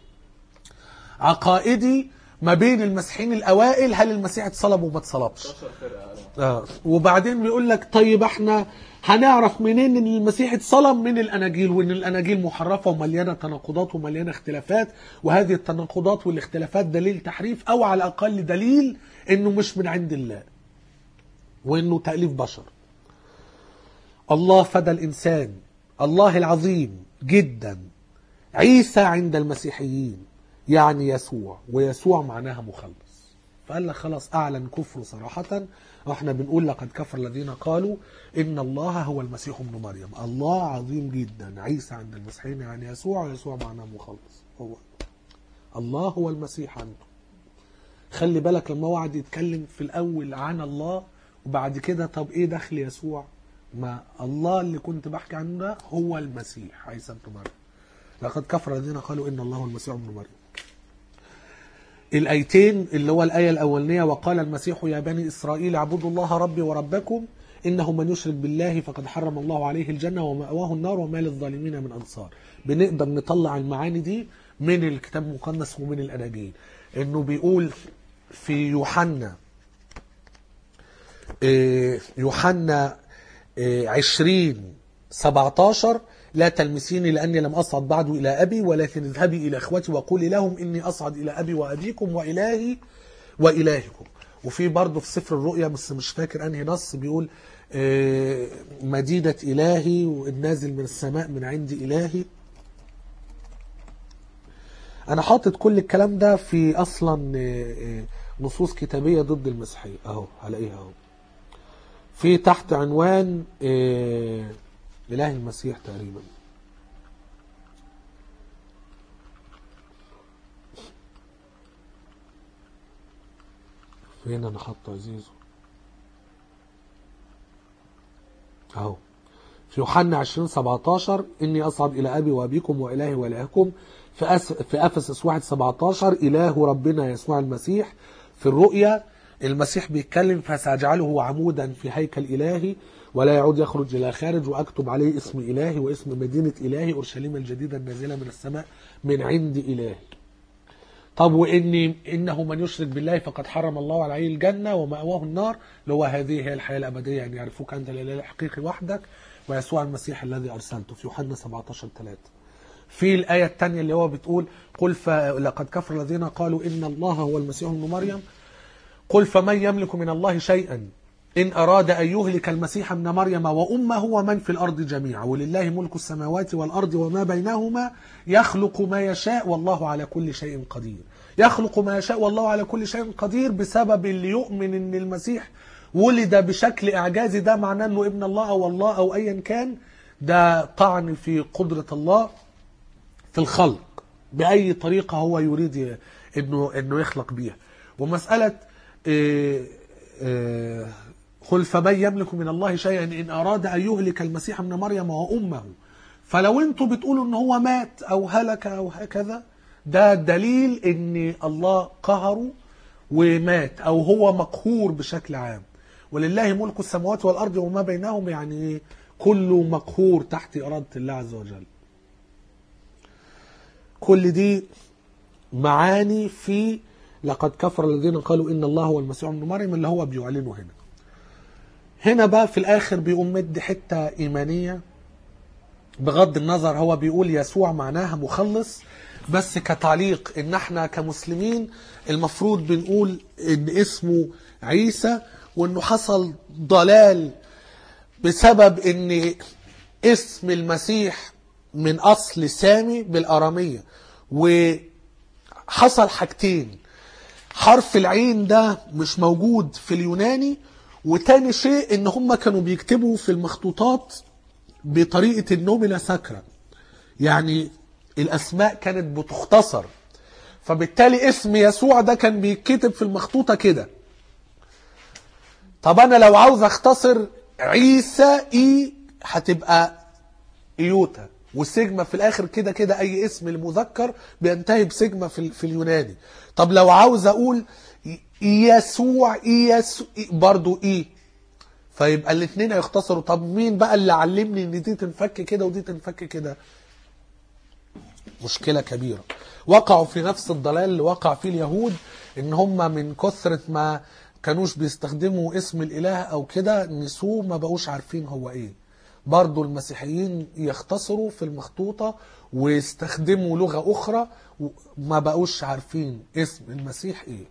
عقائدي ما بين المسيحيين الأوائل، هل المسيح اتصلب وما اتصلبش. آه. وبعدين بيقول لك طيب احنا هنعرف منين ان المسيح اتصلب؟ من الأناجيل، وان الأناجيل محرفة ومليانة تناقضات ومليانة اختلافات، وهذه التناقضات والاختلافات دليل تحريف او على الأقل دليل انه مش من عند الله وانه تأليف بشر. الله فدى الإنسان، الله العظيم جدا. عيسى عند المسيحيين يعني يسوع، ويسوع معناها مخلص. فقال لك خلاص أعلن كفره صراحة. واحنا بنقول لقد كفر الذين قالوا إن الله هو المسيح ابن مريم. الله عظيم جدا. عيسى عند المسيحيين يعني يسوع، ويسوع معناه مخلص. هو الله هو المسيح عنده. خلي بالك لما وعد يتكلم في الأول عن الله وبعد كده طب إيه دخل يسوع؟ ما الله اللي كنت بحكي عنه ده هو المسيح عيسى ابن مريم. لقد كفر الذين قالوا إن الله هو المسيح ابن مريم. الآيتين اللي هو الآية الأولانية وقال المسيح يا بني إسرائيل اعبدوا الله ربي وربكم إنه من يشرك بالله فقد حرم الله عليه الجنة ومأواه النار وما للظالمين من أنصار. بنقدر نطلع المعاني دي من الكتاب المقدس ومن الأناجيل. إنه بيقول في يوحنا يوحنا عشرين سبعتاشر لا تلمسيني لأني لم أصعد بعد إلى أبي ولكن اذهبي إلى إخوتي وقولي لهم إني أصعد إلى أبي وأبيكم وإلهي وإلهكم. وفي برضه في سفر الرؤيا بس مش فاكر أنهي نص بيقول مدينة إلهي والنازل من السماء من عند إلهي. أنا حاطط كل الكلام ده في أصلا نصوص كتابية ضد المسيحية أهو هلاقيها أهو في تحت عنوان إيه إله المسيح تقريبا. فين أنا حاطه عزيزه أهو في يوحنا عشرين سبعتاشر إني أصعد إلى أبي وأبيكم وإلهي وإلهكم. في, أس... في أفسس واحد سبعتاشر إله ربنا يسوع المسيح. في الرؤيا المسيح بيتكلم فسأجعله عمودا في هيكل إلهي ولا يعود يخرج إلى خارج وأكتب عليه اسم إلهي واسم مدينة إلهي أورشليم الجديدة النازلة من السماء من عند إلهي. طب وإني إنه من يشرك بالله فقد حرم الله عليه الجنة ومأواه النار اللي هو هذه هي الحياة الأبدية يعني يعرفوك أنت الإله الحقيقي وحدك ويسوع المسيح الذي أرسلته في يوحنا سبعتاشر ثلاثة. في الآية الثانية اللي هو بتقول قل لقد كفر الذين قالوا إن الله هو المسيح ابن مريم قل فمن يملك من الله شيئا إن أراد أن يهلك المسيح ابن مريم وأمه ومن في الأرض جميعا ولله ملك السماوات والأرض وما بينهما يخلق ما يشاء والله على كل شيء قدير. يخلق ما يشاء والله على كل شيء قدير بسبب اللي يؤمن إن المسيح ولد بشكل إعجازي ده معناه أنه ابن الله أو الله أو أيا كان. ده طعن في قدرة الله في الخلق بأي طريقة هو يريد إنه, إنه يخلق بيها. ومسألة إيه إيه قل فمن يملك من الله شيئا إن أراد أن يهلك المسيح ابن مريم وأمه. فلو أنتوا بتقولوا إن هو مات أو هلك أو هكذا ده دليل إن الله قهره ومات أو هو مقهور بشكل عام. ولله ملك السماوات والأرض وما بينهم يعني كله مقهور تحت إرادة الله عز وجل. كل دي معاني في لقد كفر الذين قالوا إن الله هو المسيح ابن مريم اللي هو بيعلنه هنا. هنا بقى في الآخر بيقوم مد حتة إيمانية بغض النظر هو بيقول يسوع معناها مخلص بس كتعليق ان احنا كمسلمين المفروض بنقول ان اسمه عيسى، وانه حصل ضلال بسبب ان اسم المسيح من اصل سامي بالارامية. وحصل حاجتين: حرف العين ده مش موجود في اليوناني، وتاني شيء ان هم كانوا بيكتبوا في المخطوطات بطريقة النومينا ساكرا، يعني الاسماء كانت بتختصر، فبالتالي اسم يسوع ده كان بيتكتب في المخطوطة كده. طب انا لو عاوز اختصر عيسى اي هتبقى ايوتا، والسيجما في الاخر. كده كده اي اسم المذكر بينتهي بسيجما في, في اليوناني. طب لو عاوز اقول يسوع يسوع برضو اي، فيبقى الاثنين هيختصروا. طب مين بقى اللي علمني ان دي تنفك كده ودي تنفك كده؟ مشكلة كبيرة. وقعوا في نفس الضلال اللي وقع فيه اليهود، ان هم من كثرة ما كانوش بيستخدموا اسم الاله او كده نسوه، ما بقوش عارفين هو ايه. برضو المسيحيين يختصروا في المخطوطة ويستخدموا لغة اخرى، ما بقوش عارفين اسم المسيح ايه.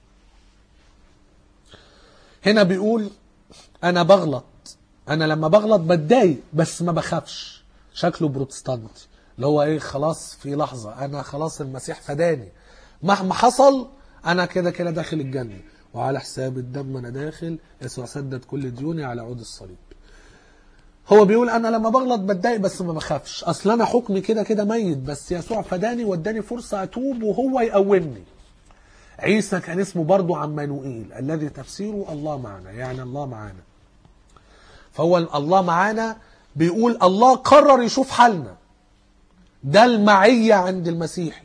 هنا بيقول انا بغلط، انا لما بغلط بتضايق بس ما بخافش. شكله بروتستانتي اللي هو ايه، خلاص في لحظة انا خلاص المسيح فداني، مهما حصل انا كده كده داخل الجنة، وعلى حساب الدم انا داخل، يسوع سدد كل ديوني على عود الصليب. هو بيقول انا لما بغلط بتضايق بس ما بخافش، اصل انا حكمي كده كده ميت، بس يسوع فداني واداني فرصة اتوب وهو يقومني. عيسى كان اسمه برضو عمانوئيل، الذي تفسيره الله معنا، يعني الله معنا. فهو الله معانا بيقول الله قرر يشوف حالنا، ده المعية عند المسيحي.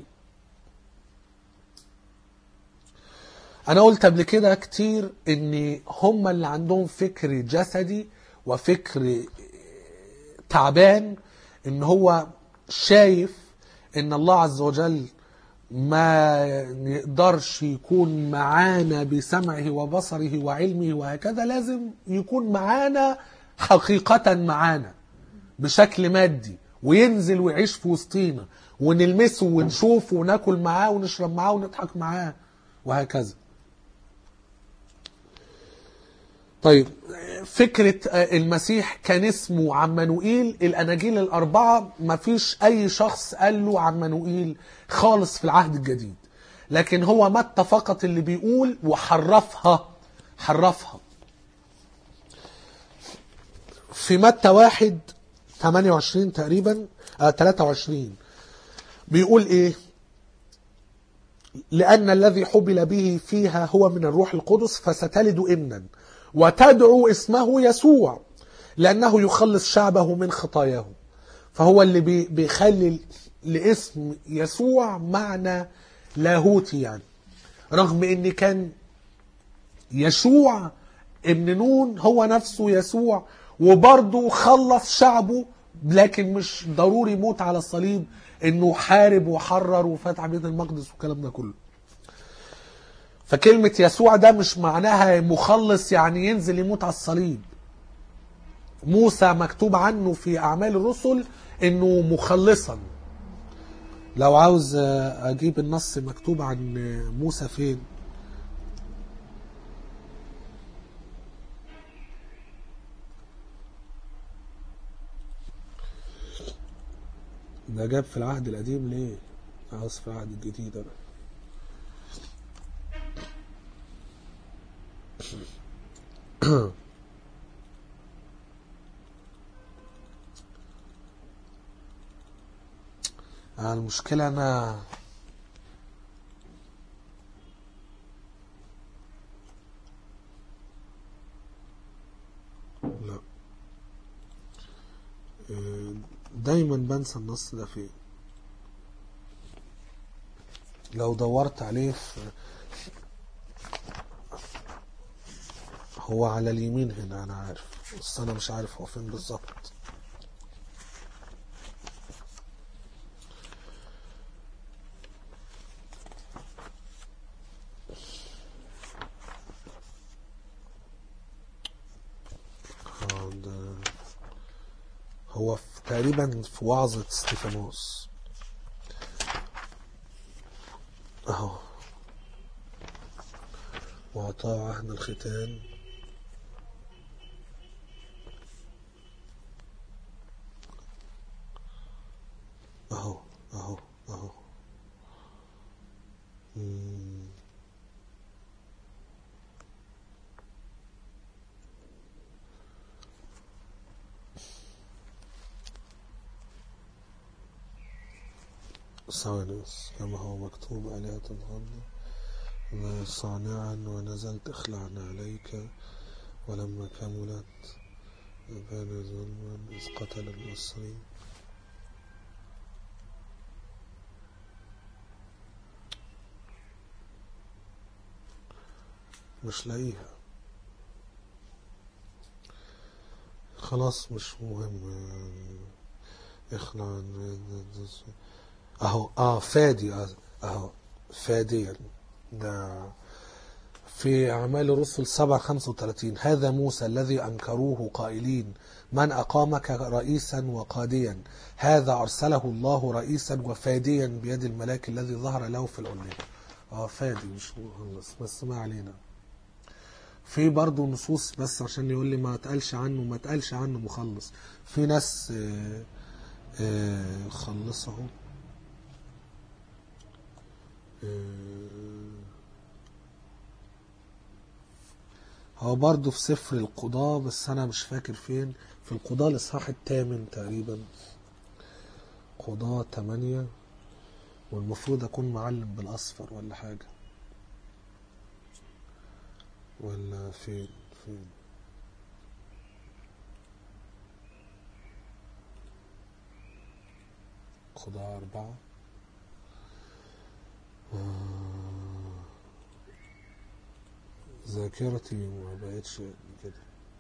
انا قلت قبل كده كتير ان هم اللي عندهم فكر جسدي وفكر تعبان، ان هو شايف ان الله عز وجل ما يقدرش يكون معانا بسمعه وبصره وعلمه وهكذا، لازم يكون معانا حقيقة، معانا بشكل مادي، وينزل ويعيش في وسطينا ونلمسه ونشوفه وناكل معاه ونشرب معاه ونضحك معاه وهكذا. طيب فكرة المسيح كان اسمه عمانوئيل، الأناجيل الأربعة ما فيش أي شخص قال له عمانوئيل خالص في العهد الجديد، لكن هو متى فقط اللي بيقول وحرفها حرفها. في متى واحد ثمانية وعشرين تقريبا آه ثلاثة وعشرين بيقول ايه: لأن الذي حبل به فيها هو من الروح القدس، فستلد ابنا وتدعو اسمه يسوع لأنه يخلص شعبه من خطاياه. فهو اللي بيخلي لاسم يسوع معنى لاهوتي، يعني رغم ان كان يشوع ابن نون هو نفسه يسوع، وبرضه خلص شعبه، لكن مش ضروري يموت على الصليب، انه حارب وحرر وفتح بيت المقدس والكلام ده كله. فكلمة يسوع ده مش معناها مخلص يعني ينزل يموت على الصليب. موسى مكتوب عنه في أعمال الرسل انه مخلصا. لو عاوز اجيب النص مكتوب عن موسى فين، ده جاب في العهد القديم ليه؟ عاوز في العهد الجديد انا. المشكلة انا لا دايما بنسى النص ده فين. لو دورت عليه في هو على اليمين هنا انا عارف، بس انا مش عارف هو فين بالظبط. هو في تقريبا في وعظة استيفانوس. اهو وأعطاه عهد الختان اهو اهو اهو مم. ثواني كما هو مكتوب آلهة الأرض صانعا ونزلت اخلعنا عليك ولما كملت بان ظلما إذ قتل المصري. مش لاقيها خلاص مش مهم. اخلع اهو اه فادي اهو فاديا ده في أعمال الرسل سبعة خمسة وثلاثين. هذا موسى الذي أنكروه قائلين من أقامك رئيسا وقاديا هذا أرسله الله رئيسا وفاديا بيد الملاك الذي ظهر له في العليا. اه فادي مش مخلص بس ما علينا. في برضو نصوص بس عشان يقول لي ما تقالش عنه ما تقالش عنه مخلص. في ناس آه آه خلصه آه هو برضو في سفر القضاء بس أنا مش فاكر فين. في القضاء الإصحاح الثامن تقريبا قضاء ثمانية والمفروض أكون معلم بالأصفر ولا حاجة ولا فين فين قضاء أربعة آه. ذاكرتي ما بقتش كده.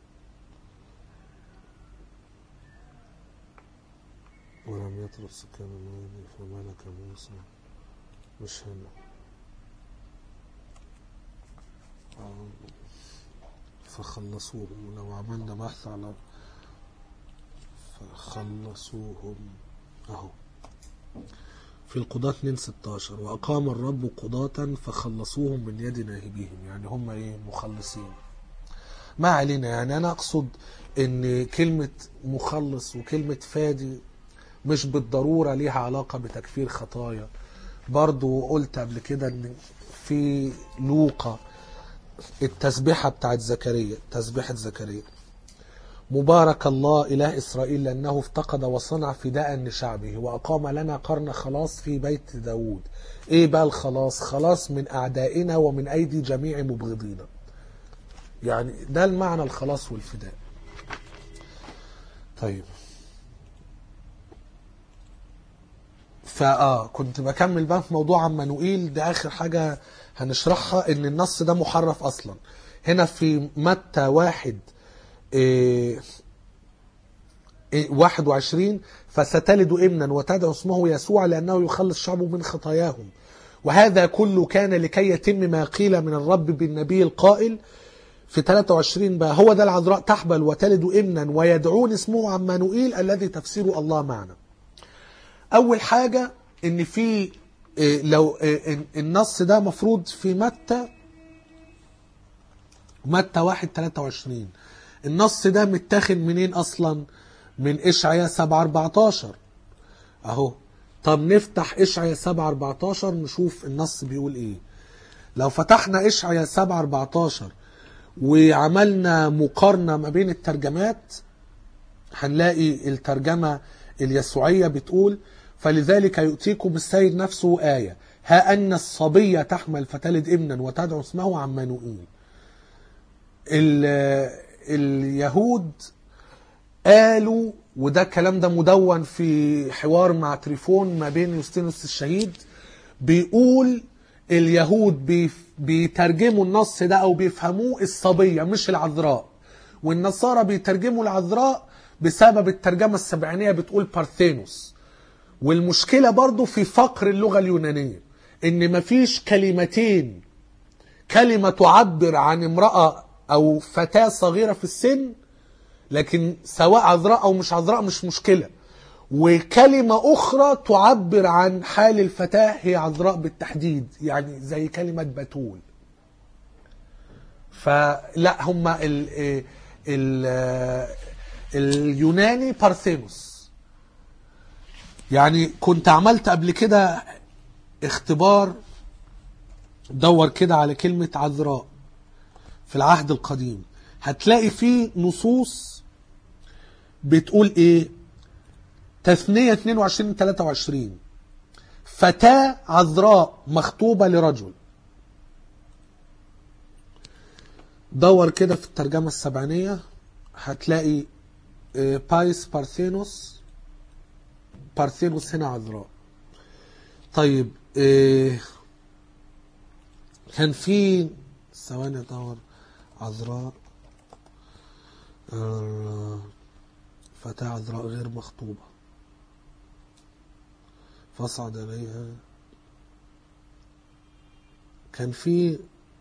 ولم يترك سكان المال فملك موسى مش هنا آه. فخلصوهم. لو عملنا بحث على فخلصوهم اهو في القضاة اثنين ستاشر. وأقام الرب قضاة فخلصوهم من يد ناهبيهم يعني هم ايه مخلصين. ما علينا يعني أنا أقصد ان كلمة مخلص وكلمة فادي مش بالضرورة ليها علاقة بتكفير خطايا. برضو قلت قبل كده ان في لوقا التسبيحة بتاعت زكريا تسبيحة زكريا مبارك الله إله إسرائيل لأنه افتقد وصنع فداء لشعبه وأقام لنا قرن خلاص في بيت داود. إيه بقى الخلاص؟ خلاص من أعدائنا ومن أيدي جميع مبغضينا. يعني ده المعنى الخلاص والفداء. طيب فآه كنت بكمل بقى في موضوع عمانوئيل ده آخر حاجة هنشرحها. إن النص ده محرف أصلا. هنا في متى واحد إيه إيه واحد وعشرين فستلد ابنا وتدعو اسمه يسوع لأنه يخلص شعبه من خطاياهم وهذا كله كان لكي يتم ما قيل من الرب بالنبي القائل. في ثلاثة وعشرين بقى هو ده العذراء تحبل وتلد ابنا ويدعون اسمه عمانوئيل الذي تفسيره الله معنا. أول حاجة إن في إيه لو إيه النص ده مفروض في متى متى واحد ثلاثة وعشرين. النص ده متاخد منين أصلا؟ من إشعياء سبعة أربعتاشر أهو. طب نفتح إشعياء سبعة أربعتاشر نشوف النص بيقول إيه. لو فتحنا إشعياء سبعة أربعتاشر وعملنا مقارنة ما بين الترجمات هنلاقي الترجمة اليسوعية بتقول فلذلك يؤتيكم السيد نفسه آية ها أن الصبية تحمل فتلد ابنا وتدعو اسمه عمانوئيل. اليهود قالوا وده الكلام ده مدون في حوار مع تريفون ما بين يوستينوس الشهيد بيقول اليهود بيترجموا النص ده او بيفهموه الصبية مش العذراء والنصارى بيترجموا العذراء بسبب الترجمة السبعينية بتقول بارثينوس. والمشكلة برضو في فقر اللغة اليونانية ان مفيش كلمتين كلمة تعبر عن امرأة او فتاة صغيرة في السن لكن سواء عذراء او مش عذراء مش مشكلة وكلمة أخرى تعبر عن حال الفتاة هي عذراء بالتحديد، يعني زي كلمة بتول. فلا هم ال ال اليوناني بارثينوس. يعني كنت عملت قبل كده اختبار، دور كده على كلمة عذراء في العهد القديم، هتلاقي فيه نصوص بتقول ايه. تثنية اثنين وعشرين ثلاثة وعشرين فتاة عذراء مخطوبة لرجل. دور كده في الترجمة السبعينية هتلاقي بايس بارثينوس، بارثينوس هنا عذراء. طيب كان في ثواني ادور عذراء، فتاة عذراء غير مخطوبة فصعد إليها. كان في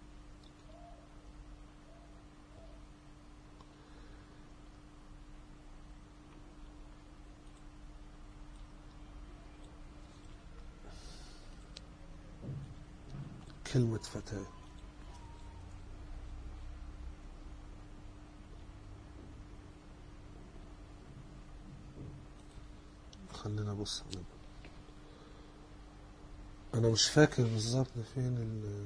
كلمة فتاة، خلينا نبص عليها. انا مش فاكر بالظبط فين ال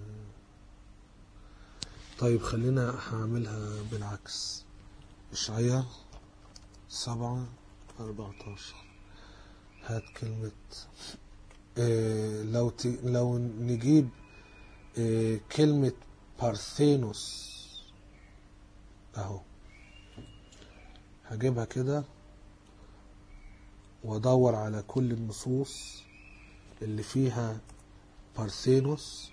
طيب خلينا هعملها بالعكس. اشعياء سبعة اربعتاشر. هات كلمة إيه لو ت... لو نجيب إيه كلمة بارثينوس اهو، هجيبها كده وادور على كل النصوص اللي فيها بارثينوس.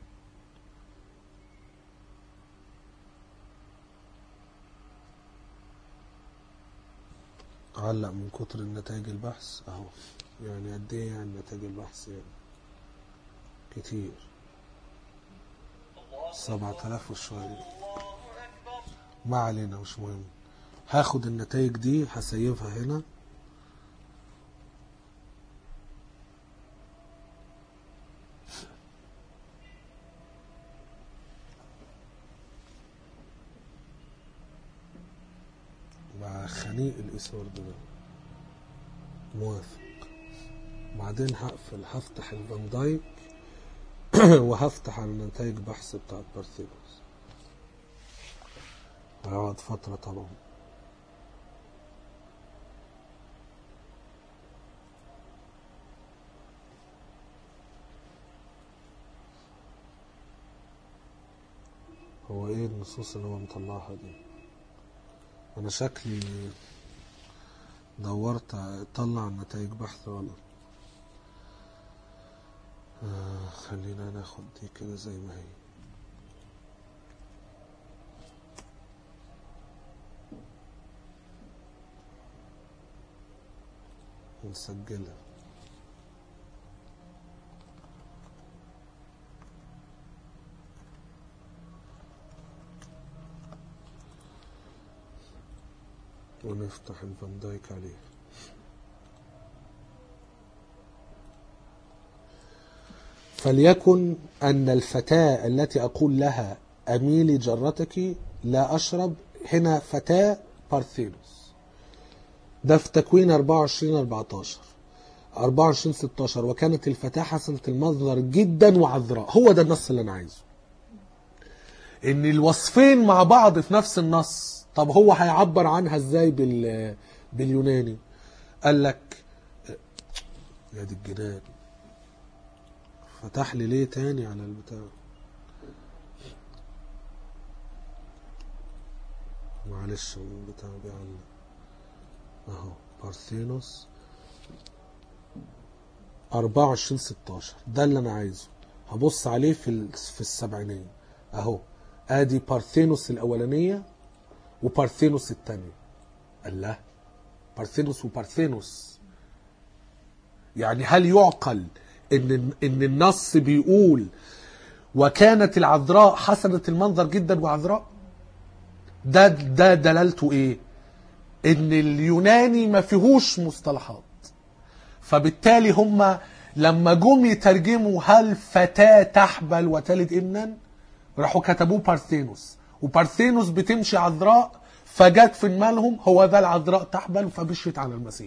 علق من كتر النتائج البحث اهو. يعني قد ايه يعني نتائج البحث؟ يعني كتير، سبعة آلاف وشوية. ما علينا مش مهم. هاخد النتائج دي هسيبها هنا، مع خنيق الإسور ده موافق. بعدين هقفل، هفتح الفان دايك وهفتح على نتائج بحث بتاعت بارثينوس. هيقعد فترة طبعا. هو ايه النصوص اللي هو مطلعها دي؟ انا شكلي دورت اطلع نتائج بحث غلط. آه خلينا ناخد دي كده زي ما هي. ونسجلها. ونفتح الفان دايك عليه. فليكن أن الفتاة التي أقول لها أميلي جرتك لا أشرب، هنا فتاة بارثينوس. ده في تكوين أربعة وعشرين أربعتاشر أربعة وعشرين ستاشر. وكانت الفتاة حسنة المنظر جدا وعذراء. هو ده النص اللي أنا عايزه، إن الوصفين مع بعض في نفس النص. طب هو هيعبر عنها ازاي بال باليوناني؟ قال لك يا دي الجنان، فتح لي ليه تاني على البتاع؟ معلش البتاع بيعلق اهو. بارثينوس أربعة وعشرين ستاشر ده اللي انا عايزه. هبص عليه في في السبعينية اهو. ادي بارثينوس الاولانية وبارثينوس الثانية. الله، بارثينوس وبارثينوس. يعني هل يعقل ان ان النص بيقول وكانت العذراء حسنة المنظر جدا وعذراء؟ ده ده دلالته ايه؟ ان اليوناني ما فيهوش مصطلحات. فبالتالي هم لما جم يترجموا هل فتاة تحبل وتلد ابنا راحوا كتبوه بارثينوس، وبارثينوس بتمشي عذراء، فجت في دماغهم هو ذا العذراء تحبل فبشرت على المسيح.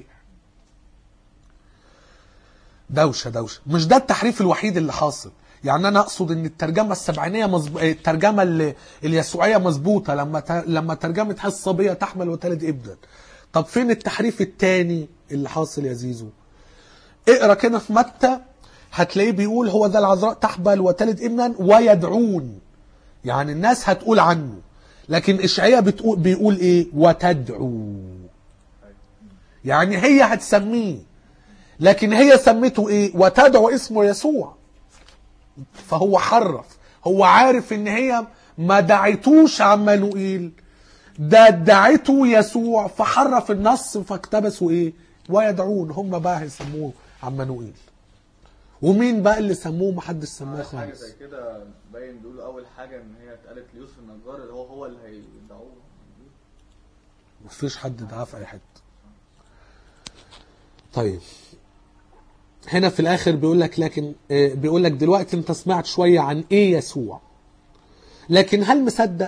دوشة دوشة. مش ده التحريف الوحيد اللي حاصل، يعني انا اقصد ان الترجمه السبعينيه مزب... الترجمه اللي... اليسوعيه مظبوطه لما ت... لما ترجمت هل الصبيه تحمل وتلد ابنا. طب فين التحريف الثاني اللي حاصل يا زيزو؟ اقرا كده في متى هتلاقيه بيقول هو ذا العذراء تحبل وتلد ابنا ويدعون، يعني الناس هتقول عنه، لكن اشعياء بتقول بيقول ايه؟ وتدعو، يعني هي هتسميه، لكن هي سمته ايه؟ وتدعو اسمه يسوع. فهو حرف، هو عارف ان هي ما دعيتوش عمانوئيل، ده دعيته يسوع، فحرف النص فاقتبسوا ايه؟ ويدعون. هم بقى هيسموه عمانوئيل. ومين بقى اللي سموه؟ محدش سموه خالص. حاجه زي كده باين بيقولوا اول حاجه ان هي اتقالت ليوسف النجار اللي هو هو اللي هيدعوه. مفيش حد دعاه في اي حته. طيب هنا في الاخر بيقول لك لكن بيقول لك دلوقتي انت سمعت شويه عن ايه يسوع، لكن هل مصدق؟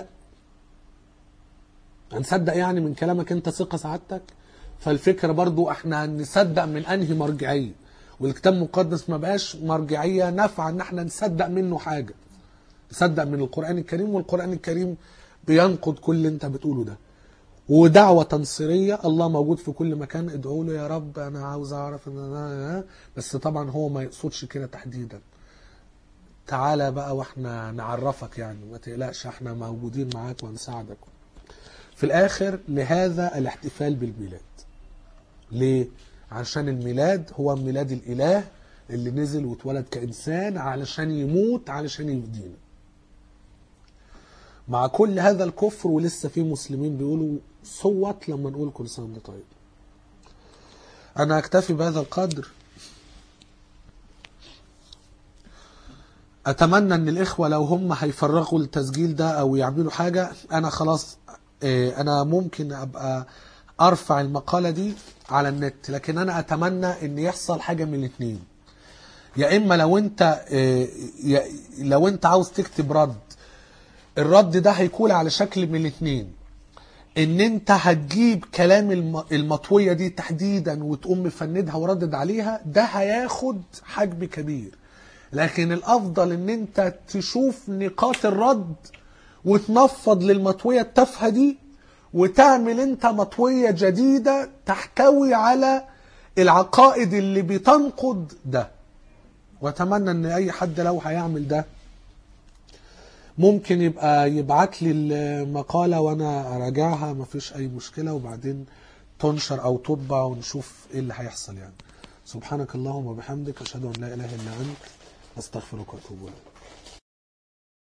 هنصدق يعني من كلامك انت ثقه سعادتك؟ فالفكره برضو احنا نصدق من انهي مرجعيه، والكتاب المقدس ما بقاش مرجعيه نافعه ان احنا نصدق منه حاجه. نصدق من القران الكريم، والقران الكريم بينقض كل اللي انت بتقوله ده. ودعوة تنصيرية، الله موجود في كل مكان، ادعوا له يا رب انا عاوز اعرف ان انا، بس طبعا هو ما يقصدش كده تحديدا. تعالى بقى واحنا نعرفك، يعني ما تقلقش احنا موجودين معاك وهنساعدك. في الاخر لهذا الاحتفال بالميلاد. ليه؟ عشان الميلاد هو ميلاد الاله اللي نزل واتولد كإنسان علشان يموت علشان يفدينا. مع كل هذا الكفر ولسه في مسلمين بيقولوا صوت لما نقول كل سنة وانت طيب. انا اكتفي بهذا القدر. اتمنى ان الاخوة لو هم هيفرغوا التسجيل ده او يعملوا حاجة، انا خلاص انا ممكن ابقى ارفع المقالة دي على النت، لكن انا اتمنى ان يحصل حاجة من الاثنين. يا اما لو انت لو انت عاوز تكتب رد، الرد ده هيكون على شكل من الاثنين، ان انت هتجيب كلام المطوية دي تحديدا وتقوم مفندها وردد عليها، ده هياخد حجم كبير. لكن الافضل ان انت تشوف نقاط الرد وتنفض للمطوية التافهة دي، وتعمل انت مطوية جديدة تحتوي على العقائد اللي بتنقض ده. واتمنى ان اي حد لو هيعمل ده ممكن يبقى يبعت لي المقالة وانا اراجعها، مفيش اي مشكلة، وبعدين تنشر او تطبع ونشوف ايه اللي هيحصل يعني. سبحانك اللهم وبحمدك اشهد ان لا اله الا انت استغفرك واتوب اليك.